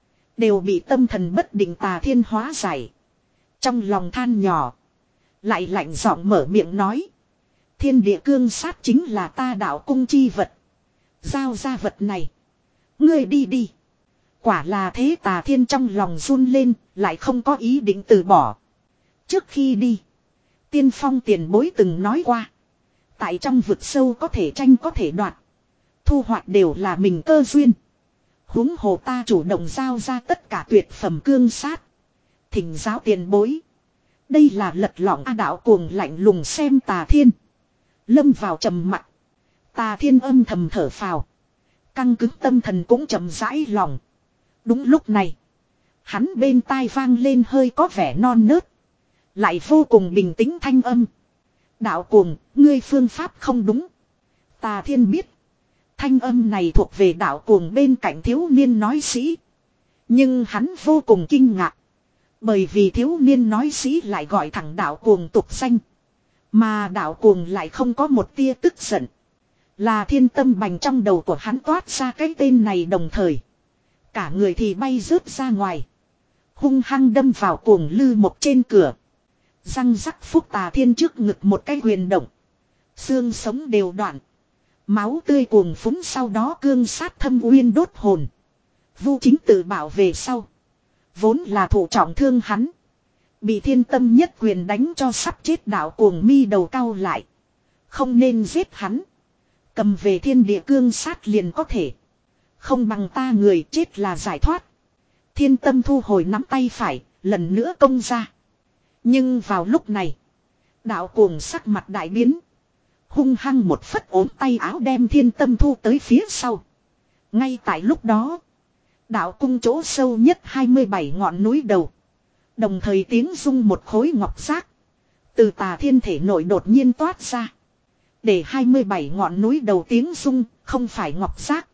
Đều bị tâm thần bất định Tà Thiên hóa giải. Trong lòng than nhỏ. Lại lạnh giọng mở miệng nói. Thiên địa cương sát chính là ta đạo cung chi vật. Giao ra vật này. Ngươi đi đi. Quả là thế. Tà Thiên trong lòng run lên. Lại không có ý định từ bỏ. Trước khi đi. Tiên Phong tiền bối từng nói qua. Tại trong vực sâu có thể tranh có thể đoạt. Thu hoạch đều là mình cơ duyên. Huống hồ ta chủ động giao ra tất cả tuyệt phẩm cương sát. Thỉnh giáo tiền bối. Đây là lật lọng. A đạo cuồng lạnh lùng xem Tà Thiên. Lâm vào trầm mặc. Tà Thiên âm thầm thở phào. Căng cứng tâm thần cũng chậm rãi lòng. Đúng lúc này. Hắn bên tai vang lên hơi có vẻ non nớt. Lại vô cùng bình tĩnh thanh âm. Đạo cuồng, ngươi phương pháp không đúng. Tà Thiên biết. Thanh âm này thuộc về đạo cuồng bên cạnh thiếu niên nói sĩ. Nhưng hắn vô cùng kinh ngạc. Bởi vì thiếu niên nói sĩ lại gọi thẳng đạo cuồng tục danh. Mà đạo cuồng lại không có một tia tức giận. Là thiên tâm bành trong đầu của hắn toát ra cái tên này đồng thời. Cả người thì bay rớt ra ngoài. Hung hăng đâm vào cuồng lư một trên cửa. Răng rắc phúc. Tà Thiên trước ngực một cái quyền động. Xương sống đều đoạn. Máu tươi cuồng phúng. Sau đó cương sát Thâm Uyên đốt hồn. Vu Chính tự bảo về sau. Vốn là thủ trọng thương hắn. Bị thiên tâm nhất quyền đánh cho sắp chết. Đạo cuồng mi đầu cau lại. Không nên giết hắn. Cầm về thiên địa cương sát liền có thể. Không bằng ta người chết là giải thoát. Thiên tâm thu hồi nắm tay phải. Lần nữa công ra. Nhưng vào lúc này. Đạo cuồng sắc mặt đại biến. Hung hăng một phất ốm tay áo đem thiên tâm thu tới phía sau. Ngay tại lúc đó. Đạo cung chỗ sâu nhất hai mươi bảy ngọn núi đầu. Đồng thời tiếng rung một khối ngọc giác. Từ Tà Thiên thể nội đột nhiên toát ra. Để hai mươi bảy ngọn núi đầu tiếng rung không phải ngọc giác.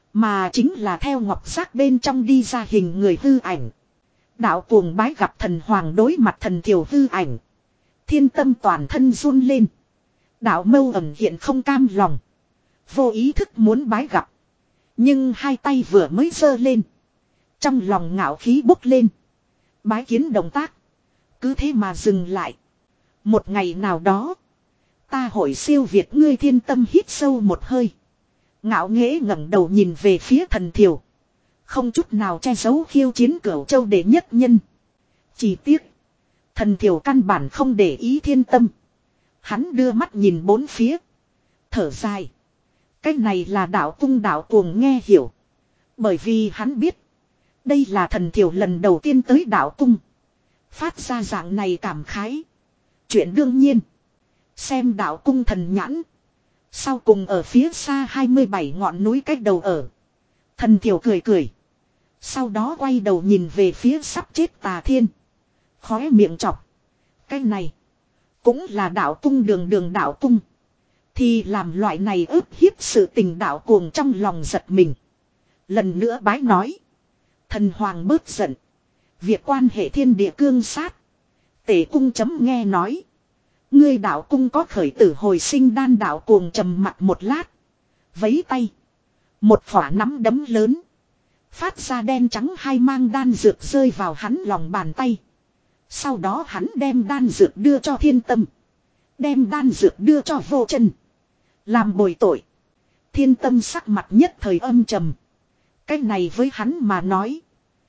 Mà chính là theo ngọc giác bên trong đi ra hình người hư ảnh. Đạo cuồng bái gặp thần hoàng đối mặt thần thiểu hư ảnh. Thiên tâm toàn thân run lên. Đạo mâu ẩn hiện không cam lòng. Vô ý thức muốn bái gặp. Nhưng hai tay vừa mới giơ lên. Trong lòng ngạo khí bốc lên. Bái kiến động tác. Cứ thế mà dừng lại. Một ngày nào đó. Ta hội siêu việt ngươi. Thiên tâm hít sâu một hơi. Ngạo nghễ ngẩng đầu nhìn về phía thần thiểu. Không chút nào che giấu khiêu chiến Cửu Châu đệ nhất nhân. Chỉ tiếc. Thần thiểu căn bản không để ý thiên tâm. Hắn đưa mắt nhìn bốn phía. Thở dài. Cái này là đạo cung. Đạo cuồng nghe hiểu. Bởi vì hắn biết. Đây là thần thiểu lần đầu tiên tới đạo cung. Phát ra dạng này cảm khái. Chuyện đương nhiên. Xem đạo cung thần nhãn. Sau cùng ở phía xa hai mươi bảy ngọn núi cách đầu ở. Thần thiểu cười cười. Sau đó quay đầu nhìn về phía sắp chết Tà Thiên. Khóe miệng chọc. Cái này. Cũng là đạo cung đường đường đạo cung. Thì làm loại này ức hiếp sự tình đạo cuồng trong lòng giật mình. Lần nữa bái nói. Thần hoàng bớt giận. Việc quan hệ thiên địa cương sát. Tể cung chấm nghe nói. Ngươi đạo cung có khởi tử hồi sinh đan đạo cuồng trầm mặt một lát. Vấy tay. Một phỏa nắm đấm lớn. Phát ra đen trắng hai mang đan dược rơi vào hắn lòng bàn tay. Sau đó hắn đem đan dược đưa cho Thiên Tâm. Đem đan dược đưa cho Vô Chân. Làm bồi tội. Thiên Tâm sắc mặt nhất thời âm trầm. Cái này với hắn mà nói.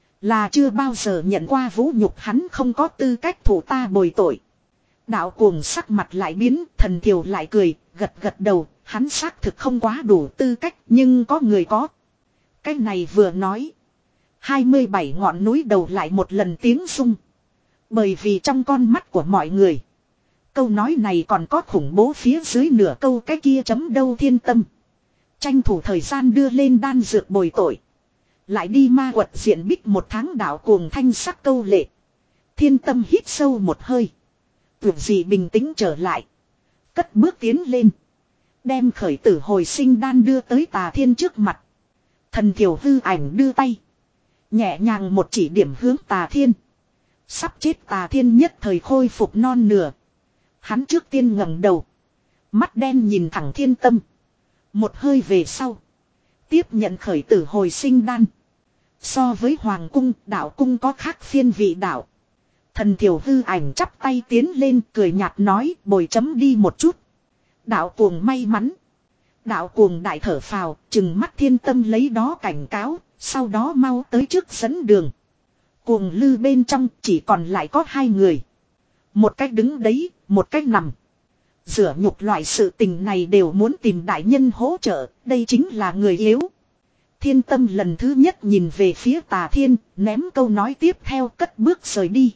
Là chưa bao giờ nhận qua vũ nhục, hắn không có tư cách thủ ta bồi tội. Đạo cuồng sắc mặt lại biến, thần thiểu lại cười, gật gật đầu. Hắn xác thực không quá đủ tư cách, nhưng có người có. Cái này vừa nói. hai mươi bảy ngọn núi đầu lại một lần tiếng rung. Bởi vì trong con mắt của mọi người. Câu nói này còn có khủng bố phía dưới nửa câu cái kia chấm đâu Thiên Tâm. Tranh thủ thời gian đưa lên đan dược bồi tội. Lại đi ma quật diện bích một tháng đạo cuồng thanh sắc câu lệ. Thiên Tâm hít sâu một hơi. Tuyệt gì bình tĩnh trở lại. Cất bước tiến lên. Đem khởi tử hồi sinh đan đưa tới Tà Thiên trước mặt. Thần thiểu hư ảnh đưa tay. Nhẹ nhàng một chỉ điểm hướng Tà Thiên. Sắp chết Tà Thiên nhất thời khôi phục non nửa. Hắn trước tiên ngẩng đầu. Mắt đen nhìn thẳng Thiên Tâm. Một hơi về sau. Tiếp nhận khởi tử hồi sinh đan. So với Hoàng cung, đạo cung có khác phiên vị đạo. Thần thiểu hư ảnh chắp tay tiến lên cười nhạt nói bồi chấm đi một chút. Đạo cuồng may mắn. Đạo cuồng đại thở phào, chừng mắt Thiên Tâm lấy đó cảnh cáo, sau đó mau tới trước dẫn đường. Cuồng lư bên trong chỉ còn lại có hai người. Một cách đứng đấy, một cách nằm. Rửa nhục loại sự tình này đều muốn tìm đại nhân hỗ trợ, đây chính là người yếu. Thiên Tâm lần thứ nhất nhìn về phía Tà Thiên, ném câu nói tiếp theo cất bước rời đi.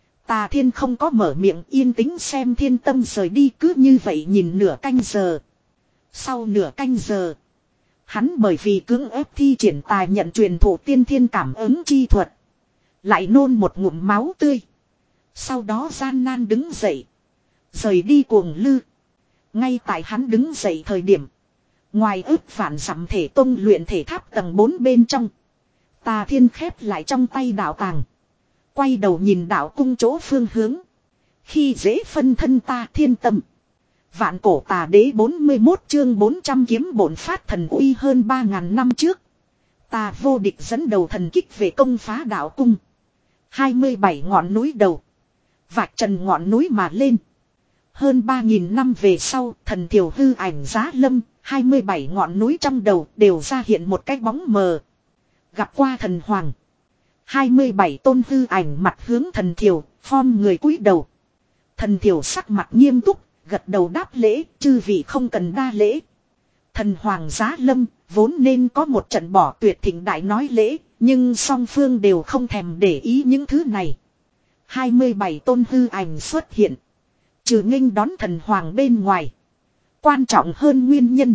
Tà Thiên không có mở miệng, yên tĩnh xem Thiên Tâm rời đi, cứ như vậy nhìn nửa canh giờ. Sau nửa canh giờ, hắn bởi vì cưỡng ép thi triển tài nhận truyền thụ tiên thiên cảm ứng chi thuật. Lại nôn một ngụm máu tươi. Sau đó gian nan đứng dậy. Rời đi cuồng lư. Ngay tại hắn đứng dậy thời điểm. Ngoài ước phản dặm thể tông luyện thể tháp tầng bốn bên trong. Tà Thiên khép lại trong tay đạo tàng. Quay đầu nhìn đạo cung chỗ phương hướng. Khi dễ phân thân ta Thiên Tâm. Vạn cổ tà đế bốn mươi mốt chương bốn trăm kiếm bổn phát thần uy hơn ba ngàn năm trước. Tà vô địch dẫn đầu thần kích về công phá đạo cung. hai mươi bảy ngọn núi đầu. Vạch trần ngọn núi mà lên. Hơn ba nghìn năm về sau, thần thiểu hư ảnh giá lâm, hai mươi bảy ngọn núi trong đầu đều ra hiện một cái bóng mờ. Gặp qua thần hoàng. hai mươi bảy tôn hư ảnh mặt hướng thần thiểu, form người cúi đầu. Thần thiểu sắc mặt nghiêm túc, gật đầu đáp lễ, chư vị không cần đa lễ. Thần hoàng giá lâm, vốn nên có một trận bỏ tuyệt thịnh đại nói lễ, nhưng song phương đều không thèm để ý những thứ này. hai mươi bảy tôn hư ảnh xuất hiện. Trừ nghênh đón thần hoàng bên ngoài. Quan trọng hơn nguyên nhân.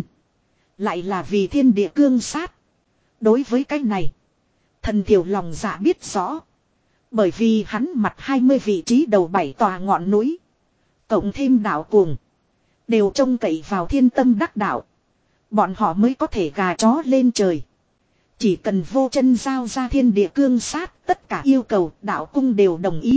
Lại là vì thiên địa cương sát. Đối với cái này. Thần thiểu lòng dạ biết rõ. Bởi vì hắn mặt hai mươi vị trí đầu bảy tòa ngọn núi. Cộng thêm đạo cuồng. Đều trông cậy vào Thiên Tâm đắc đạo. Bọn họ mới có thể gà chó lên trời. Chỉ cần Vô Chân giao ra thiên địa cương sát. Tất cả yêu cầu đạo cung đều đồng ý.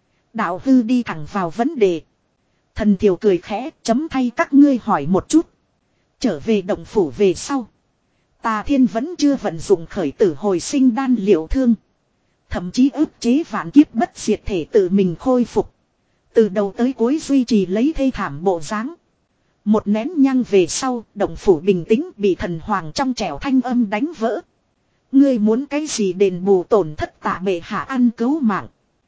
Đạo hư đi thẳng vào vấn đề. Thần thiểu cười khẽ chấm thay các ngươi hỏi một chút. Trở về động phủ về sau. Tà Thiên vẫn chưa vận dụng khởi tử hồi sinh đan liệu thương. Thậm chí ức chế vạn kiếp bất diệt thể tự mình khôi phục. Từ đầu tới cuối duy trì lấy thê thảm bộ dáng. Một nén nhang về sau, động phủ bình tĩnh bị thần hoàng trong trẻo thanh âm đánh vỡ. Ngươi muốn cái gì đền bù tổn thất tạ bệ hạ ăn cứu mạng.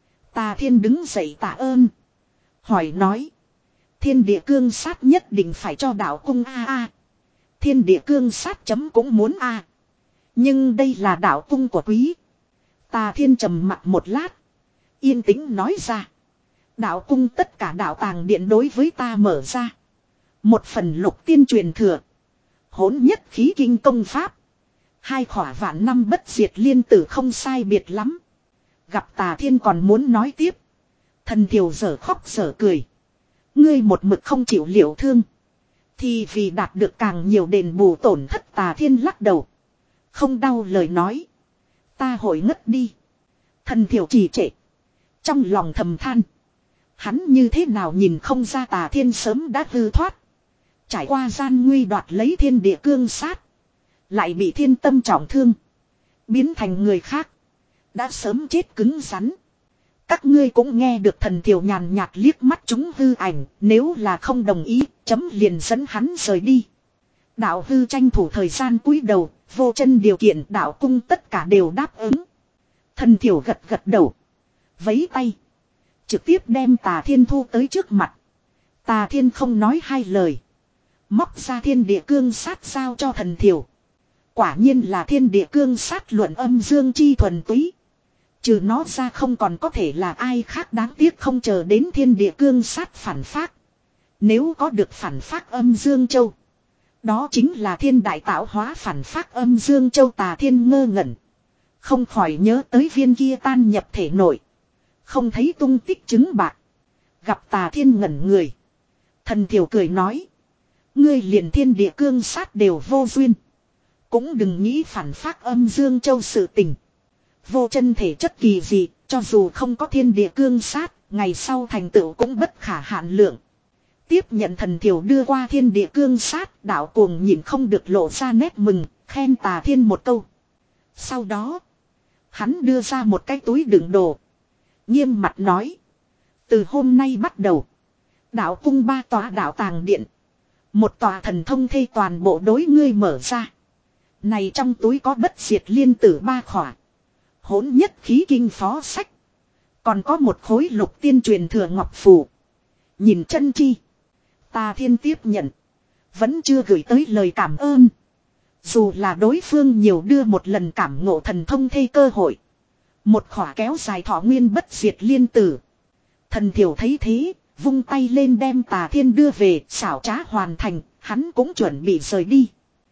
Tà Thiên đứng dậy tạ ơn. Hỏi nói. Thiên địa cương sát nhất định phải cho đạo cung a a. Thiên địa cương sát chấm cũng muốn a. Nhưng đây là đạo cung của quý. Tà Thiên trầm mặt một lát. Yên tĩnh nói ra. Đạo cung tất cả đạo tàng điện đối với ta mở ra. Một phần lục tiên truyền thừa. Hỗn nhất khí kinh công pháp. Hai khỏa vạn năm bất diệt liên tử không sai biệt lắm. Gặp Tà Thiên còn muốn nói tiếp. Thần Thiều dở khóc dở cười. Ngươi một mực không chịu liệu thương. Thì vì đạt được càng nhiều đền bù tổn thất. Tà Thiên lắc đầu. Không đau lời nói. Ta hội ngất đi. Thần Thiều trì trệ. Trong lòng thầm than. Hắn như thế nào nhìn không ra Tà Thiên sớm đã hư thoát. Trải qua gian nguy đoạt lấy thiên địa cương sát. Lại bị thiên tâm trọng thương. Biến thành người khác. Đã sớm chết cứng rắn. Các ngươi cũng nghe được Thần Thiều nhàn nhạt liếc mắt chúng hư ảnh. Nếu là không đồng ý, chấm liền dẫn hắn rời đi. Đạo hư tranh thủ thời gian cúi đầu. Vô chân điều kiện đạo cung tất cả đều đáp ứng. Thần Thiều gật gật đầu. Vấy tay. Trực tiếp đem Tà Thiên thu tới trước mặt. Tà Thiên không nói hai lời. Móc ra thiên địa cương sát giao cho Thần Thiều. Quả nhiên là thiên địa cương sát luận âm dương chi thuần túy. Trừ nó ra không còn có thể là ai khác, đáng tiếc không chờ đến thiên địa cương sát phản phát. Nếu có được phản phát âm dương châu. Đó chính là thiên đại tạo hóa phản phát âm dương châu. Tà Thiên ngơ ngẩn. Không khỏi nhớ tới viên kia tan nhập thể nội. Không thấy tung tích trứng bạc. Gặp Tà Thiên ngẩn người. Thần Thiều cười nói. Ngươi liền thiên địa cương sát đều vô duyên. Cũng đừng nghĩ phản phát âm dương châu sự tình. Vô chân thể chất kỳ gì, cho dù không có thiên địa cương sát, ngày sau thành tựu cũng bất khả hạn lượng. Tiếp nhận Thần Thiều đưa qua thiên địa cương sát, đạo cuồng nhìn không được lộ ra nét mừng, khen Tà Thiên một câu. Sau đó, hắn đưa ra một cái túi đựng đồ. Nghiêm mặt nói. Từ hôm nay bắt đầu, đạo cung ba tòa đạo tàng điện. Một tòa thần thông thây toàn bộ đối ngươi mở ra. Này trong túi có bất diệt liên tử ba khỏa. Hỗn nhất khí kinh phó sách. Còn có một khối lục tiên truyền thừa ngọc phù. Nhìn chân chi. Tà Thiên tiếp nhận. Vẫn chưa gửi tới lời cảm ơn. Dù là đối phương nhiều đưa một lần cảm ngộ thần thông thây cơ hội. Một khỏa kéo dài thọ nguyên bất diệt liên tử. Thần Thiều thấy thế. Vung tay lên đem Tà Thiên đưa về, xảo trá hoàn thành, hắn cũng chuẩn bị rời đi.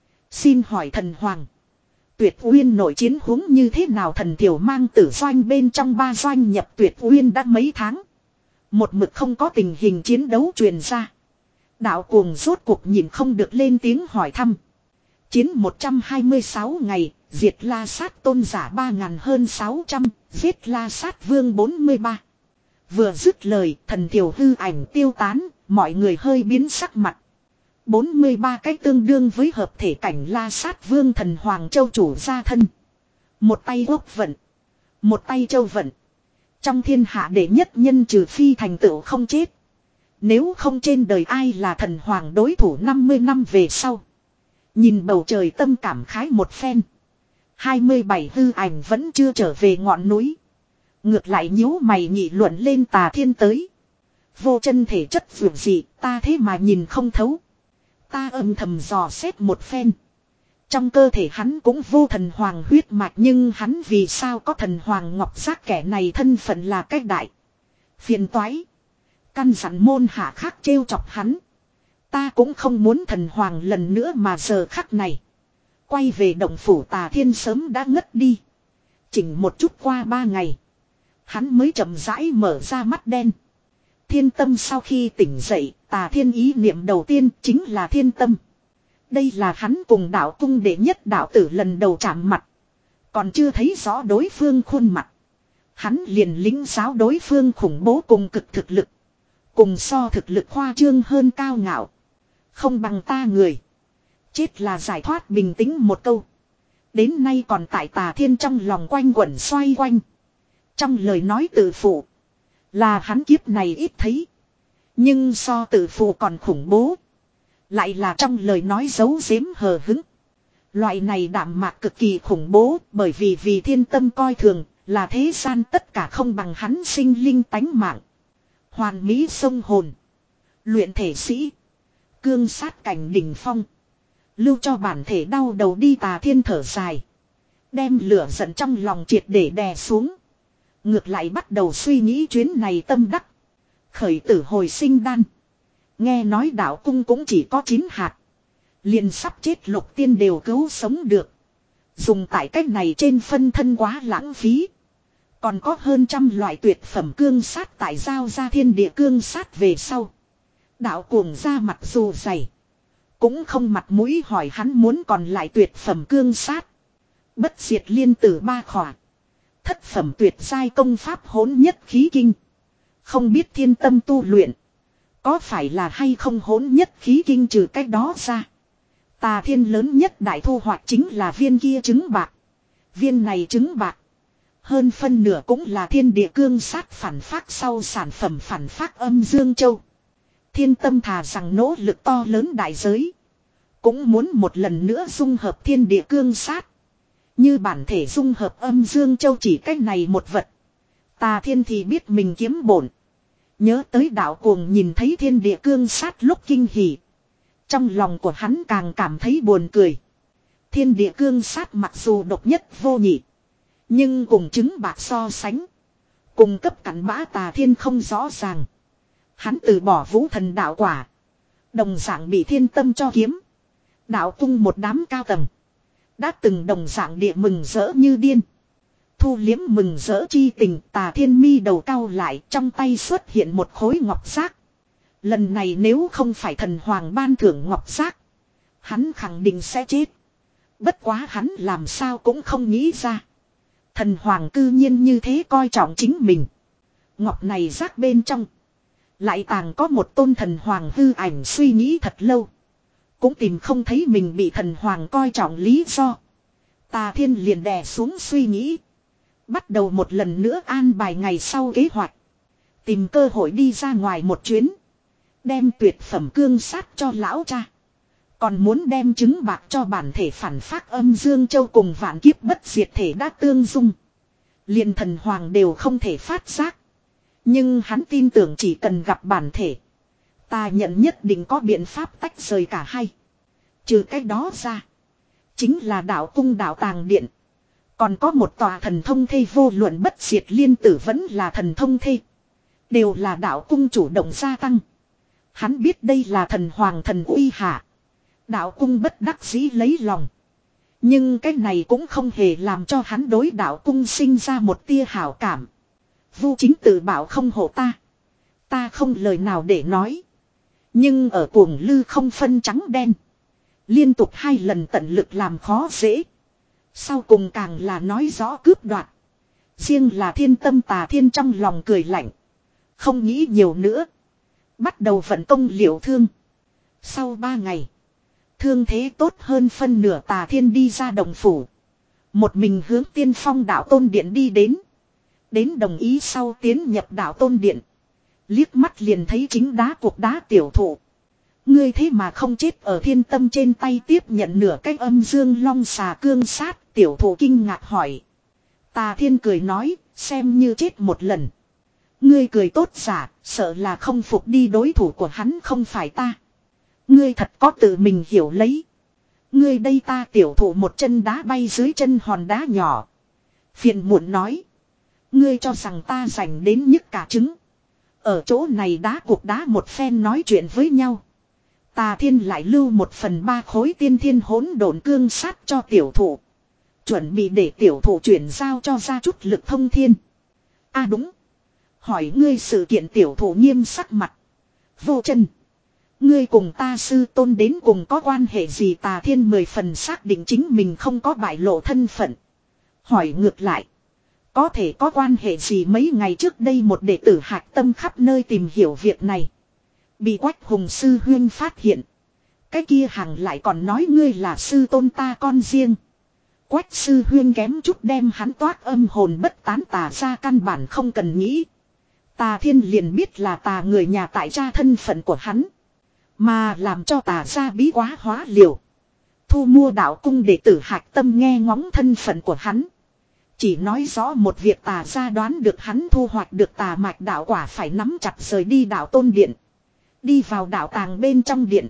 Xin hỏi thần hoàng. Tuyệt Uyên nội chiến huống như thế nào? Thần Thiều mang tử doanh bên trong ba doanh nhập Tuyệt Uyên đã mấy tháng. Một mực không có tình hình chiến đấu truyền ra. Đạo cuồng rốt cuộc nhìn không được lên tiếng hỏi thăm. Chiến một trăm hai mươi sáu ngày, diệt La Sát tôn giả ba ngàn hơn sáu trăm, giết La Sát vương bốn mươi ba. Vừa dứt lời, Thần Thiều hư ảnh tiêu tán, mọi người hơi biến sắc mặt. bốn mươi ba cái tương đương với hợp thể cảnh La Sát vương thần Hoàng Châu chủ gia thân. Một tay quốc vận, một tay châu vận. Trong thiên hạ đệ nhất nhân trừ phi thành tựu không chết. Nếu không trên đời ai là thần hoàng đối thủ. Năm mươi năm về sau. Nhìn bầu trời tâm cảm khái một phen. hai mươi bảy hư ảnh vẫn chưa trở về ngọn núi. Ngược lại nhíu mày nghị luận lên Tà Thiên tới. Vô chân thể chất vượt gì ta thế mà nhìn không thấu. Ta âm thầm dò xét một phen. Trong cơ thể hắn cũng vô thần hoàng huyết mạch, nhưng hắn vì sao có thần hoàng ngọc giác? Kẻ này thân phận là cách đại phiền toái. Căn dặn môn hạ khác trêu chọc hắn. Ta cũng không muốn thần hoàng lần nữa mà giờ khắc này. Quay về động phủ Tà Thiên sớm đã ngất đi. Chỉnh một chút qua ba ngày. Hắn mới chậm rãi mở ra mắt đen. Thiên tâm sau khi tỉnh dậy, Tà Thiên ý niệm đầu tiên chính là thiên tâm. Đây là hắn cùng đạo cung đệ nhất đạo tử lần đầu chạm mặt. Còn chưa thấy rõ đối phương khuôn mặt. Hắn liền lính giáo đối phương khủng bố cùng cực thực lực. Cùng so thực lực khoa trương hơn cao ngạo. Không bằng ta người. Chết là giải thoát, bình tĩnh một câu. Đến nay còn tại Tà Thiên trong lòng quanh quẩn xoay quanh. Trong lời nói tự phụ. Là hắn kiếp này ít thấy. Nhưng so tự phụ còn khủng bố. Lại là trong lời nói giấu giếm hờ hững. Loại này đạm mạc cực kỳ khủng bố. Bởi vì vì thiên tâm coi thường. Là thế gian tất cả không bằng hắn sinh linh tánh mạng. Hoàn mỹ sông hồn. Luyện thể sĩ. Cương sát cảnh đỉnh phong. Lưu cho bản thể đau đầu đi. Tà Thiên thở dài. Đem lửa giận trong lòng triệt để đè xuống. Ngược lại bắt đầu suy nghĩ chuyến này tâm đắc. Khởi tử hồi sinh đan. Nghe nói đạo cung cũng chỉ có chín hạt. Liền sắp chết lục tiên đều cứu sống được. Dùng tại cách này trên phân thân quá lãng phí. Còn có hơn trăm loại tuyệt phẩm cương sát tại giao ra thiên địa cương sát về sau. Đạo cuồng ra mặt dù dày. Cũng không mặt mũi hỏi hắn muốn còn lại tuyệt phẩm cương sát. Bất diệt liên tử ba khỏa. Thất phẩm tuyệt giai công pháp hỗn nhất khí kinh. Không biết thiên tâm tu luyện. Có phải là hay không hỗn nhất khí kinh trừ cách đó ra. Tà thiên lớn nhất đại thu hoạch chính là viên kia trứng bạc. Viên này trứng bạc. Hơn phân nửa cũng là thiên địa cương sát phản phát sau sản phẩm phản phát âm Dương Châu. Thiên tâm thà rằng nỗ lực to lớn đại giới. Cũng muốn một lần nữa dung hợp thiên địa cương sát. Như bản thể dung hợp âm Dương Châu chỉ cách này một vật. Tà thiên thì biết mình kiếm bổn. Nhớ tới đạo cuồng nhìn thấy thiên địa cương sát lúc kinh hỉ. Trong lòng của hắn càng cảm thấy buồn cười. Thiên địa cương sát mặc dù độc nhất vô nhị. Nhưng cùng trứng bạc so sánh. Cùng cấp cảnh bã tà thiên không rõ ràng. Hắn từ bỏ vũ thần đạo quả. Đồng dạng bị thiên tâm cho kiếm. Đạo cung một đám cao tầng. Đã từng đồng dạng địa mừng rỡ như điên. Thu liếm mừng rỡ chi tình tà thiên mi đầu cao lại trong tay xuất hiện một khối ngọc giác. Lần này nếu không phải thần hoàng ban thưởng ngọc giác. Hắn khẳng định sẽ chết. Bất quá hắn làm sao cũng không nghĩ ra. Thần hoàng cư nhiên như thế coi trọng chính mình. Ngọc này giác bên trong. Lại tàng có một tôn thần hoàng hư ảnh suy nghĩ thật lâu. Cũng tìm không thấy mình bị thần hoàng coi trọng lý do. Tà thiên liền đè xuống suy nghĩ. Bắt đầu một lần nữa an bài ngày sau kế hoạch. Tìm cơ hội đi ra ngoài một chuyến. Đem tuyệt phẩm cương sát cho lão cha. Còn muốn đem trứng bạc cho bản thể phản phát âm Dương Châu cùng vạn kiếp bất diệt thể đã tương dung. Liền thần hoàng đều không thể phát giác. Nhưng hắn tin tưởng chỉ cần gặp bản thể. Ta nhận nhất định có biện pháp tách rời cả hai. Trừ cách đó ra. Chính là đạo cung đạo tàng điện. Còn có một tòa thần thông thây vô luận bất diệt liên tử vẫn là thần thông thây. Đều là đạo cung chủ động gia tăng. Hắn biết đây là thần hoàng thần uy hạ. Đạo cung bất đắc dĩ lấy lòng. Nhưng cái này cũng không hề làm cho hắn đối đạo cung sinh ra một tia hảo cảm. Vu chính tự bảo không hộ ta. Ta không lời nào để nói. Nhưng ở cuồng lư không phân trắng đen. Liên tục hai lần tận lực làm khó dễ. Sau cùng càng là nói rõ cướp đoạt. Riêng là thiên tâm tà thiên trong lòng cười lạnh. Không nghĩ nhiều nữa. Bắt đầu vận công liệu thương. Sau ba ngày. Thương thế tốt hơn phân nửa tà thiên đi ra đồng phủ. Một mình hướng tiên phong đạo tôn điện đi đến. Đến đồng ý sau tiến nhập đạo tôn điện. Liếc mắt liền thấy chính đá cuộc đá tiểu thụ. Ngươi thế mà không chết ở thiên tâm trên tay tiếp nhận nửa cách âm dương long xà cương sát. Tiểu thụ kinh ngạc hỏi. Tà thiên cười nói, xem như chết một lần. Ngươi cười tốt giả, sợ là không phục đi đối thủ của hắn không phải ta. Ngươi thật có tự mình hiểu lấy. Ngươi đây ta tiểu thụ một chân đá bay dưới chân hòn đá nhỏ. Phiền muộn nói. Ngươi cho rằng ta dành đến nhức cả trứng. Ở chỗ này đá cuộc đá một phen nói chuyện với nhau. Tà thiên lại lưu một phần ba khối tiên thiên hỗn độn cương sát cho tiểu thụ. Chuẩn bị để tiểu thụ chuyển giao cho ra chút lực thông thiên. À đúng. Hỏi ngươi sự kiện tiểu thụ nghiêm sắc mặt. Vô chân. Ngươi cùng ta sư tôn đến cùng có quan hệ gì tà thiên mười phần xác định chính mình không có bại lộ thân phận. Hỏi ngược lại. Có thể có quan hệ gì mấy ngày trước đây một đệ tử hạc tâm khắp nơi tìm hiểu việc này. Bị Quách Hùng sư huyên phát hiện. Cái kia hằng lại còn nói ngươi là sư tôn ta con riêng. Quách sư huyên kém chút đem hắn toát âm hồn bất tán tà ra căn bản không cần nghĩ. Tà thiên liền biết là tà người nhà tại cha thân phận của hắn. Mà làm cho tà ra bí quá hóa liều. Thu mua đạo cung đệ tử hạc tâm nghe ngóng thân phận của hắn. Chỉ nói rõ một việc tà ra đoán được hắn thu hoạch được tà mạch đạo quả phải nắm chặt rời đi đạo tôn điện. Đi vào đạo tàng bên trong điện.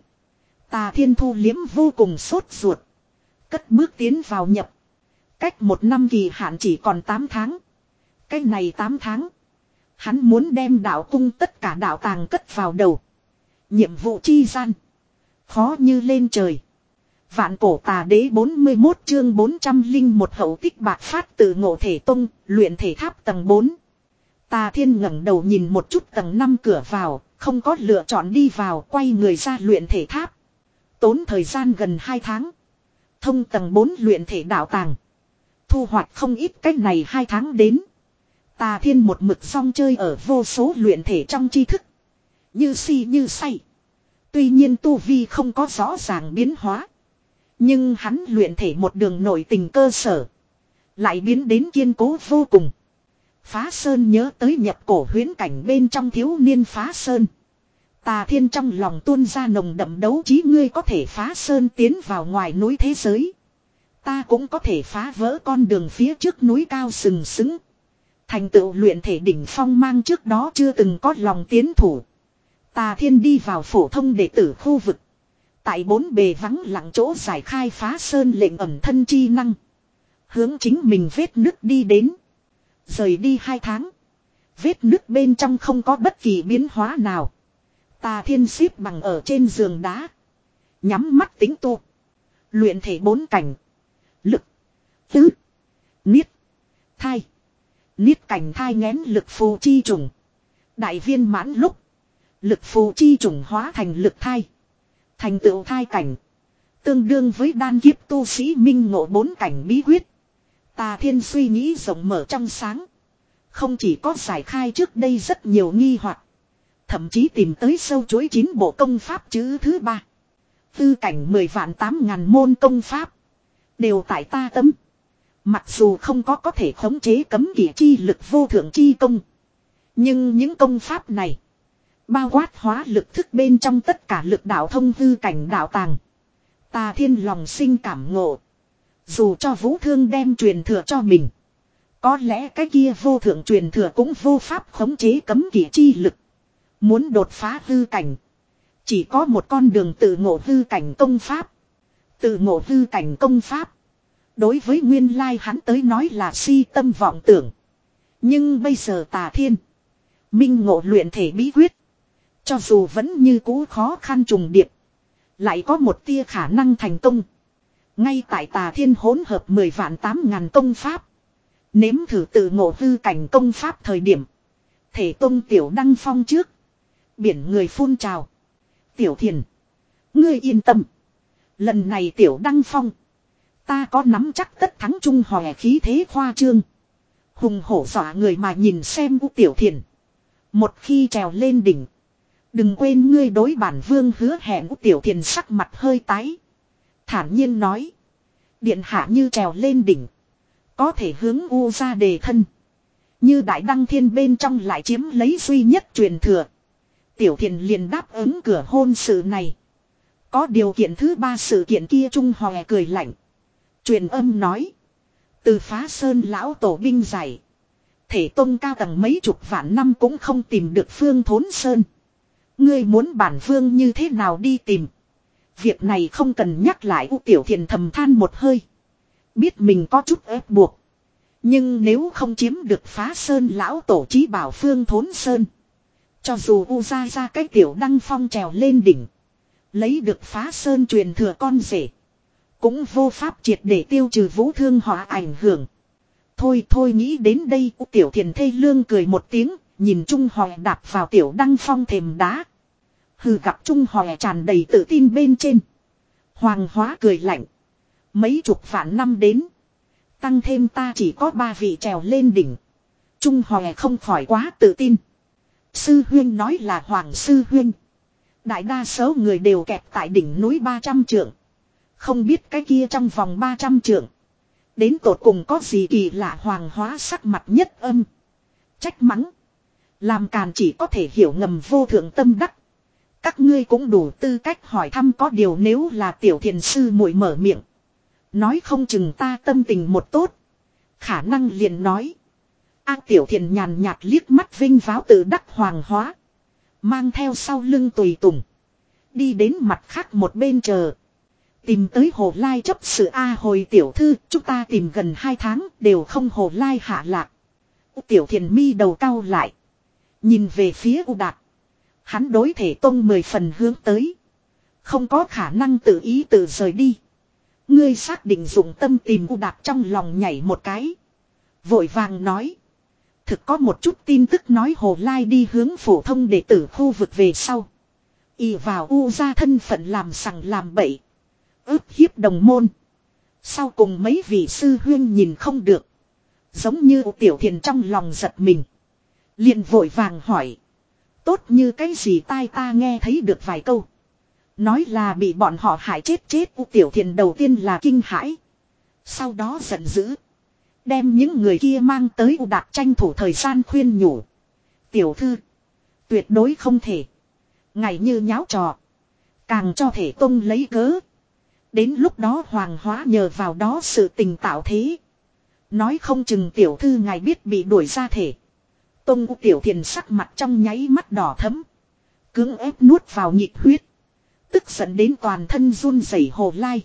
Tà thiên thu liếm vô cùng sốt ruột. Cất bước tiến vào nhập. Cách một năm kỳ hạn chỉ còn tám tháng. Cái này tám tháng. Hắn muốn đem đạo cung tất cả đạo tàng cất vào đầu. Nhiệm vụ chi gian. Khó như lên trời. Vạn cổ tà đế bốn mươi mốt chương bốn trăm linh một hậu tích bạc phát tự ngộ thể tông, luyện thể tháp tầng bốn. Tà Thiên ngẩng đầu nhìn một chút tầng năm cửa vào, không có lựa chọn đi vào, quay người ra luyện thể tháp. Tốn thời gian gần hai tháng. Thông tầng bốn luyện thể đạo tàng. Thu hoạch không ít, cách này hai tháng đến. Tà Thiên một mực song chơi ở vô số luyện thể trong tri thức. Như si như say. Tuy nhiên tu vi không có rõ ràng biến hóa. Nhưng hắn luyện thể một đường nội tình cơ sở. Lại biến đến kiên cố vô cùng. Phá Sơn nhớ tới nhập cổ huyễn cảnh bên trong thiếu niên Phá Sơn. Tà Thiên trong lòng tuôn ra nồng đậm đấu trí, ngươi có thể phá sơn tiến vào ngoài núi thế giới. Ta cũng có thể phá vỡ con đường phía trước núi cao sừng sững. Thành tựu luyện thể đỉnh phong mang trước đó chưa từng có lòng tiến thủ. Tà Thiên đi vào phổ thông đệ tử khu vực. Tại bốn bề vắng lặng chỗ giải khai Phá Sơn lệnh ẩn thân chi năng. Hướng chính mình vết nứt đi đến. Rời đi hai tháng. Vết nứt bên trong không có bất kỳ biến hóa nào. Tà Thiên xếp bằng ở trên giường đá. Nhắm mắt tính tu. Luyện thể bốn cảnh. Lực. Tứ. Niết. Thai. Niết cảnh thai ngén lực phù chi trùng. Đại viên mãn lúc. Lực phù chi trùng hóa thành lực thai. Thành tựu thai cảnh. Tương đương với đan kiếp tu sĩ minh ngộ bốn cảnh bí quyết. Tà Thiên suy nghĩ rộng mở trong sáng. Không chỉ có giải khai trước đây rất nhiều nghi hoặc. Thậm chí tìm tới sâu chuỗi chín bộ công pháp chữ thứ ba. Tư cảnh mười vạn tám ngàn môn công pháp. Đều tại ta tấm. Mặc dù không có có thể khống chế cấm kỵ chi lực vô thượng chi công. Nhưng những công pháp này. Bao quát hóa lực thức bên trong tất cả lực đạo thông tư cảnh đạo tàng. Tà Thiên lòng sinh cảm ngộ. Dù cho Vũ Thương đem truyền thừa cho mình. Có lẽ cái kia vô thượng truyền thừa cũng vô pháp khống chế cấm kỵ chi lực. Muốn đột phá hư cảnh. Chỉ có một con đường tự ngộ hư cảnh công pháp. Tự ngộ hư cảnh công pháp. Đối với nguyên lai hắn tới nói là si tâm vọng tưởng. Nhưng bây giờ Tà Thiên. Minh ngộ luyện thể bí quyết. Cho dù vẫn như cũ khó khăn trùng điệp. Lại có một tia khả năng thành công. Ngay tại Tà Thiên hỗn hợp mười vạn tám ngàn công pháp. Nếm thử tự ngộ hư cảnh công pháp thời điểm. Thể Tông Tiểu Đăng Phong trước. Biển người phun trào. Tiểu Thiền. Ngươi yên tâm. Lần này Tiểu Đăng Phong. Ta có nắm chắc tất thắng trung hòe khí thế khoa trương. Hùng hổ dọa người mà nhìn xem u Tiểu Thiền. Một khi trèo lên đỉnh. Đừng quên ngươi đối bản vương hứa hẹn u Tiểu Thiền sắc mặt hơi tái. Thản nhiên nói. Điện hạ như trèo lên đỉnh. Có thể hướng u ra đề thân. Như đại đăng thiên bên trong lại chiếm lấy duy nhất truyền thừa. Tiểu Thiền liền đáp ứng cửa hôn sự này. Có điều kiện thứ ba sự kiện kia Trung Hòe cười lạnh. Truyền âm nói. Từ Phá Sơn lão tổ binh giải. Thể Tông cao tầng mấy chục vạn năm cũng không tìm được Phương Thốn Sơn. Ngươi muốn bản vương như thế nào đi tìm. Việc này không cần nhắc lại. U Tiểu Thiền thầm than một hơi. Biết mình có chút ép buộc. Nhưng nếu không chiếm được Phá Sơn lão tổ chí bảo Phương Thốn Sơn. Cho dù U ra ra cái Tiểu Đăng Phong trèo lên đỉnh. Lấy được Phá Sơn truyền thừa con rể. Cũng vô pháp triệt để tiêu trừ Vũ Thương họ ảnh hưởng. Thôi thôi nghĩ đến đây U Tiểu Thiền thê lương cười một tiếng. Nhìn Trung Hòe đạp vào Tiểu Đăng Phong thềm đá. Hừ gặp Trung Hòe tràn đầy tự tin bên trên. Hoàng hóa cười lạnh. Mấy chục vạn năm đến. Tăng thêm ta chỉ có ba vị trèo lên đỉnh. Trung Hòe không khỏi quá tự tin. Sư huyên nói là Hoàng sư huyên. Đại đa số người đều kẹt tại đỉnh núi ba trăm trượng. Không biết cái kia trong vòng ba trăm trượng. Đến tột cùng có gì kỳ lạ. Hoàng hóa sắc mặt nhất âm. Trách mắng. Làm càn chỉ có thể hiểu ngầm vô thượng tâm đắc. Các ngươi cũng đủ tư cách hỏi thăm, có điều nếu là Tiểu Thiền sư muội mở miệng. Nói không chừng ta tâm tình một tốt. Khả năng liền nói. A Tiểu Thiền nhàn nhạt liếc mắt vinh váo tự đắc Hoàng hóa. Mang theo sau lưng tùy tùng. Đi đến mặt khác một bên chờ. Tìm tới Hồ Lai chấp sự A hồi tiểu thư. Chúng ta tìm gần hai tháng đều không Hồ Lai hạ lạc. Tiểu Thiền mi đầu cau lại. Nhìn về phía U Đạt. Hắn đối thể tông mười phần hướng tới. Không có khả năng tự ý tự rời đi. Ngươi xác định dụng tâm tìm U Đạt trong lòng nhảy một cái. Vội vàng nói. Thực có một chút tin tức nói Hồ Lai đi hướng phổ thông đệ tử khu vực về sau. Y vào U ra thân phận làm sằng làm bậy. Ướp hiếp đồng môn. Sau cùng mấy vị sư huyên nhìn không được. Giống như Tiểu Thiền trong lòng giật mình. Liền vội vàng hỏi. Tốt như cái gì tai ta nghe thấy được vài câu. Nói là bị bọn họ hại chết chết. Tiểu Thiền đầu tiên là kinh hãi. Sau đó giận dữ. Đem những người kia mang tới U Đạt tranh thủ thời gian khuyên nhủ. Tiểu thư. Tuyệt đối không thể. Ngày như nháo trò. Càng cho thể tông lấy cớ. Đến lúc đó hoàng hóa nhờ vào đó sự tình tạo thế. Nói không chừng tiểu thư ngài biết bị đuổi ra thể. Tông U Tiểu Thiền sắc mặt trong nháy mắt đỏ thấm. Cưỡng ép nuốt vào nhịp huyết. Tức giận đến toàn thân run rẩy. Hồ Lai.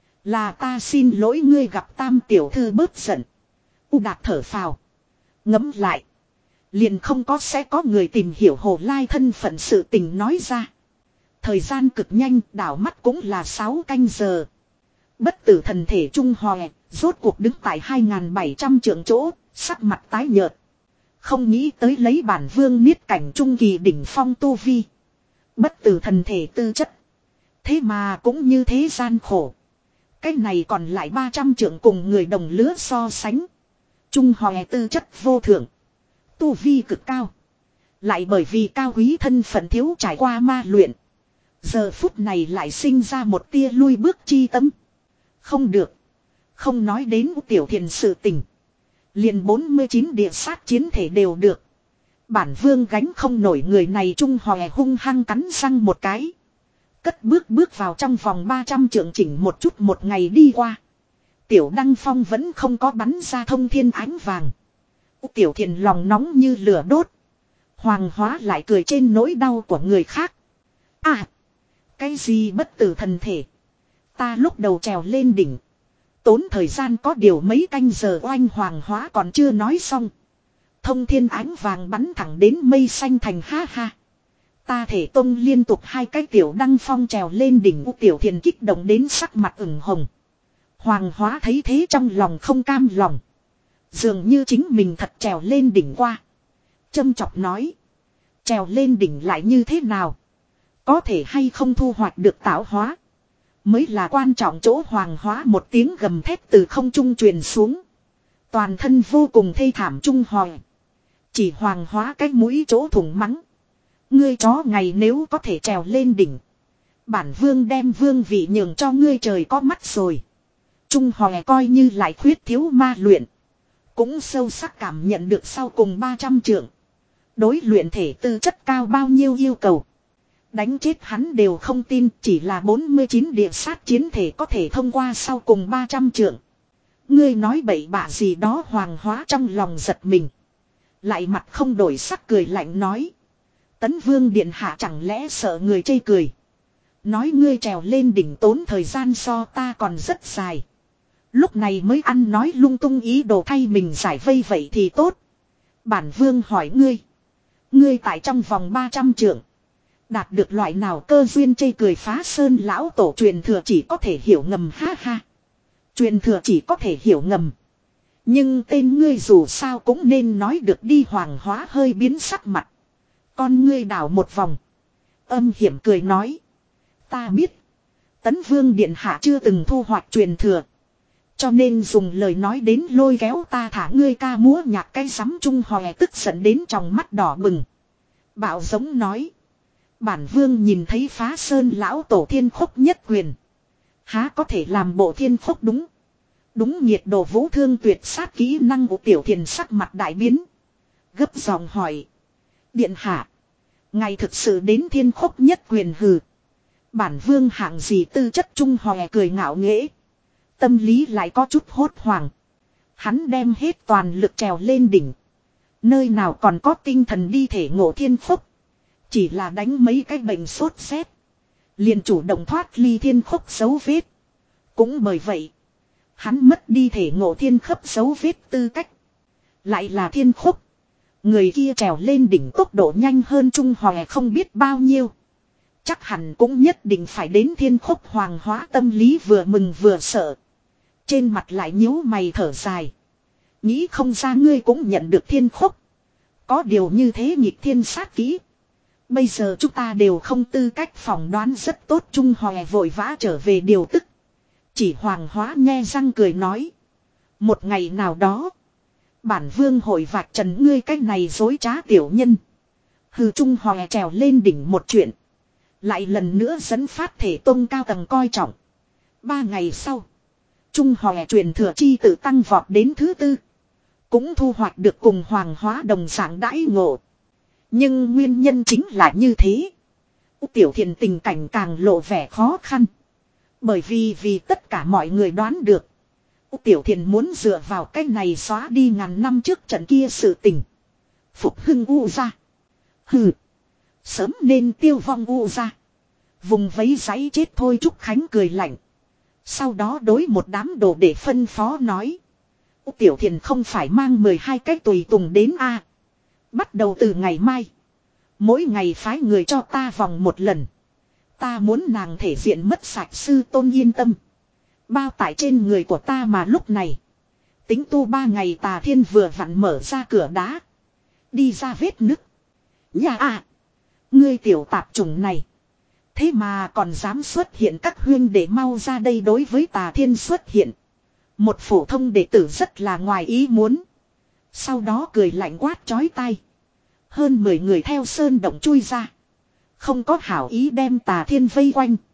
Là ta xin lỗi ngươi gặp tam tiểu thư bớt giận. U Đạt thở phào. Ngẫm lại. Liền không có sẽ có người tìm hiểu Hồ Lai thân phận sự tình nói ra. Thời gian cực nhanh, đảo mắt cũng là sáu canh giờ. Bất tử thần thể trung hòe, rốt cuộc đứng tại hai nghìn bảy trăm trượng chỗ, sắc mặt tái nhợt. Không nghĩ tới lấy bản vương niết cảnh trung kỳ đỉnh phong tu vi. Bất tử thần thể tư chất. Thế mà cũng như thế gian khổ. Cái này còn lại ba trăm trượng cùng người đồng lứa so sánh. Trung hòe tư chất vô thượng. Tu vi cực cao. Lại bởi vì cao quý thân phận thiếu trải qua ma luyện. Giờ phút này lại sinh ra một tia lui bước chi tâm. Không được. Không nói đến Tiểu Thiền sự tình. Liền bốn mươi chín địa sát chiến thể đều được. Bản vương gánh không nổi người này trung hòe hung hăng cắn răng một cái. Cất bước bước vào trong vòng ba trăm trượng chỉnh một chút một ngày đi qua. Tiểu Đăng Phong vẫn không có bắn ra thông thiên ánh vàng. Tiểu Thiền lòng nóng như lửa đốt. Hoàng hóa lại cười trên nỗi đau của người khác. À! Cái gì bất tử thần thể? Ta lúc đầu trèo lên đỉnh. Tốn thời gian có điều mấy canh giờ oanh hoàng hóa còn chưa nói xong. Thông thiên ánh vàng bắn thẳng đến mây xanh thành ha ha. Ta thể tông liên tục hai cái Tiểu Đăng Phong trèo lên đỉnh. Tiểu Thiền kích động đến sắc mặt ửng hồng. Hoàng hóa thấy thế trong lòng không cam lòng. Dường như chính mình thật trèo lên đỉnh qua. Châm chọc nói. Trèo lên đỉnh lại như thế nào? Có thể hay không thu hoạch được tạo hóa. Mới là quan trọng chỗ hoàng hóa một tiếng gầm thét từ không trung truyền xuống. Toàn thân vô cùng thê thảm trung hòe. Chỉ hoàng hóa cái mũi chỗ thủng mắng. Ngươi chó ngày nếu có thể trèo lên đỉnh. Bản vương đem vương vị nhường cho ngươi trời có mắt rồi. Trung hòe coi như lại khuyết thiếu ma luyện. Cũng sâu sắc cảm nhận được sau cùng ba trăm trượng. Đối luyện thể tư chất cao bao nhiêu yêu cầu. Đánh chết hắn đều không tin chỉ là bốn mươi chín địa sát chiến thể có thể thông qua sau cùng ba trăm trượng. Ngươi nói bậy bạ gì đó hoàng hóa trong lòng giật mình. Lại mặt không đổi sắc cười lạnh nói. Tấn vương điện hạ chẳng lẽ sợ người chê cười. Nói ngươi trèo lên đỉnh tốn thời gian so ta còn rất dài. Lúc này mới ăn nói lung tung ý đồ thay mình giải vây vậy thì tốt. Bản vương hỏi ngươi. Ngươi tại trong vòng ba trăm trượng. Đạt được loại nào cơ duyên chê cười phá sơn lão tổ truyền thừa chỉ có thể hiểu ngầm ha ha. Truyền thừa chỉ có thể hiểu ngầm. Nhưng tên ngươi dù sao cũng nên nói được đi hoàng hóa hơi biến sắc mặt. Con ngươi đảo một vòng. Âm hiểm cười nói. Ta biết. Tấn vương điện hạ chưa từng thu hoạch truyền thừa. Cho nên dùng lời nói đến lôi kéo ta thả ngươi ca múa nhạc cái sắm trung hòe tức giận đến trong mắt đỏ bừng. Bạo giống nói. Bản vương nhìn thấy phá sơn lão tổ thiên khốc nhất quyền. Há có thể làm bộ thiên khốc đúng. Đúng nhiệt độ vũ thương tuyệt sát kỹ năng của Tiểu Thiền sắc mặt đại biến. Gấp giọng hỏi. Điện hạ. Ngài thực sự đến thiên khốc nhất quyền hừ. Bản vương hạng gì tư chất trung hòe cười ngạo nghễ. Tâm lý lại có chút hốt hoảng. Hắn đem hết toàn lực trèo lên đỉnh. Nơi nào còn có tinh thần đi thể ngộ thiên khốc. Chỉ là đánh mấy cái bệnh sốt rét. Liền chủ động thoát ly thiên khốc dấu vết. Cũng bởi vậy. Hắn mất đi thể ngộ thiên khốc dấu vết tư cách. Lại là Thiên Khúc. Người kia trèo lên đỉnh tốc độ nhanh hơn Trung Hòe không biết bao nhiêu. Chắc hẳn cũng nhất định phải đến Thiên Khúc hoàng hóa tâm lý vừa mừng vừa sợ. Trên mặt lại nhíu mày thở dài. Nghĩ không ra ngươi cũng nhận được Thiên Khúc. Có điều như thế nghịch thiên sát kỹ. Bây giờ chúng ta đều không tư cách phỏng đoán rất tốt. Trung Hòe vội vã trở về điều tức. Chỉ hoàng hóa nghe răng cười nói. Một ngày nào đó. Bản vương hội vạch trần ngươi cái này dối trá tiểu nhân. Hừ Trung Hòe trèo lên đỉnh một chuyện. Lại lần nữa dẫn phát thể tông cao tầng coi trọng. Ba ngày sau. Trung Hòe truyền thừa chi tự tăng vọt đến thứ tư. Cũng thu hoạch được cùng hoàng hóa đồng dạng đãi ngộ. Nhưng nguyên nhân chính là như thế. Tiểu Thiền tình cảnh càng lộ vẻ khó khăn. Bởi vì vì tất cả mọi người đoán được. Tiểu Thiền muốn dựa vào cái này xóa đi ngàn năm trước trận kia sự tình. Phục hưng U gia. Hừ. Sớm nên tiêu vong U gia. Vùng vấy giấy chết thôi. Trúc Khánh cười lạnh. Sau đó đối một đám đồ để phân phó nói. Tiểu Thiền không phải mang mười hai cái tùy tùng đến a. Bắt đầu từ ngày mai. Mỗi ngày phái người cho ta vòng một lần. Ta muốn nàng thể diện mất sạch sư tôn yên tâm. Bao tải trên người của ta mà lúc này. Tính tu ba ngày Tà Thiên vừa vặn mở ra cửa đá. Đi ra vết nứt. Nhà à. Ngươi tiểu tạp chủng này. Thế mà còn dám xuất hiện các huyên để mau ra đây đối với Tà Thiên xuất hiện. Một phổ thông đệ tử rất là ngoài ý muốn. Sau đó cười lạnh quát chói tai. Hơn mười người theo sơn động chui ra. Không có hảo ý đem Tà Thiên vây quanh.